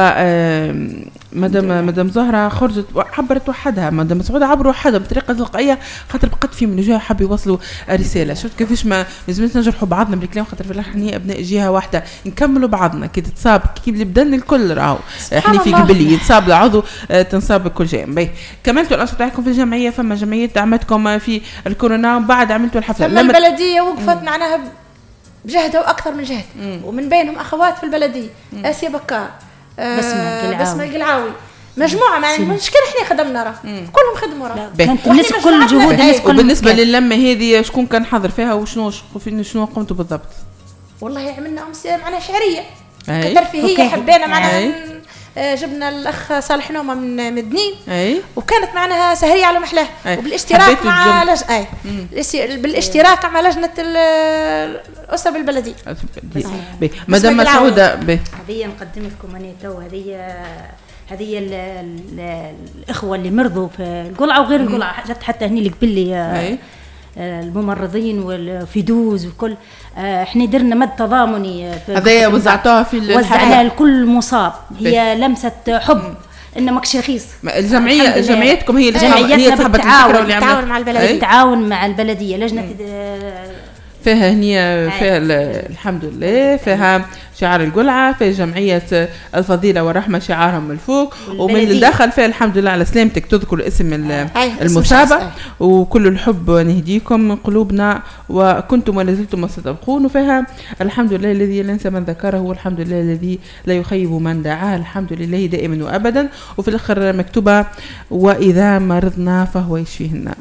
مدام مدام زهره خرجت عبرت وحدها مدام سعوده عبروا وحدها بطريقه تلقائيه خاطر بقت في من جهه حاب يوصلوا رساله شفت كيفاش ما لازمنا نجرحوا بعضنا بالكلام خاطر في الاخر احنا ابناء جهه واحده نكملوا بعضنا كي تتصاب كي البدن الكل راهو احنا في قبلي يتصاب العضو تنصاب كل شيء باهي كملتوا الانشطه تاعكم في الجمعيه فما جمعيه دعمتكم في الكورونا وبعد عملتوا الحفله لما البلديه وقفت معناها بجهده واكثر من جهد ومن بينهم اخوات في البلديه اسيا بكار بسمه بسمه القلعاوي مجموعه معناها مش كان احنا خدمنا راه كلهم خدموا راه كانت الناس كل جهود الناس كل وبالنسبه للمه هذه شكون كان حاضر فيها وشنو شنو قمتوا بالضبط والله عملنا امس معناها شعريه كترفيهيه حبينا معناها جبنا الاخ صالح نومه من مدنين اي وكانت معناها سهريه على محلاه وبالاشتراك مع لج... اي بالاشتراك مع لجنه الاسر بالبلديه مدام مسعوده هذه نقدم لكم انا تو هذه هذه الاخوه اللي مرضوا في القلعه وغير القلعه جت حتى هني اللي قبل لي الممرضين والفيدوز وكل احنا درنا مد تضامني هذا وزعتوها في وزعناها لكل مصاب هي لمسه حب انه ماكش رخيص الجمعيه جمعيتكم هي اللي هي صاحبه الفكره واللي عملت مع البلديه التعاون مع البلديه لجنه فيها هني فيها الحمد لله فيها شعار القلعة، في جمعية الفضيلة والرحمة شعارهم الفوق، ومن اللي دخل فيه الحمد لله على سلامتك تذكر اسم المسابقة، وكل الحب نهديكم من قلوبنا، وكنتم ولا زلتم ستبقون، وفيها الحمد لله الذي لا ينسى من ذكره، والحمد لله الذي لا يخيب من دعاه، الحمد لله دائما وأبدا. وفي الآخر مكتوبة وإذا مرضنا فهو يشفيهنا.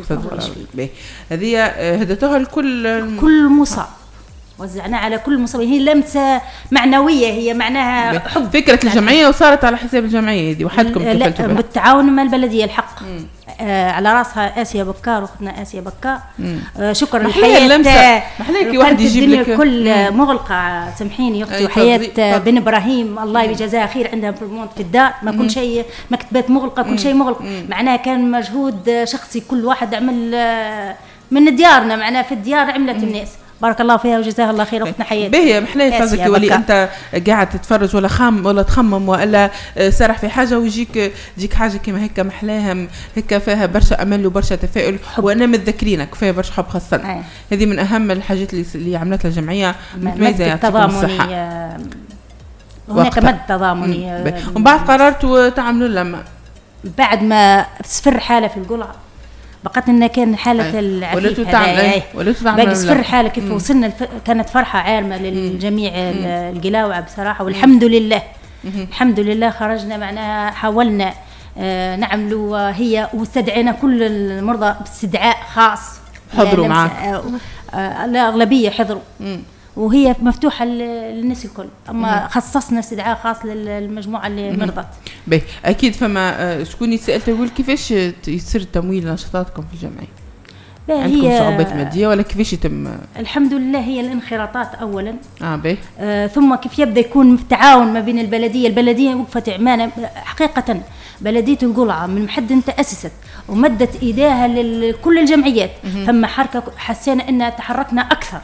هذه هدتها الكل كل مصاب، وزعناها على كل المصابين. هي لمسة معنوية، هي معناها حب فكرة الجمعية، وصارت على حساب الجمعية هذه، وحدكم كفلتوا بها بالتعاون مع البلدية الحق. آه على راسها آسيا بكار، واختنا آسيا بكار. آه شكرا لحياة محليكي واحد يجيب لك كل مغلقة، سامحيني يا اختي، وحياة بن ابراهيم الله يجزاها خير، عندها في الدار ما كل شيء مكتبات مغلقة، كل شيء مغلق، معناها كان مجهود شخصي، كل واحد عمل من ديارنا، معناها في الديار عملت الناس، بارك الله فيها وجزاها الله خير. اختنا حياتي باهي محلاي فازك ولي انت قاعد تتفرج ولا خام ولا تخمم ولا سرح في حاجه، ويجيك تجيك حاجه كما هيك محلاها هيك فيها برشا امل وبرشا تفاؤل، وانا متذكرينك فيها برشا حب خاصه. هذه من اهم الحاجات اللي, اللي عملتها الجمعيه، متميزه، يعطيكم الصحه. هناك مد تضامني. ومن بعد قررتوا تعملوا لما بعد ما صفر حاله في القلعه، بقت لنا كان حالة العفيف هذا باقي صفر حالة كيف وصلنا الف... كانت فرحة عارمة للجميع القلاوعة بصراحة، والحمد لله الحمد لله خرجنا، معناها حاولنا آه نعملوا هي، واستدعينا كل المرضى باستدعاء خاص، حضروا معك. آه آه الأغلبية حضروا، وهي مفتوحة للناس الكل، أما خصصنا استدعاء خاص للمجموعة اللي مرضت. باهي أكيد. فما شكون يسأل تقول كيفاش يصير تمويل نشاطاتكم في الجمعية؟ عندكم صعوبات مادية ولا كيفاش يتم؟ الحمد لله هي الانخراطات أولا، آه باهي. آه ثم كيف يبدأ يكون تعاون ما بين البلدية البلدية وقفت عمانة حقيقة. بلدية القلعة من محد تأسست ومدت إيديها لكل الجمعيات، ثم حركة حسينا أن تحركنا أكثر.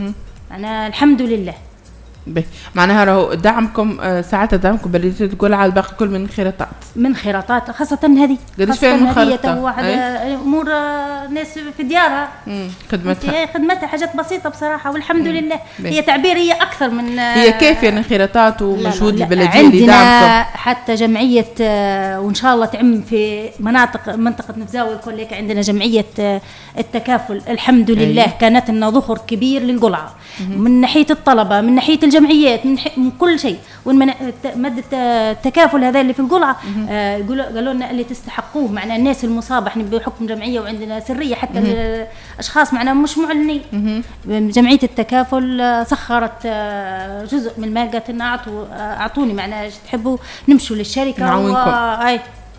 أنا الحمد لله. به معناها راهو دعمكم آه ساعتها دعمكم بلدية القلعة الباقي كل من خيراتات من خيراتات خاصة هذه خاصة هذه واحد أمور ناس في ديارها خدمتها خدمتها حاجات بسيطة بصراحة، والحمد مم. لله بي. هي تعبيرية أكثر من هي كافية من خيراتات ومجهود البلدية اللي دعمكم. حتى جمعية وإن شاء الله تعم في مناطق منطقة نفزاوي الكل، هيك عندنا جمعية التكافل الحمد لله. أيه. كانت لنا ظهر كبير للقلعة من ناحية الطلبة، من ناحية الجمعيات، من, من كل شيء. ومن مادة التكافل هذا اللي في القلعة آه قالوا لنا اللي تستحقوه، معنا الناس المصابة احنا بحكم جمعية وعندنا سرية حتى الأشخاص معنا مش معلنين. جمعية التكافل سخرت جزء من المال، قالت لنا أعطوا أعطوني معنا تحبوا نمشوا للشركة نعاونكم.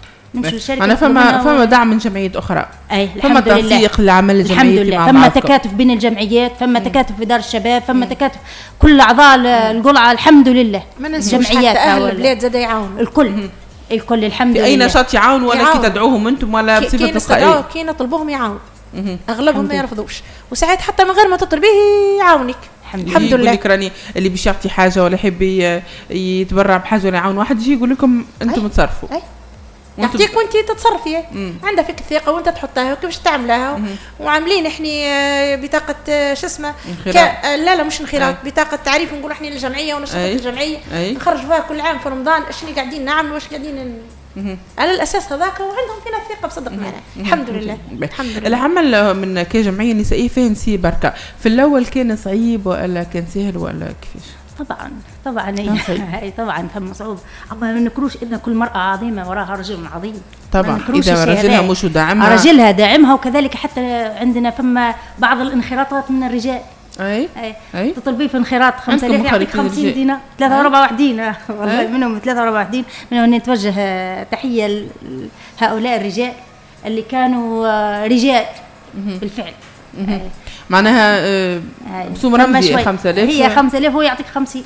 أنا فما فما دعم من جمعيات أخرى، أي فما توثيق لعمل الجمعية، الحمد لله. فما تكاتف بين الجمعيات، فما تكاتف في دار الشباب، فما تكاتف كل أعضاء القلعة الحمد لله. ما ننسوش حتى أهل البلاد زاد يعاونوا الكل مم. الكل الحمد لله. في أي نشاط يعاون ولا كي تدعوهم أنتم ولا بصفة تلقائية؟ كي نطلبوهم يعاون أغلبهم ما يرفضوش، وساعات حتى من غير ما تطلبيه يعاونك. الحمد, الحمد لله. يقول لك اللي بيش يعطي حاجة ولا يحب يتبرع بحاجة ولا يعاون واحد، يجي يقول لكم أنتم تصرفوا يعطيك وانت تتصرفي، عندها فيك الثقه وانت تحطها وكيفاش تعملها. وعاملين احنا بطاقه شو اسمه ك... لا لا مش انخراط، بطاقه تعريف نقول احنا للجمعيه ونشاطات الجمعيه نخرجوها كل عام في رمضان اشني قاعدين نعملوا واش قاعدين ن... على الاساس هذاك، وعندهم فينا ثقه بصدق معنا الحمد لله. الحمد لله. العمل من كجمعيه نسائيه فين سي بركه في الاول كان صعيب ولا كان سهل ولا كيفاش؟ طبعا طبعا هي طبعا فما صعوبه، اما ما نكروش ان كل مراه عظيمه وراها رجل عظيم طبعا. اذا رجلها مش داعمها رجلها داعمها، وكذلك حتى عندنا فما بعض الانخراطات من الرجال. اي اي, أي. تطلبي في انخراط خمسة آلاف يعطيك خمسين دينار، ثلاثة وربع وحدين والله أي. منهم ثلاثة وربع وحدين. منهم نتوجه تحيه لهؤلاء الرجال اللي كانوا رجال بالفعل. معناها بسوم رمزي خمسة آلاف هي خمسة آلاف ويعطيك خمسين.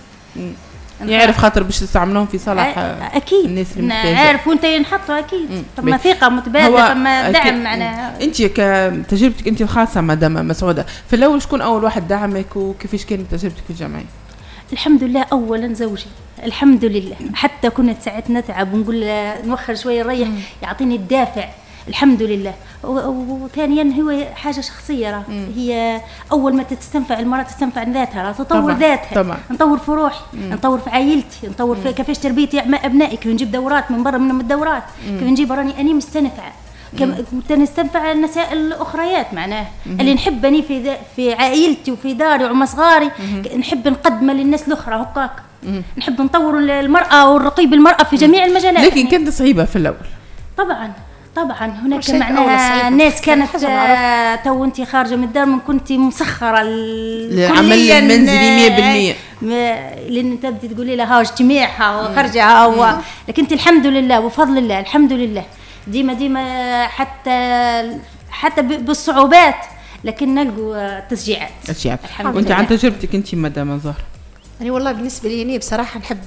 يعرف خاطر باش تستعملوهم في صالح اكيد الناس اللي عارف وانت ينحطوا اكيد. ثم ثقه متبادله، ثم دعم معناها. انت كتجربتك انت الخاصه مدام مسعوده، في الاول شكون اول واحد دعمك وكيفاش كانت تجربتك في الجمعيه؟ الحمد لله اولا زوجي الحمد لله، حتى كنت ساعات نتعب ونقول نوخر شويه نريح، يعطيني الدافع الحمد لله. وثانيا هو حاجه شخصيه راه هي اول ما تستنفع المراه تستنفع ذاتها، راه تطور طبعًا. ذاتها طبعًا. نطور في روحي، مم. نطور في عائلتي، نطور في كيفاش تربيتي ابنائي، كيف نجيب دورات من برا من الدورات، مم. كيف نجيب راني اني مستنفعه، كم نستنفع النساء الاخريات معناه مم. اللي نحب اني في في عائلتي وفي داري ومع صغاري، نحب نقدمه للناس الاخرى هكاك، نحب نطور المراه ونرقي بالمراه في جميع المجالات. لكن كانت صعيبه في الاول طبعا طبعا. هناك معناها الناس كانت آه تو انت خارجه من الدار من كنت مسخره العمل المنزلي مية بالمية لان انت بدي تقولي لها اجتماعها وخرجها هو، لكن انت الحمد لله وفضل الله الحمد لله ديما ديما حتى حتى بالصعوبات لكن نلقوا تشجيعات. تشجيعات. وانت عن تجربتك انت مدام زهرة؟ يعني والله بالنسبه لي أنا بصراحه نحب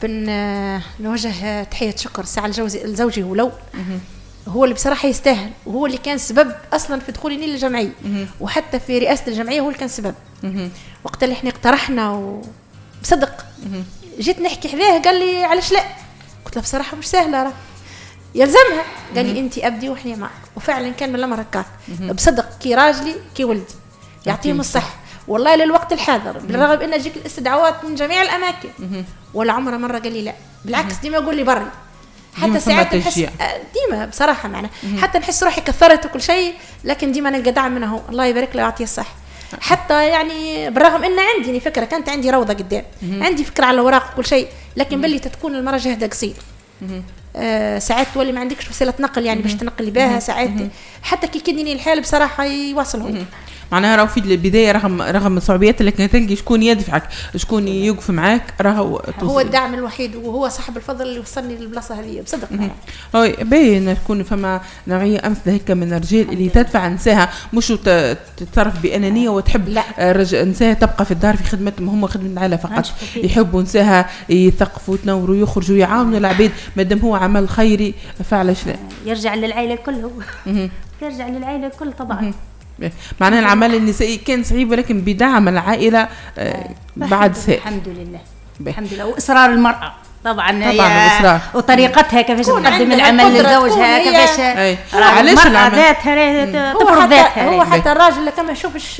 نوجه تحيه شكر ساعه لزوجي ولو هو اللي بصراحه يستاهل، وهو اللي كان سبب اصلا في دخولي للجمعيه، وحتى في رئاسه الجمعيه هو اللي كان سبب. وقت اللي احنا اقترحنا وبصدق جيت نحكي حذاه قال لي علاش لا، قلت له بصراحه مش سهله راه يلزمها، قال لي انت ابدي واحنا معك، وفعلا كان من الامر هكاك بصدق كي راجلي كي ولدي يعطيهم الصحه والله للوقت الحاضر، بالرغم ان تجيك الاستدعاءات من جميع الاماكن ولا عمره مره قال لي لا، بالعكس ديما يقول لي بري، حتى ساعات نحس ديما بصراحه معنا حتى نحس روحي كثرت وكل شيء، لكن ديما نلقى دعم منه هو الله يبارك له ويعطيه الصحه. حتى يعني بالرغم ان عندي فكره كانت عندي روضه قدام، عندي فكره على الوراق وكل شيء، لكن باللي تتكون المراه جهدها قصير، آه ساعات تولي ما عندكش وسيله نقل يعني باش تنقلي بها، ساعات حتى كي كدني الحال بصراحه يواصلهم. معناها راهو في البدايه رغم رغم الصعوبيات لكن تلقي شكون يدفعك، شكون يوقف معاك، راهو هو الدعم الوحيد وهو صاحب الفضل اللي وصلني للبلاصه هذه بصدق. هو باين تكون فما نوعيه امثله هيك من الرجال اللي تدفع نساها مش تتصرف بانانيه وتحب نساها تبقى في الدار في خدمتهم هم خدمه العائله فقط، يحبوا نساها يثقفوا وتنوروا ويخرجوا يعاونوا العباد مادام هو عمل خيري فعلاش لا، يرجع للعائله الكل، يرجع للعائله الكل طبعا. معناها العمل النسائي كان صعيب ولكن بدعم العائله آه بعد سهل الحمد لله بي. الحمد لله واصرار المراه طبعا طبعا وطريقتها كيفاش تقدم العمل لزوجها كيفاش علاش المراه ذاتها تفرض ذاتها. هو حتى الراجل اللي كما يشوفش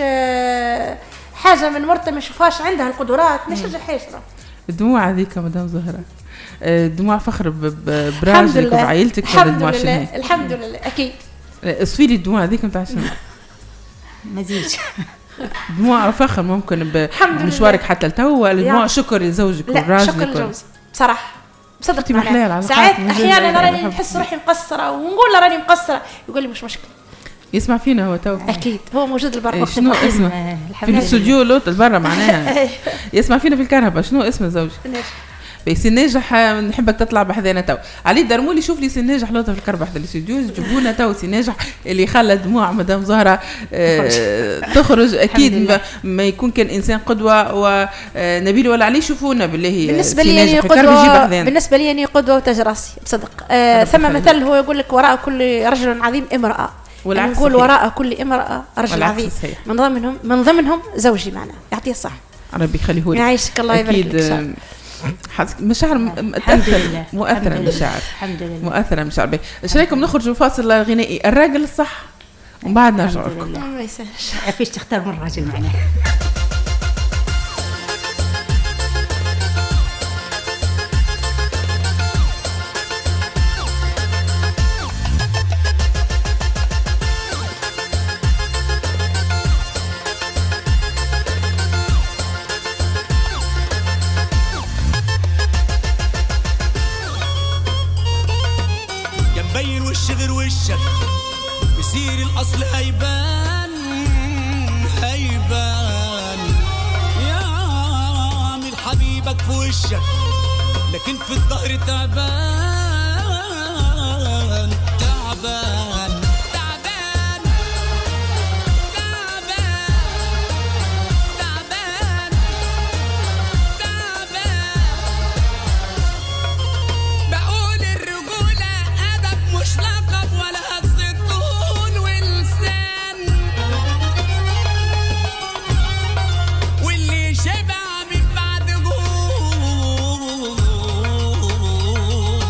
حاجه من مرته ما يشوفهاش عندها القدرات ما يشجعهاش. الدموع هذيك مدام زهره دموع فخر براجلك وعائلتك الحمد لله الحمد لله اكيد. اصفي لي الدموع هذيك نتاع شنو مزيج دموع فخر ممكن بمشوارك حتى لتو ولا دموع شكر لزوجك وراجلك؟ شكر لزوجي بصراحه بصدق معنا. ساعات احيانا راني نحس روحي مقصره ونقول له راني مقصره يقول لي مش مشكله. يسمع فينا هو تو اكيد هو موجود البرا شنو اسمه في الاستوديو لوط البرا معناها يسمع فينا في الكهرباء. شنو اسمه زوجك؟ سي ناجح نحبك تطلع بحذانا تو علي درمولي شوف لي سي ناجح لوطه في الكربه حدا الاستوديو جيبونا تو سي ناجح اللي خلى دموع مدام زهره آه تخرج اكيد ما يكون كان انسان قدوه ونبيل ولا عليه يشوفونا بالله بالنسبه لي يعني قدوه بالنسبه لي يعني قدوه وتاج راسي بصدق آه ثم مثل هو يقول لك وراء كل رجل عظيم امراه، نقول وراء كل امراه رجل عظيم من ضمنهم من ضمنهم زوجي معنا يعطيه الصحه ربي يخليه لك يعيشك الله يبارك لك. مشاعر مؤثرة مؤثرة مشاعر الحمد لله مؤثرة مشاعر. ايش رايكم نخرجوا فاصل غنائي الراجل الصح ومن بعد نرجع لكم؟ ما يسهلش فيش تختار من راجل معنا. غير وشك بصير الأصل هيبان هيبان يا عامل حبيبك في وشك لكن في الظهر تعبان تعبان تعبان تعبان تعبان بقول الرجولة أدب مش لقب ولا هز الطول واللسان واللي شبع من بعد جهود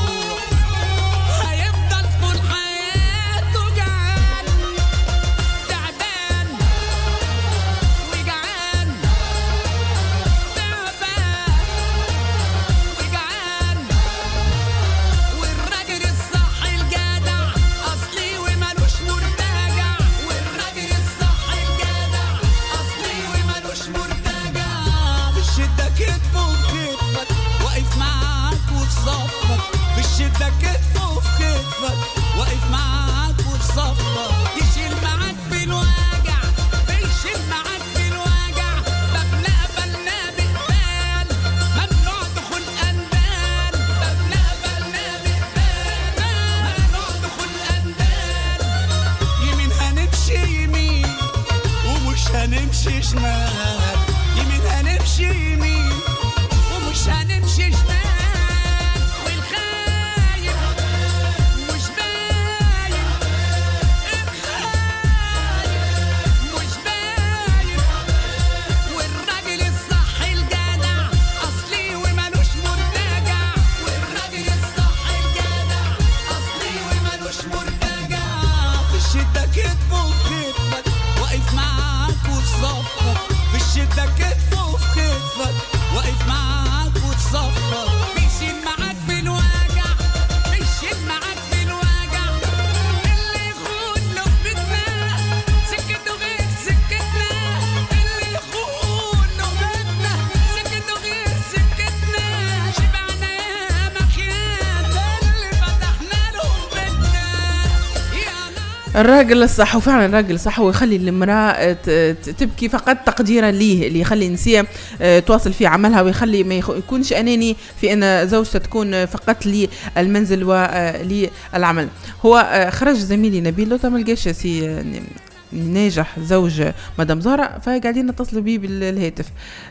الراجل الصح، وفعلا الراجل الصح هو يخلي المرأة تبكي فقط تقديرا ليه، اللي يخلي النساء تواصل في عملها ويخلي ما يكونش أناني في أن زوجته تكون فقط للمنزل وللعمل. هو خرج زميلي نبيل لو تملقاش سي ناجح زوج مدام زهرة، فقاعدين نتصلوا بيه بالهاتف.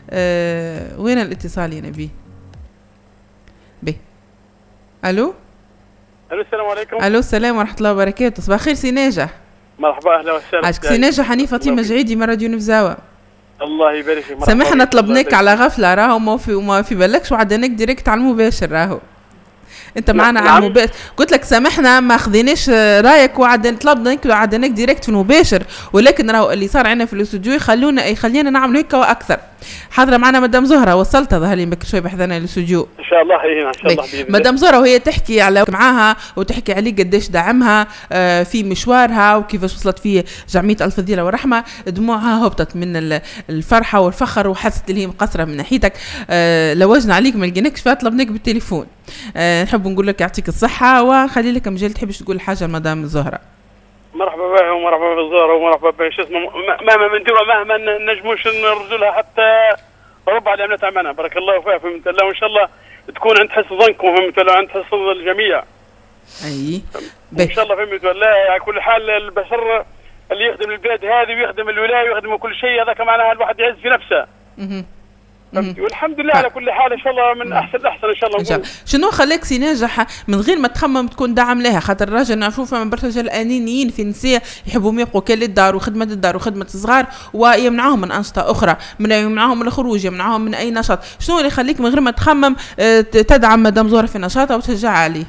أه وين الاتصال يا نبي؟ بي الو الو السلام عليكم. الو السلام ورحمه الله وبركاته. صباح الخير سي ناجح. مرحبا اهلا وسهلا. عاشك سي ناجح. هاني فاطمه جعيدي من راديو نفزاوه. الله يبارك فيك. سامحنا طلبناك على غفله، راهو ما في وما في بالكش وعدناك ديريكت على المباشر. راهو انت معنا على المباشر، قلت لك سامحنا ما خذيناش رايك وعدنا طلبناك وعدناك ديريكت في المباشر، ولكن راهو اللي صار عندنا في الاستوديو يخلونا يخلينا نعمل هيك واكثر. حاضره معنا مدام زهره، وصلتها ظهر لي بكر شوي بحذنا الاستوديو ان شاء الله. هي ان شاء الله باذن الله. مدام زهره وهي تحكي على معاها وتحكي عليه قديش دعمها في مشوارها وكيفاش وصلت فيه جمعيه الفضيله والرحمه، دموعها هبطت من الفرحه والفخر وحست اللي هي مقصره من ناحيتك. لوجنا عليك ما لقيناكش فطلبناك بالتليفون. نحب نقول لك يعطيك الصحه ونخلي لك مجال تحبش تقول حاجه لمدام زهره. مرحبا بها ومرحبا بالزهره ومرحبا بها. اسمه مهما من ديروا مهما نجموش نرجلها حتى ربع اللي عملتها معنا. بارك الله فيها فهمت الله، وان شاء الله تكون عند حسن ظنكم فهمت الله، عند حسن الجميع. اي ان شاء الله فهمت الله. على كل حال البشر اللي يخدم البلاد هذه ويخدم الولايه ويخدم كل شيء هذاك معناها الواحد يعز في نفسه. والحمد لله على كل حال ان شاء الله من احسن احسن ان شاء الله. نقول شنو خلاك سي ناجح من غير ما تخمم تكون داعم لها؟ خاطر الراجل نعرفوا فما برشا رجال انانيين في نساء يحبوا يبقوا كل الدار وخدمه الدار وخدمه الصغار ويمنعوهم من انشطه اخرى، من يمنعوهم من الخروج، يمنعوهم من اي نشاط. شنو اللي يخليك من غير ما تخمم تدعم مدام زهره في نشاطها وتشجعها عليه؟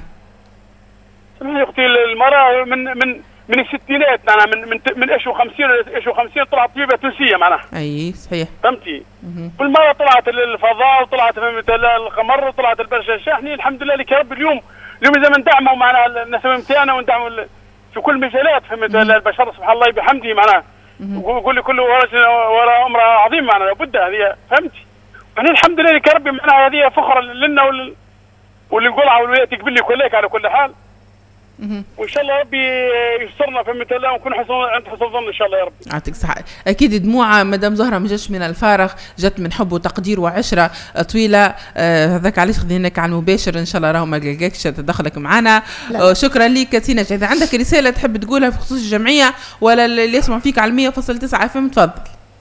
سمعي اختي المراه من من من الستينات معناها من من من ايش وخمسين ايش وخمسين طلعت طبيبه تونسيه معناها. اي صحيح فهمتي. كل مره طلعت الفضاء وطلعت فهمت القمر وطلعت البرشا الشاحني. الحمد لله لك يا رب. اليوم اليوم اذا ندعموا معناها النسوي نتاعنا وندعموا في كل مجالات فهمت البشر سبحان الله بحمده معناها. وقول لي كل راجل وراء امراه عظيم معناها لابد هذه فهمتي. يعني الحمد لله لك يا رب معناها هذه فخر لنا واللي نقولها والولايات تقبل لي كلك على كل حال. وان شاء الله ربي يسترنا فهمت الله ونكون حسن عند حسن ظن ان شاء الله يا رب. يعطيك الصحه. اكيد دموع مدام زهره ما جاتش من الفارغ، جات من حب وتقدير وعشره طويله. هذاك آه علاش خذيناك على المباشر. ان شاء الله راهو ما لقاكش تدخلك معنا. آه شكرا لك سينا. اذا عندك رساله تحب تقولها في خصوص الجمعيه ولا اللي يسمع فيك على مية فاصلة تسعة اف ام تفضل.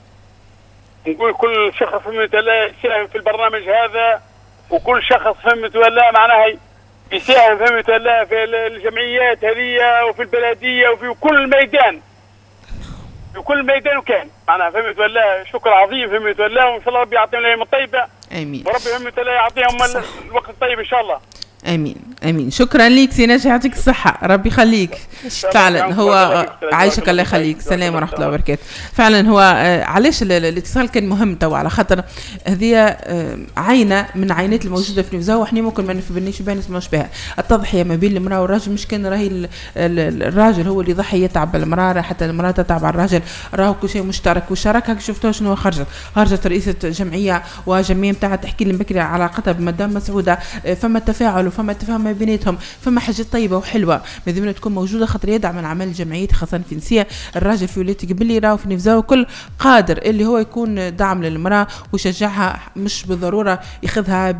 نقول كل شخص فهمت الله يساهم في البرنامج هذا، وكل شخص فهمت الله معناها يساهم فهمت الله في الجمعيات هذه وفي البلديه وفي كل ميدان في كل ميدان وكان معناها فهمت الله. شكر عظيم فهمت الله، وان شاء الله ربي يعطيهم الايام الطيبه. امين. وربي فهمت الله يعطيهم الوقت الطيب ان شاء الله. امين امين. شكرا لك سي ناجح يعطيك الصحه ربي يخليك. فعلا هو عايشك الله يخليك. السلام ورحمه الله وبركاته. فعلا هو علاش الاتصال كان مهم تو على خاطر هذه عينه من عينات الموجوده في نفزاوه. احنا ممكن ما نفبنيش بها نسمعوش بها. التضحيه ما بين المراه والراجل مش كان راهي الراجل هو اللي ضحي يتعب المراه حتى المراه تتعب على الراجل. راهو كل شيء مشترك والشراكه شفتوها شنو خرجت خرجت رئيسه جمعيه وجمعيه نتاعها تحكي لي بكري علاقتها بمدام مسعوده. فما تفاعل وفما تفاهم ما بيناتهم، فما حاجات طيبه وحلوه ماذا تكون موجوده خاطر يدعم من عمل الجمعيات خاصه في نساء. الراجل في وليتي قبل لي راهو في نفزاوه كل قادر اللي هو يكون دعم للمراه ويشجعها، مش بالضروره ياخذها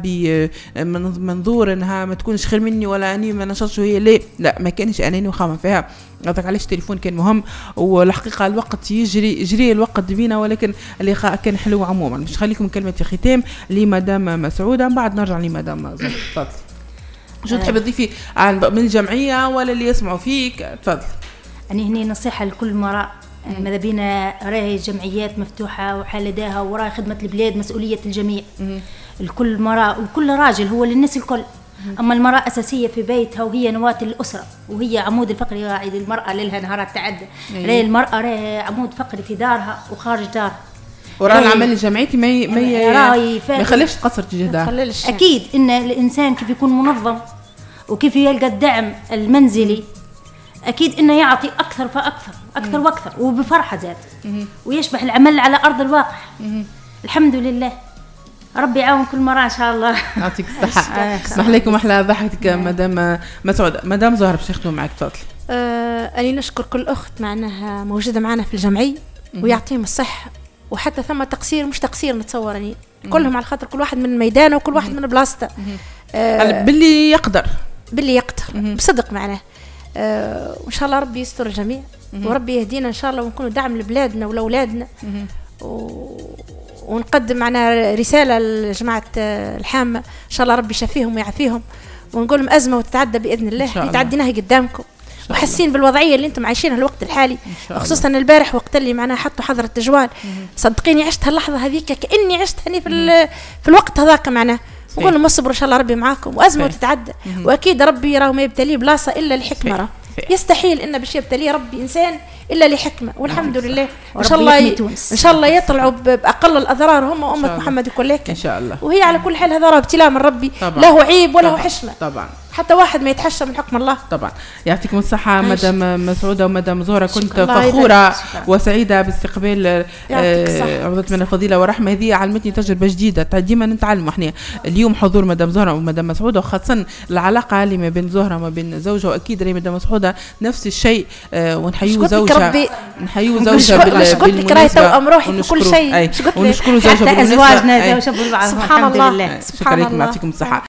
بمنظور انها ما تكونش خير مني ولا اني ما نشاطش وهي ليه لا ما كانش اناني وخامه فيها. قصدك علاش التليفون كان مهم، والحقيقه الوقت يجري يجري الوقت بينا، ولكن اللقاء كان حلو عموما. مش خليكم كلمه ختام لمدام مسعوده من بعد نرجع لمدام زهره. تفضل. شو تحب تضيفي من الجمعيه ولا اللي يسمعوا فيك؟ تفضل. يعني هني نصيحه لكل مرأة ماذا بينا راهي الجمعيات مفتوحه وحالداها وراهي خدمه البلاد مسؤوليه الجميع. الكل مرأة وكل راجل هو للناس الكل. أما المرأة أساسية في بيتها وهي نواة الأسرة وهي عمود الفقري. راعي المرأة ليلها نهارها تعدى. راهي المرأة راهي عمود فقري في دارها وخارج دارها. وراه العمل الجمعيتي ما ما ما يخليش تقصر تجاه دارها. أكيد إن الإنسان كيف يكون منظم وكيف يلقى الدعم المنزلي أكيد إنه يعطي أكثر فأكثر أكثر مم. وأكثر وبفرحة ذات ويشبح العمل على أرض الواقع. مم. الحمد لله. ربي يعاون كل مرة إن شاء الله. يعطيك الصحة. اسمح لكم أحلى ضحكتك مدام مسعود. مدام زهرة باش نختم معك تفضلي. أه أنا نشكر كل أخت معناها موجودة معنا في الجمعية ويعطيهم الصحة، وحتى ثم تقصير مش تقصير نتصور يعني كلهم على خاطر كل واحد من ميدانه وكل واحد من بلاصته آه باللي يقدر باللي يقدر بصدق معناه. آه وإن شاء الله ربي يستر الجميع وربي يهدينا إن شاء الله ونكونوا دعم لبلادنا ولأولادنا و... ونقدم معنا رسالة لجماعة الحامة إن شاء الله ربي يشافيهم ويعافيهم ونقول لهم أزمة وتتعدى بإذن الله يتعديناها قدامكم وحاسين بالوضعيه اللي انتم عايشينها الوقت الحالي، خصوصا البارح وقت اللي معناها حطوا حظر التجوال. صدقيني عشت هاللحظه هذيك كاني عشت هني في في الوقت هذاك معناه. نقول لهم اصبروا ان شاء الله ربي معاكم وازمه وتتعدى، واكيد ربي راه ما يبتليه بلاصه الا لحكمه. راه يستحيل ان باش يبتليه ربي انسان الا لحكمه، والحمد لله ان شاء الله ي... ان شاء الله يطلعوا باقل الاضرار هم امه محمد كلك ان شاء الله. وهي على كل حال هذا راه ابتلاء من ربي له عيب وله حشمه طبعا، حتى واحد ما يتحشى من حكم الله. طبعا. يعطيكم الصحة مدام مسعودة ومدام زهرة، كنت فخورة وسعيدة باستقبال عضوة من الفضيلة ورحمة. هذه علمتني تجربة جديدة، ديما نتعلم احنا اليوم حضور مدام زهرة ومدام مسعودة، وخاصة العلاقة اللي ما بين زهرة وما بين زوجها، واكيد اللي مدام مسعودة نفس الشيء. ونحيو زوجها نحيو زوجها بالمناسبة ونشكروا كل شيء ونشكروا زوجها بالمناسبة. ازواجنا زوجها بالمعروف سبحان الله. شكرا لكم، يعطيكم الصحة.